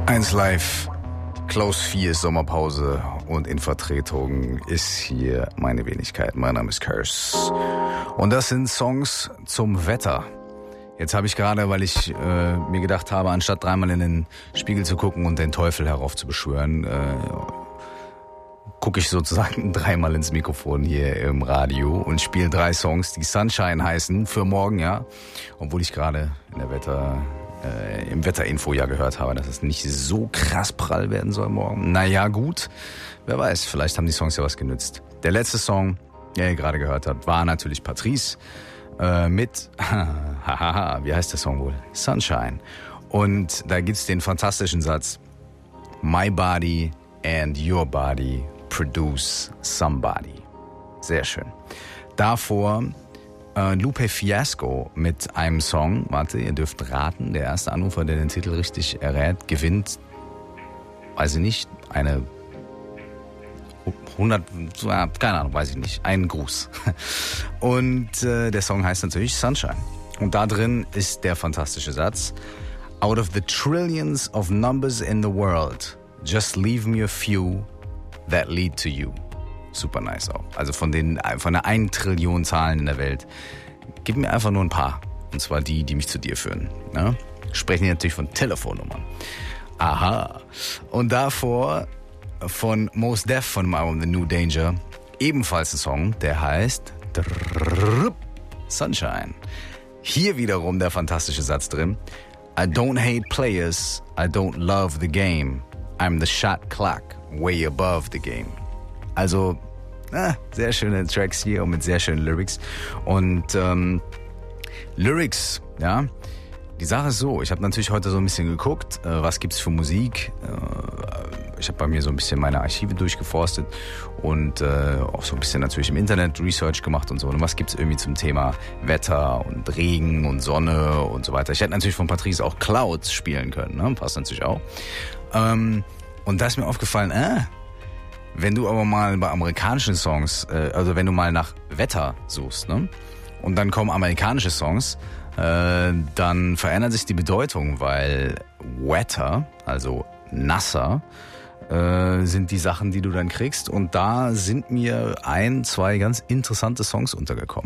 eins Live, Klaus vier Sommerpause und in Vertretung ist hier meine Wenigkeit. Mein Name ist Curse. Und das sind Songs zum Wetter. Jetzt habe ich gerade, weil ich äh, mir gedacht habe, anstatt dreimal in den Spiegel zu gucken und den Teufel heraufzubeschwören, äh, gucke ich sozusagen dreimal ins Mikrofon hier im Radio und spiele drei Songs, die Sunshine heißen, für morgen, ja. Obwohl ich gerade in der Wetter... Äh, im Wetterinfo ja gehört habe, dass es nicht so krass prall werden soll morgen. Naja, gut. Wer weiß, vielleicht haben die Songs ja was genützt. Der letzte Song, den ihr gerade gehört habt, war natürlich Patrice äh, mit, hahaha, wie heißt der Song wohl? Sunshine. Und da gibt's den fantastischen Satz, My body and your body produce somebody. Sehr schön. Davor Uh, Lupe Fiasco mit einem Song, warte, ihr dürft raten, der erste Anrufer, der den Titel richtig errät, gewinnt, weiß ich nicht, eine hundert, keine Ahnung, weiß ich nicht, einen Gruß. Und uh, der Song heißt natürlich Sunshine. Und da drin ist der fantastische Satz, Out of the trillions of numbers in the world, just leave me a few that lead to you. Super nice auch. Also von den von der einen Trillion Zahlen in der Welt. Gib mir einfach nur ein paar. Und zwar die, die mich zu dir führen. Ja? Sprechen hier natürlich von Telefonnummern. Aha. Und davor von Mos Def von dem Album The New Danger. Ebenfalls ein Song, der heißt Sunshine. Hier wiederum der fantastische Satz drin. I don't hate players. I don't love the game. I'm the shot clock. Way above the game. Also, äh, sehr schöne Tracks hier und mit sehr schönen Lyrics. Und ähm, Lyrics, ja, die Sache ist so, ich habe natürlich heute so ein bisschen geguckt, äh, was gibt's für Musik. Äh, ich habe bei mir so ein bisschen meine Archive durchgeforstet und äh, auch so ein bisschen natürlich im Internet Research gemacht und so. Und was gibt's irgendwie zum Thema Wetter und Regen und Sonne und so weiter. Ich hätte natürlich von Patrice auch Clouds spielen können, ne? Passt natürlich auch. Ähm, und da ist mir aufgefallen, äh, wenn du aber mal bei amerikanischen Songs, äh, also wenn du mal nach Wetter suchst, ne, und dann kommen amerikanische Songs, äh, dann verändert sich die Bedeutung, weil wetter, also nasser, äh, sind die Sachen, die du dann kriegst. Und da sind mir ein, zwei ganz interessante Songs untergekommen.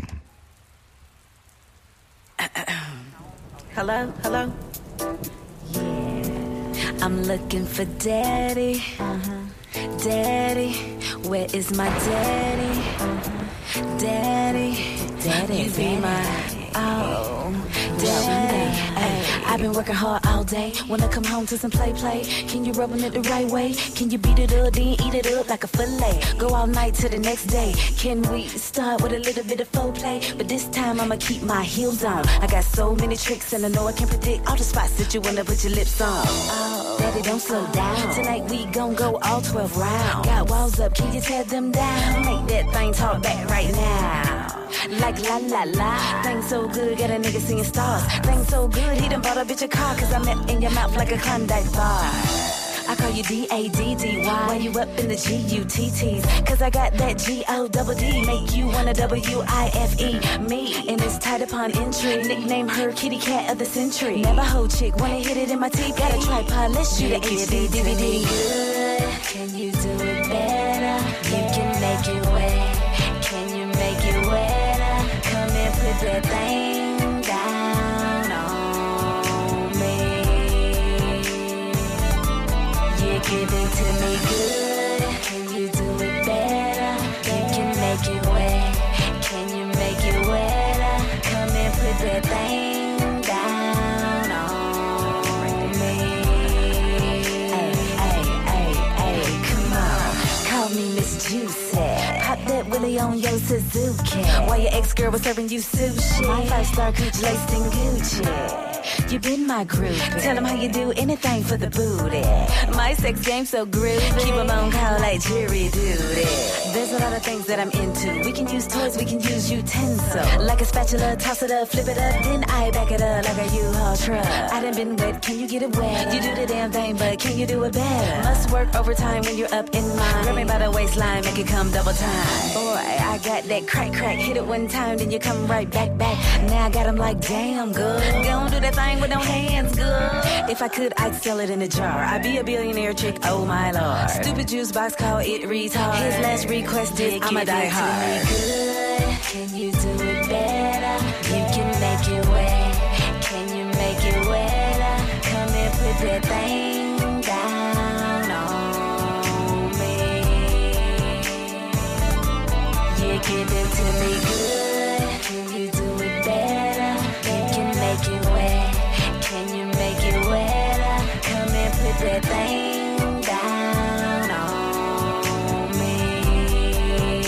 Hello, hello. Yeah, I'm looking for daddy. Uh-huh. Daddy, where is my daddy? Daddy, daddy, you be my, oh, daddy. Ay, I've been working hard all day. Wanna come home to some play, play. Can you rub 'em it the right way? Can you beat it up, then eat it up like a fillet? Go all night to the next day. Can we start with a little bit of foreplay? But this time I'ma keep my heels on. I got so many tricks and I know I can predict all the spots that you wanna put your lips on. Oh, daddy, don't slow down. Tonight we gon' go all twelve rounds. Got walls up, can you tear them down? Make that thing talk back right now. Like la la la, thing so good, got a nigga seeing stars. Thing so good, he done bought a bitch a car, cause I'm in your mouth like a Klondike bar. I call you D A D D Y, why you up in the G U T Ts? Cause I got that G O D D, make you wanna W I F E me. And it's tight upon entry, nickname her kitty cat of the century. Navajo chick, wanna hit it in my teeth, got a tripod, let's shoot a H D D V D. Good, can you do it better? You can make it wet, can you make it wetter? Come and put that thing down on me. You give it to me good, can you do it better? You can make it wet, can you make it wetter? Come and put that thing down on me. Ay, ay, ay, ay, come on, call me Miss Juicy. Pop that Willie on your Suzuki. While your ex-girl was serving you sushi. My five-star Gucci laced in Gucci. You been my groupie. Tell them how you do anything for the booty. My sex game so groovy. Keep them on call like jury duty. There's a lot of things that I'm into. We can use toys, we can use utensil. Like a spatula, toss it up, flip it up, then I back it up like a U-Haul truck. I done been wet, can you get it wet? You do the damn thing, but can you do it better? Must work overtime when you're up in mine. Grab me by the waistline, make it come double time. Boy, I I got that crack, crack. Hit it one time, then you come right back, back. Now I got them like, damn, good. Gon' do that thing with no hands, good. If I could, I'd sell it in a jar. I'd be a billionaire chick, oh my lord. Stupid juice box, call it retard. His last request is, I'ma die hard. Good, can you do it better? You can make it wet. Can you make it wetter? Come and put that thing down on me. You give it to me good. Can you do it better? You can make it wet. Can you make it wetter? Come and put that thing down on me.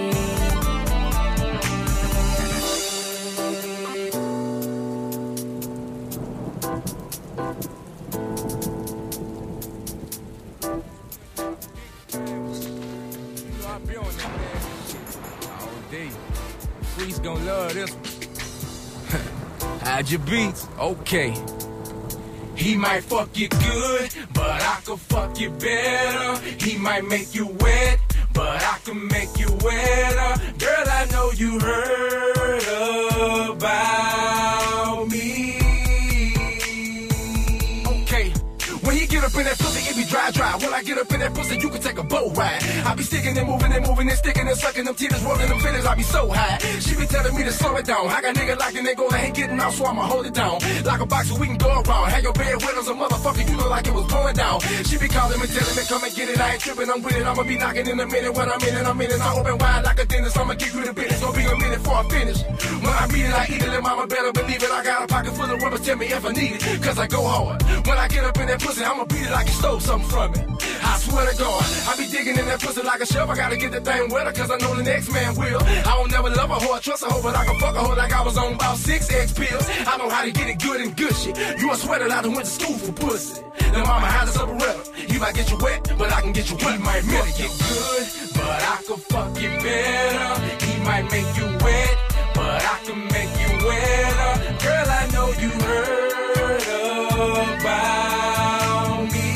I be on that, man. All day. Freeze gon' love this one. Hide your beats. Okay. He might fuck you good, but I could fuck you better. He might make you wet, but I can make you wetter. Girl, I know you heard about me. Okay. When he get up in that pussy, it be dry, dry. When I get up in that pussy, you can take a boat ride. I be sticking and moving and moving and sticking and sucking them titties, rolling them fillers. I be so high. She be telling me to slow it down. I got niggas like they go, they ain't getting out, so I'ma hold it down. Like a box so we can go around. Have your bed with us, a motherfucker, you know like it was going down. She be calling me, telling me, come and get it. I ain't tripping, I'm with it. I'ma be knocking in a minute. When I'm in it, I'm in it. I open wide like a dentist. I'ma give you the business. Gonna be a minute before I finish. When I meet it, I eat it, and mama better believe it. I got a pocket full of rubber, tell me if I need it. Cause I go hard. When I get up in that pussy, I'ma beat it like you stole something from me. I swear to God, I be digging in that pussy like a shelf. I gotta get the thing wetter, cause I know the next man will. I don't never love a hoe, trust a hoe, but I can fuck a hoe like I was on about six X pills. I know how to get it good and gushy. You a sweater out and went to school for pussy. Then mama has a submarella. He might get you wet, but I can get you wet. He might make you good, but I can fuck you better. He might make you wet, but I can make you wetter. Girl, I know you heard about me.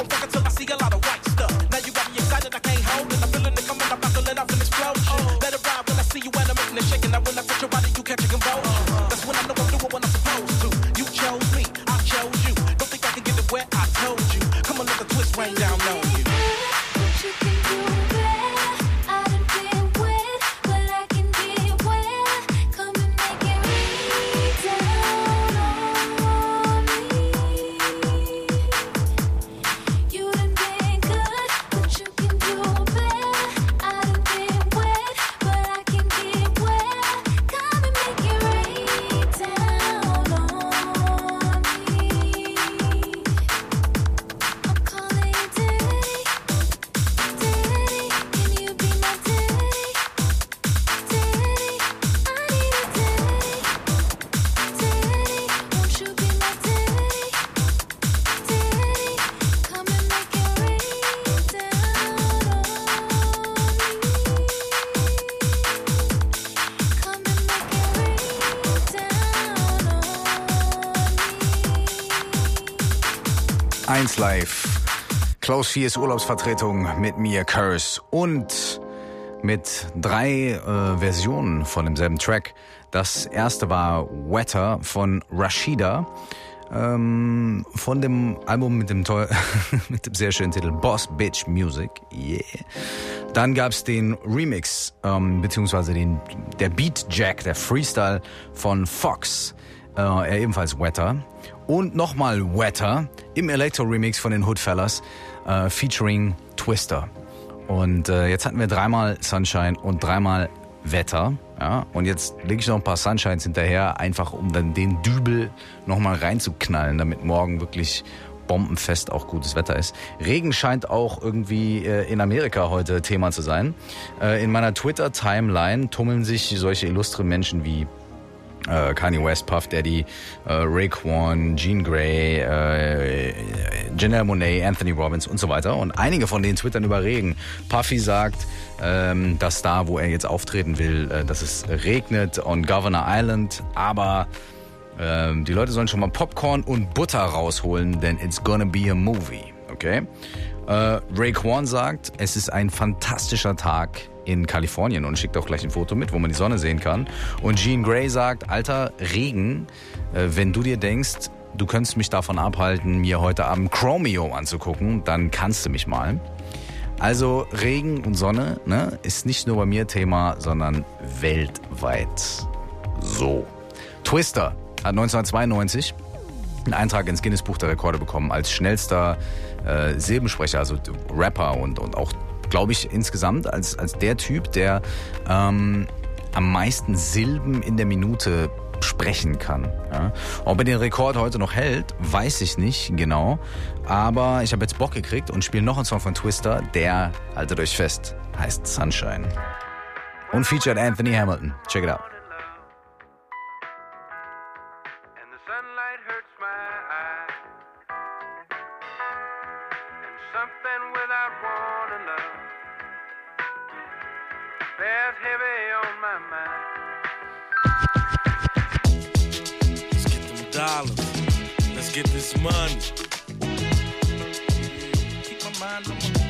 Let it ride. told you. Come on, let the twist rain down on you. eins Live. Klaus Viers Urlaubsvertretung mit mir, Curse. Und mit drei äh, Versionen von demselben Track. Das erste war Wetter von Rashida. Ähm, von dem Album mit dem, toll, mit dem sehr schönen Titel Boss Bitch Music. Yeah. Dann gab's den Remix, ähm, beziehungsweise den, der Beat Jack, der Freestyle von Fox. Äh, er ebenfalls Wetter. Und nochmal Wetter im Electro-Remix von den Hoodfellas, äh, featuring Twister. Und äh, jetzt hatten wir dreimal Sunshine und dreimal Wetter. Ja? Und jetzt lege ich noch ein paar Sunshines hinterher, einfach um dann den Dübel nochmal reinzuknallen, damit morgen wirklich bombenfest auch gutes Wetter ist. Regen scheint auch irgendwie äh, in Amerika heute Thema zu sein. Äh, in meiner Twitter-Timeline tummeln sich solche illustre Menschen wie Uh, Kanye West, Puff Daddy, uh, Raekwon, Jean Grey, uh, Janelle Monáe, Anthony Robbins und so weiter. Und einige von denen twittern über Regen. Puffy sagt, ähm, dass da, wo er jetzt auftreten will, äh, dass es regnet on Governor Island. Aber ähm, die Leute sollen schon mal Popcorn und Butter rausholen, denn it's gonna be a movie. Okay? Uh, Raekwon sagt, es ist ein fantastischer Tag in Kalifornien und schickt auch gleich ein Foto mit, wo man die Sonne sehen kann. Und Jean Grey sagt, alter Regen, äh, wenn du dir denkst, du könntest mich davon abhalten, mir heute Abend Chromeo anzugucken, dann kannst du mich mal. Also Regen und Sonne, ne, ist nicht nur bei mir Thema, sondern weltweit. So. Twister hat neunzehnhundertzweiundneunzig einen Eintrag ins Guinness-Buch der Rekorde bekommen als schnellster äh, Silbensprecher, also Rapper und, und auch, glaube ich, insgesamt als, als der Typ, der ähm, am meisten Silben in der Minute sprechen kann. Ja. Ob er den Rekord heute noch hält, weiß ich nicht genau. Aber ich habe jetzt Bock gekriegt und spiele noch einen Song von Twister, der, haltet euch fest, heißt Sunshine. Und featured Anthony Hamilton. Check it out. Let's get this money. Keep my mind on my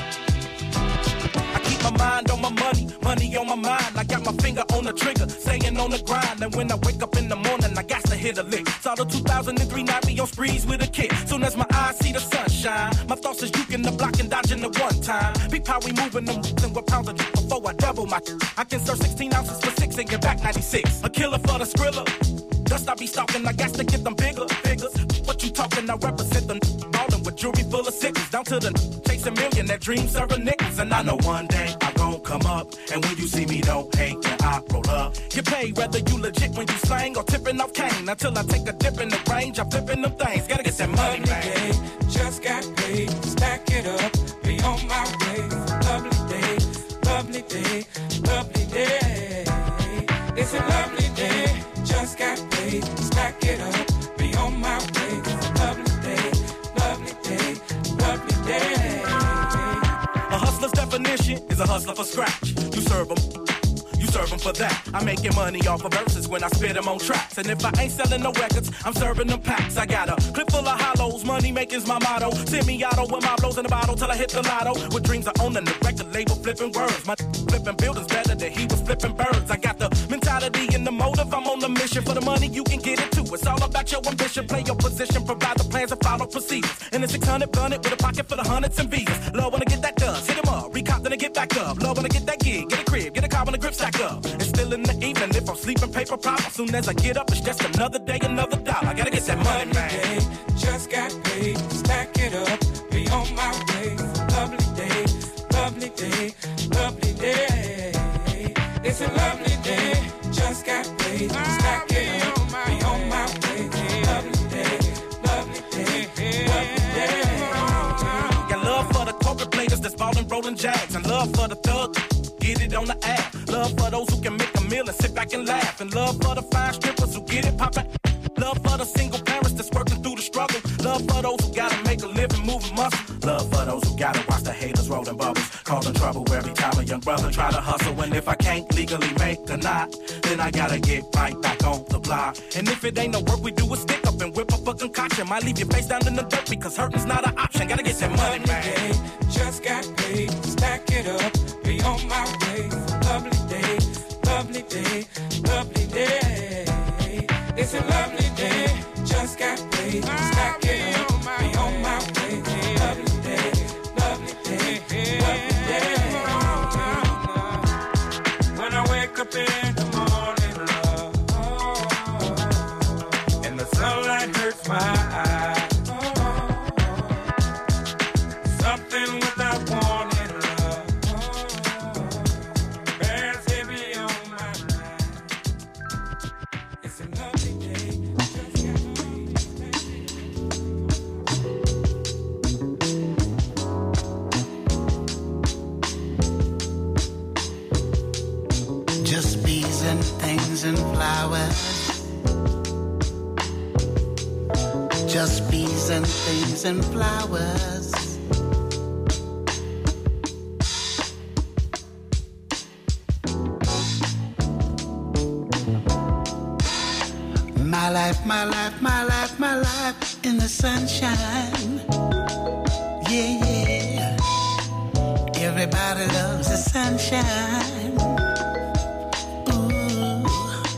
I keep my mind on my money, money on my mind. I got my finger on the trigger, staying on the grind. And when I wake up in the morning, I got to hit a lick. Saw the two thousand three night me on sprees with a kid. Soon as my eyes see the sunshine, my thoughts is juking the block and dodging the one time. Big how we moving them and what pounds of before I double my. I can serve sixteen ounces for six and get back ninety-six. A killer for the skrilla. Dust I be stalking, I got to get them bigger figures. What you talking, I represent them ballin' with jewelry full of sickles. Down to the chasing million, that dream serving nickels. And I know one day I'm gon' come up. And when you see me, don't hate that I roll up. Get paid whether you legit when you slang or tipping off cane. Until I take a dip in the range, I'm flipping them things. Gotta get that money, man. Just got paid, stack it up, be on my way. Lovely day, lovely day, lovely day. It's a lovely day. Just got paid, stack it up, be on my way. Lovely day, lovely day, lovely day. A hustler's definition is a hustler for scratch. You serve them, you serve them for that. I'm making money off of verses when I spit them on tracks. And if I ain't selling no records, I'm serving them packs. I got a clip full of hollows, money making's my motto. Semi-auto with my blows in the bottle till I hit the lotto. With dreams I own the record label flipping words. My flipping buildings better than he was flipping birds. I got the mentality mentality and the motive. I'm on a mission for the money, you can get it too. It's all about your ambition, play your position, provide the plans and follow procedures. In a six hundred gun it with a pocket for the hundreds and visas. Love when I get that dust, hit him up, recop then I get back up. Love when I get that gig, get a crib, get a car when the grip stack up. It's still in the evening, if I'm sleeping paper problem. Soon as I get up, it's just another day, another dollar. I gotta get that money, man. Day, just got paid, stack it up, be on my way. Lovely day, lovely day, lovely day. It's a lovely day, just got paid, stack it up, be on my way. Lovely day, lovely day, lovely day. Got love for the corporate players that's ballin' rollin' jags, and love for the thug, get it on the app. Love for those who can make a meal and sit back and laugh, and love for the fine strippers who get it poppin'. Love for the single parents that's working through the struggle. Love for those who gotta make a living moving muscle. Love for those who gotta watch the haters rolling bubbles, causing trouble every time a young brother try to hustle. And if I can't legally make a knot, then I gotta get right back on the block. And if it ain't no work, we do a stick up and whip up a concoction. Might leave your face down in the dirt because hurting's not an option. Gotta get that money, man. Day, just got paid, stack it up, be on my way. Lovely day, lovely day, lovely day. It's a lovely day, just got paid, stack it up, be on my way. Lovely day, lovely day, lovely day. When I wake up in the morning, love, and the sunlight hurts my eyes. Something without warning, love, bears heavy on my mind. It's a lovely day, just got Just bees and things and flowers. Just bees and things and flowers. My life, my life, my life, my life in the sunshine. Yeah, yeah. Everybody loves the sunshine. Ooh,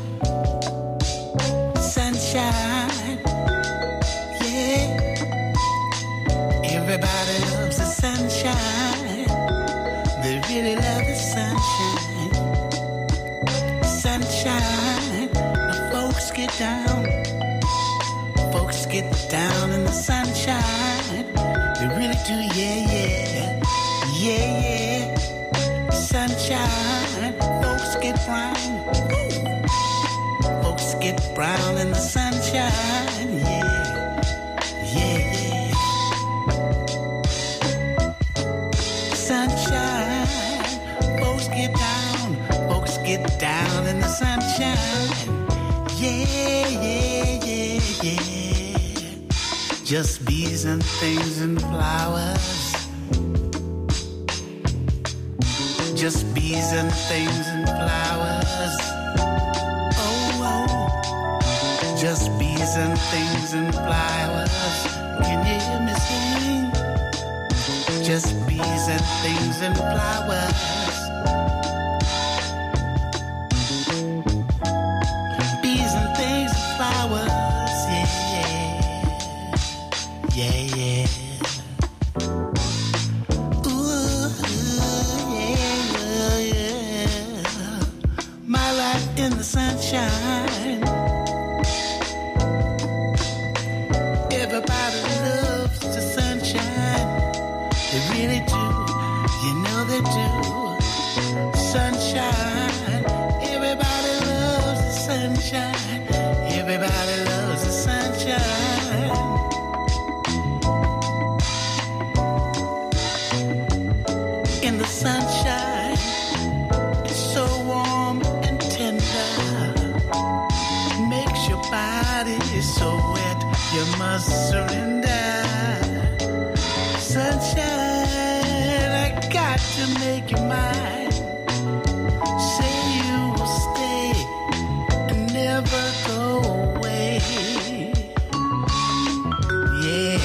sunshine. Yeah. Everybody loves the sunshine. They really love the sunshine. Sunshine. The folks get down. Folks get down in the sunshine. They really do, yeah, yeah. Yeah, yeah. Sunshine. Folks get brown. Ooh. Folks get brown in the sunshine. Yeah. Yeah, yeah. Sunshine. Folks get down. Folks get down in the sunshine. Yeah, yeah, yeah, yeah. Just bees and things and flowers. Just bees and things and flowers. Oh, oh. Just bees and things and flowers. Can you hear me sing? Just bees and things and flowers. Bees and things and flowers. Yeah, yeah, yeah. In the sunshine, everybody loves the sunshine. They really do, you know they do. Sunshine, everybody loves the sunshine. Everybody loves the sunshine. In the sunshine, it's so warm and tender. Makes your body so wet, you must surrender. Sunshine, I got to make you mine. Say you will stay and never go away. Yeah,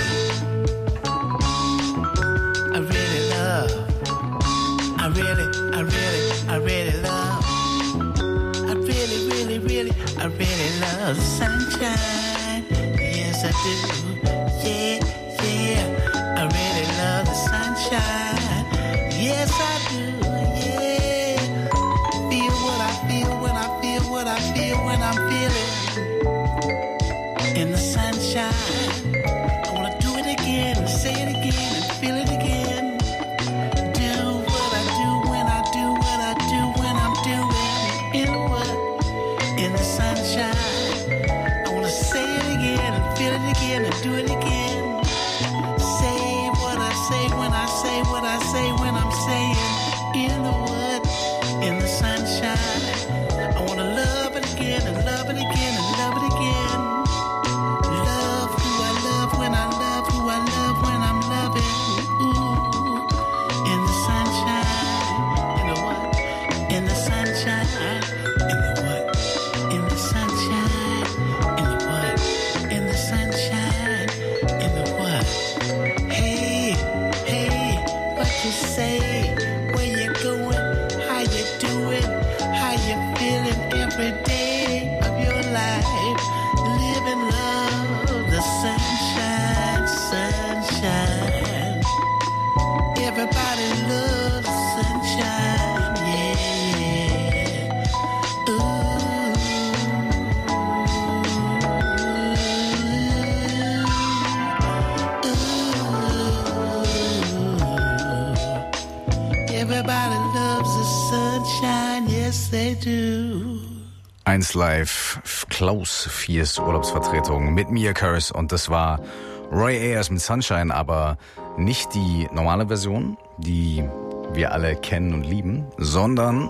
I really love, I really, I really, I really love, I really, really love the sunshine. Yes, I do. Yeah, yeah. I really love the sunshine. Yes, I do. Yeah. Feel what I feel when I feel what I feel when I'm feeling in the sunshine. I wanna do it again, say it again, and feel it again. Do what I do when I do what I do when I'm doing in what? In the sunshine. I wanna say it again and feel it again and do it again. Say what I say when I say what I say when I'm saying in the what? In the sunshine. I wanna love it again and love it again and love it again. Love who I love when I love who I love when I'm loving. Ooh, in the sunshine. In the what? In the sunshine. In the what? In the sunshine. In the what? In the sunshine. In the what? Hey, hey, what you say? Where you going? How you doing? How you feeling every day of your life? Live and love the sunshine, sunshine. Everybody loves the sunshine, yeah. Ooh, ooh. Everybody loves the sunshine, yes they do. eins Live, Klaus Viers Urlaubsvertretung mit Mia Curse und das war Roy Ayers mit Sunshine, aber nicht die normale Version, die wir alle kennen und lieben, sondern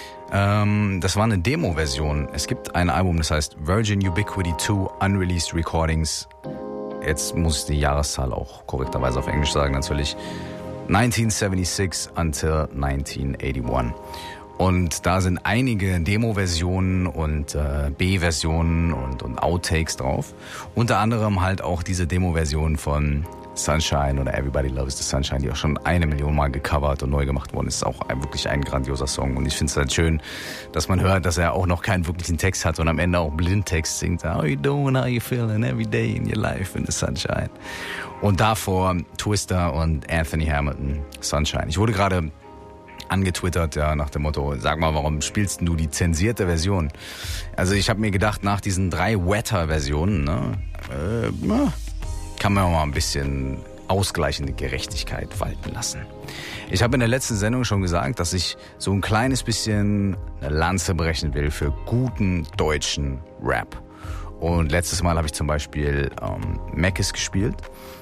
ähm, das war eine Demo-Version. Es gibt ein Album, das heißt Virgin Ubiquity zwei Unreleased Recordings. Jetzt muss ich die Jahreszahl auch korrekterweise auf Englisch sagen, natürlich. neunzehnhundertsechsundsiebzig until neunzehnhunderteinundachtzig. Und da sind einige Demo-Versionen und äh, B-Versionen und, und Outtakes drauf. Unter anderem halt auch diese Demo-Version von Sunshine oder Everybody Loves the Sunshine, die auch schon eine Million Mal gecovert und neu gemacht worden ist. Ist auch ein, wirklich ein grandioser Song. Und ich finde es halt schön, dass man hört, dass er auch noch keinen wirklichen Text hat und am Ende auch Blindtext singt. How you doing, how you feeling every day in your life in the sunshine. Und davor Twister und Anthony Hamilton, Sunshine. Ich wurde gerade angetwittert, ja, nach dem Motto, sag mal, warum spielst du die zensierte Version? Also ich habe mir gedacht, nach diesen drei Wetter-Versionen, ne, äh, na, kann man auch mal ein bisschen ausgleichende Gerechtigkeit walten lassen. Ich habe in der letzten Sendung schon gesagt, dass ich so ein kleines bisschen eine Lanze brechen will für guten deutschen Rap. Und letztes Mal habe ich zum Beispiel ähm, Mackes gespielt.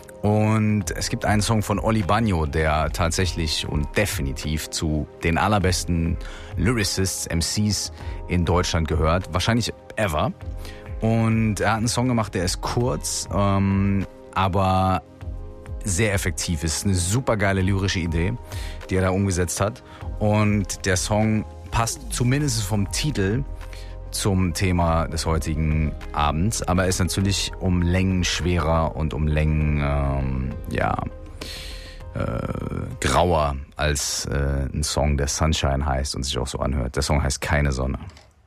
Und es gibt einen Song von Oli Bagno, der tatsächlich und definitiv zu den allerbesten Lyricists, M Cs in Deutschland gehört. Wahrscheinlich ever. Und er hat einen Song gemacht, der ist kurz, ähm, aber sehr effektiv. Ist eine super geile lyrische Idee, die er da umgesetzt hat. Und der Song passt zumindest vom Titel zum Thema des heutigen Abends, aber er ist natürlich um Längen schwerer und um Längen ähm, ja äh, grauer als äh, ein Song, der Sunshine heißt und sich auch so anhört. Der Song heißt Keine Sonne.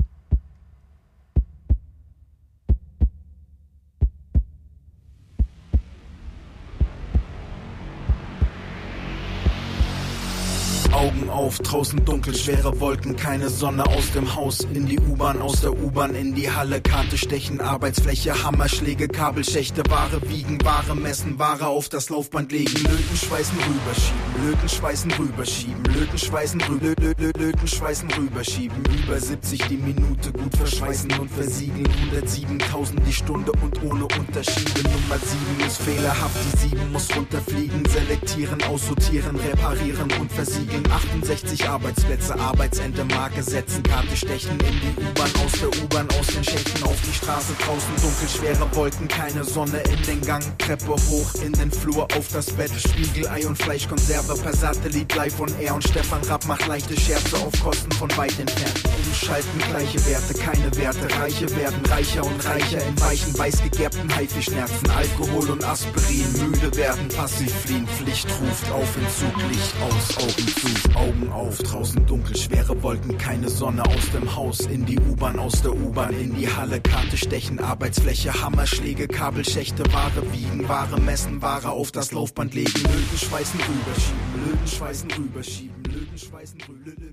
Augen auf, draußen dunkel, schwere Wolken, keine Sonne, aus dem Haus in die U-Bahn, aus der U-Bahn in die Halle, Karte stechen, Arbeitsfläche, Hammerschläge, Kabelschächte, Ware wiegen, Ware messen, Ware auf das Laufband legen, Löten schweißen, rüberschieben, Löten schweißen, rüberschieben, Löten schweißen, rüber, Lö, Lö, Löten schweißen, rüberschieben, über siebzig die Minute, gut verschweißen und versiegeln, hundertsiebentausend die Stunde und ohne Unterschiede, Nummer sieben ist fehlerhaft, die sieben muss runterfliegen, selektieren, aussortieren, reparieren und versiegeln, achtundsechzig Arbeitsplätze, Arbeitsende, Marke setzen, Karte stechen in die U-Bahn, aus der U-Bahn, aus den Schächten, auf die Straße, draußen dunkel, schwere Wolken, keine Sonne in den Gang, Treppe hoch in den Flur, auf das Bett, Spiegelei und Fleischkonserve, per Satellit, live on air und Stefan Rapp macht leichte Scherze auf Kosten von weit entfernt. Umschalten, gleiche Werte, keine Werte, Reiche werden reicher und reicher in weichen, weiß gegerbten Haifischnerzen, Alkohol und Aspirin, müde werden, passiv fliehen, Pflicht ruft auf Entzug, Licht aus, Augen zu, Augen Augen auf, draußen dunkel, schwere Wolken, keine Sonne, aus dem Haus, in die U-Bahn, aus der U-Bahn, in die Halle, Karte stechen, Arbeitsfläche, Hammerschläge, Kabelschächte, Ware wiegen, Ware messen, Ware auf das Laufband legen, Löten schweißen rüberschieben, Löten schweißen rüberschieben, Löten schweißen rüberschieben.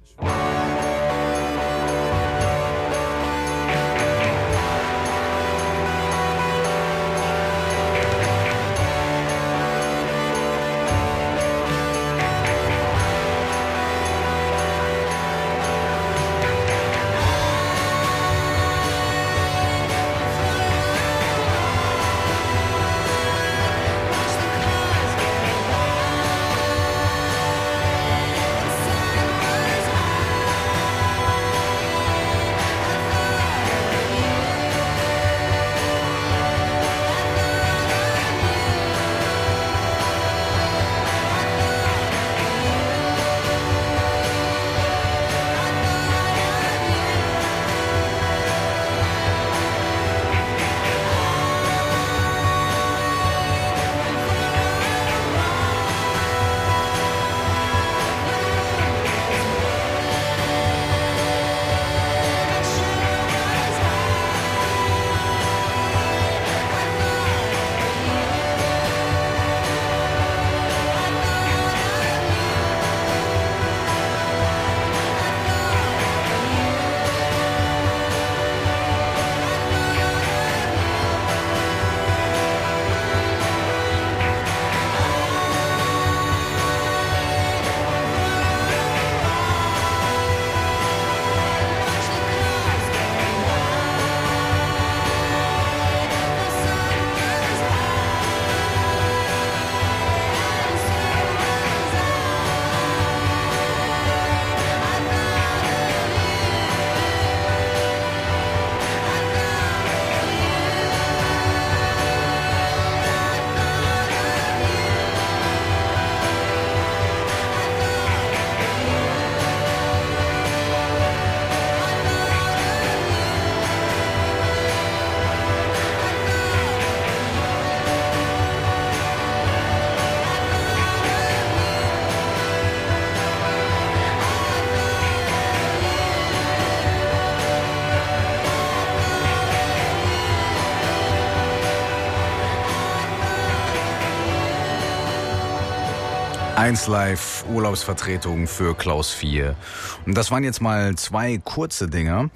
eins Live Urlaubsvertretung für Klaus vier. Und das waren jetzt mal zwei kurze Dinger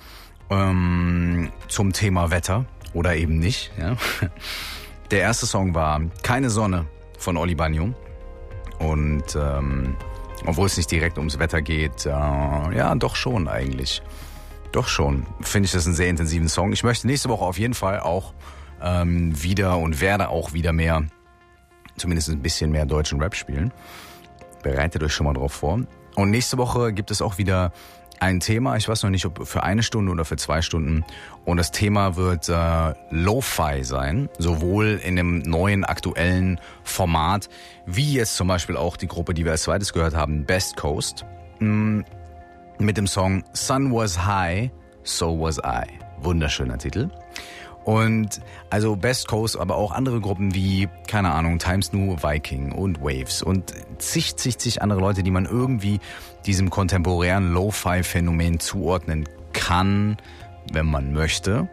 ähm, zum Thema Wetter oder eben nicht. Ja. Der erste Song war Keine Sonne von Oli Bagno. Und ähm, obwohl es nicht direkt ums Wetter geht, äh, ja doch schon eigentlich. Doch schon. Finde ich das einen sehr intensiven Song. Ich möchte nächste Woche auf jeden Fall auch ähm, wieder und werde auch wieder mehr, zumindest ein bisschen mehr deutschen Rap spielen. Bereitet euch schon mal drauf vor. Und nächste Woche gibt es auch wieder ein Thema. Ich weiß noch nicht, ob für eine Stunde oder für zwei Stunden. Und das Thema wird äh, Lo-Fi sein. Sowohl in einem neuen, aktuellen Format, wie jetzt zum Beispiel auch die Gruppe, die wir als zweites gehört haben, Best Coast. Mh, mit dem Song Sun Was High, So Was I. Wunderschöner Titel. Und also Best Coast, aber auch andere Gruppen wie, keine Ahnung, Times New, Viking und Waves und zig, zig, zig andere Leute, die man irgendwie diesem kontemporären Lo-Fi-Phänomen zuordnen kann, wenn man möchte.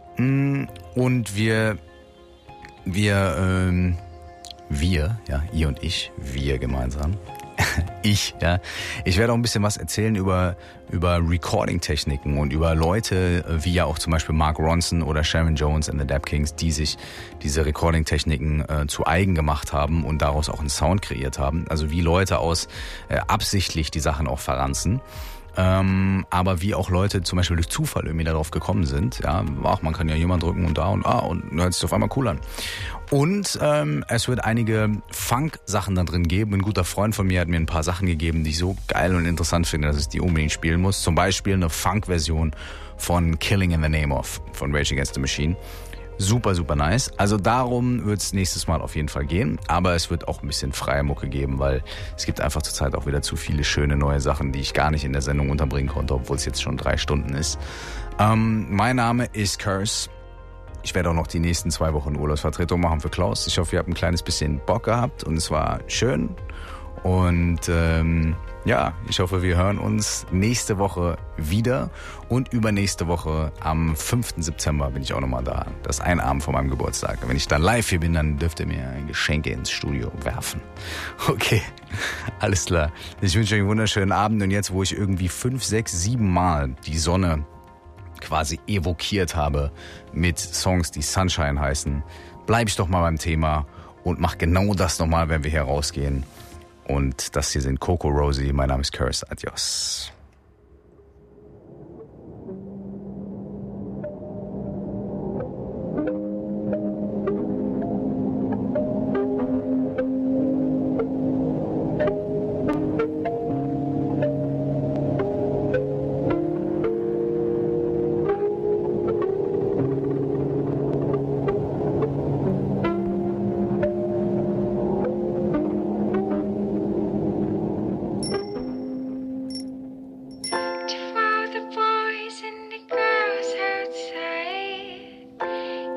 Und wir, wir, ähm, wir, ja, ihr und ich, wir gemeinsam. Ich, ja. Ich werde auch ein bisschen was erzählen über, über Recording-Techniken und über Leute, wie ja auch zum Beispiel Mark Ronson oder Sharon Jones and the Dap Kings, die sich diese Recording-Techniken äh, zu eigen gemacht haben und daraus auch einen Sound kreiert haben. Also wie Leute aus äh, absichtlich die Sachen auch verranzen. Ähm, aber wie auch Leute zum Beispiel durch Zufall irgendwie darauf gekommen sind. Ja, ach, man kann ja jemand drücken und da und ah und hört sich auf einmal cool an. Und ähm, es wird einige Funk-Sachen da drin geben. Ein guter Freund von mir hat mir ein paar Sachen gegeben, die ich so geil und interessant finde, dass ich die unbedingt spielen muss. Zum Beispiel eine Funk-Version von Killing in the Name of von Rage Against the Machine. Super, super nice. Also darum wird es nächstes Mal auf jeden Fall gehen. Aber es wird auch ein bisschen freie Mucke geben, weil es gibt einfach zurzeit auch wieder zu viele schöne neue Sachen, die ich gar nicht in der Sendung unterbringen konnte, obwohl es jetzt schon drei Stunden ist. Ähm, mein Name ist Curse. Ich werde auch noch die nächsten zwei Wochen Urlaubsvertretung machen für Klaus. Ich hoffe, ihr habt ein kleines bisschen Bock gehabt und es war schön. Und ähm, ja, ich hoffe, wir hören uns nächste Woche wieder. Und übernächste Woche am fünften September bin ich auch nochmal da. Das ist ein Abend vor meinem Geburtstag. Wenn ich dann live hier bin, dann dürft ihr mir Geschenke ins Studio werfen. Okay, alles klar. Ich wünsche euch einen wunderschönen Abend. Und jetzt, wo ich irgendwie fünf, sechs, sieben Mal die Sonne quasi evokiert habe mit Songs, die Sunshine heißen, bleibe ich doch mal beim Thema und mach genau das nochmal, wenn wir hier rausgehen. Und das hier sind Coco Rosie. Mein Name ist Curse. Adios.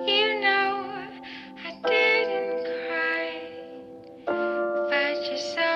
Yourself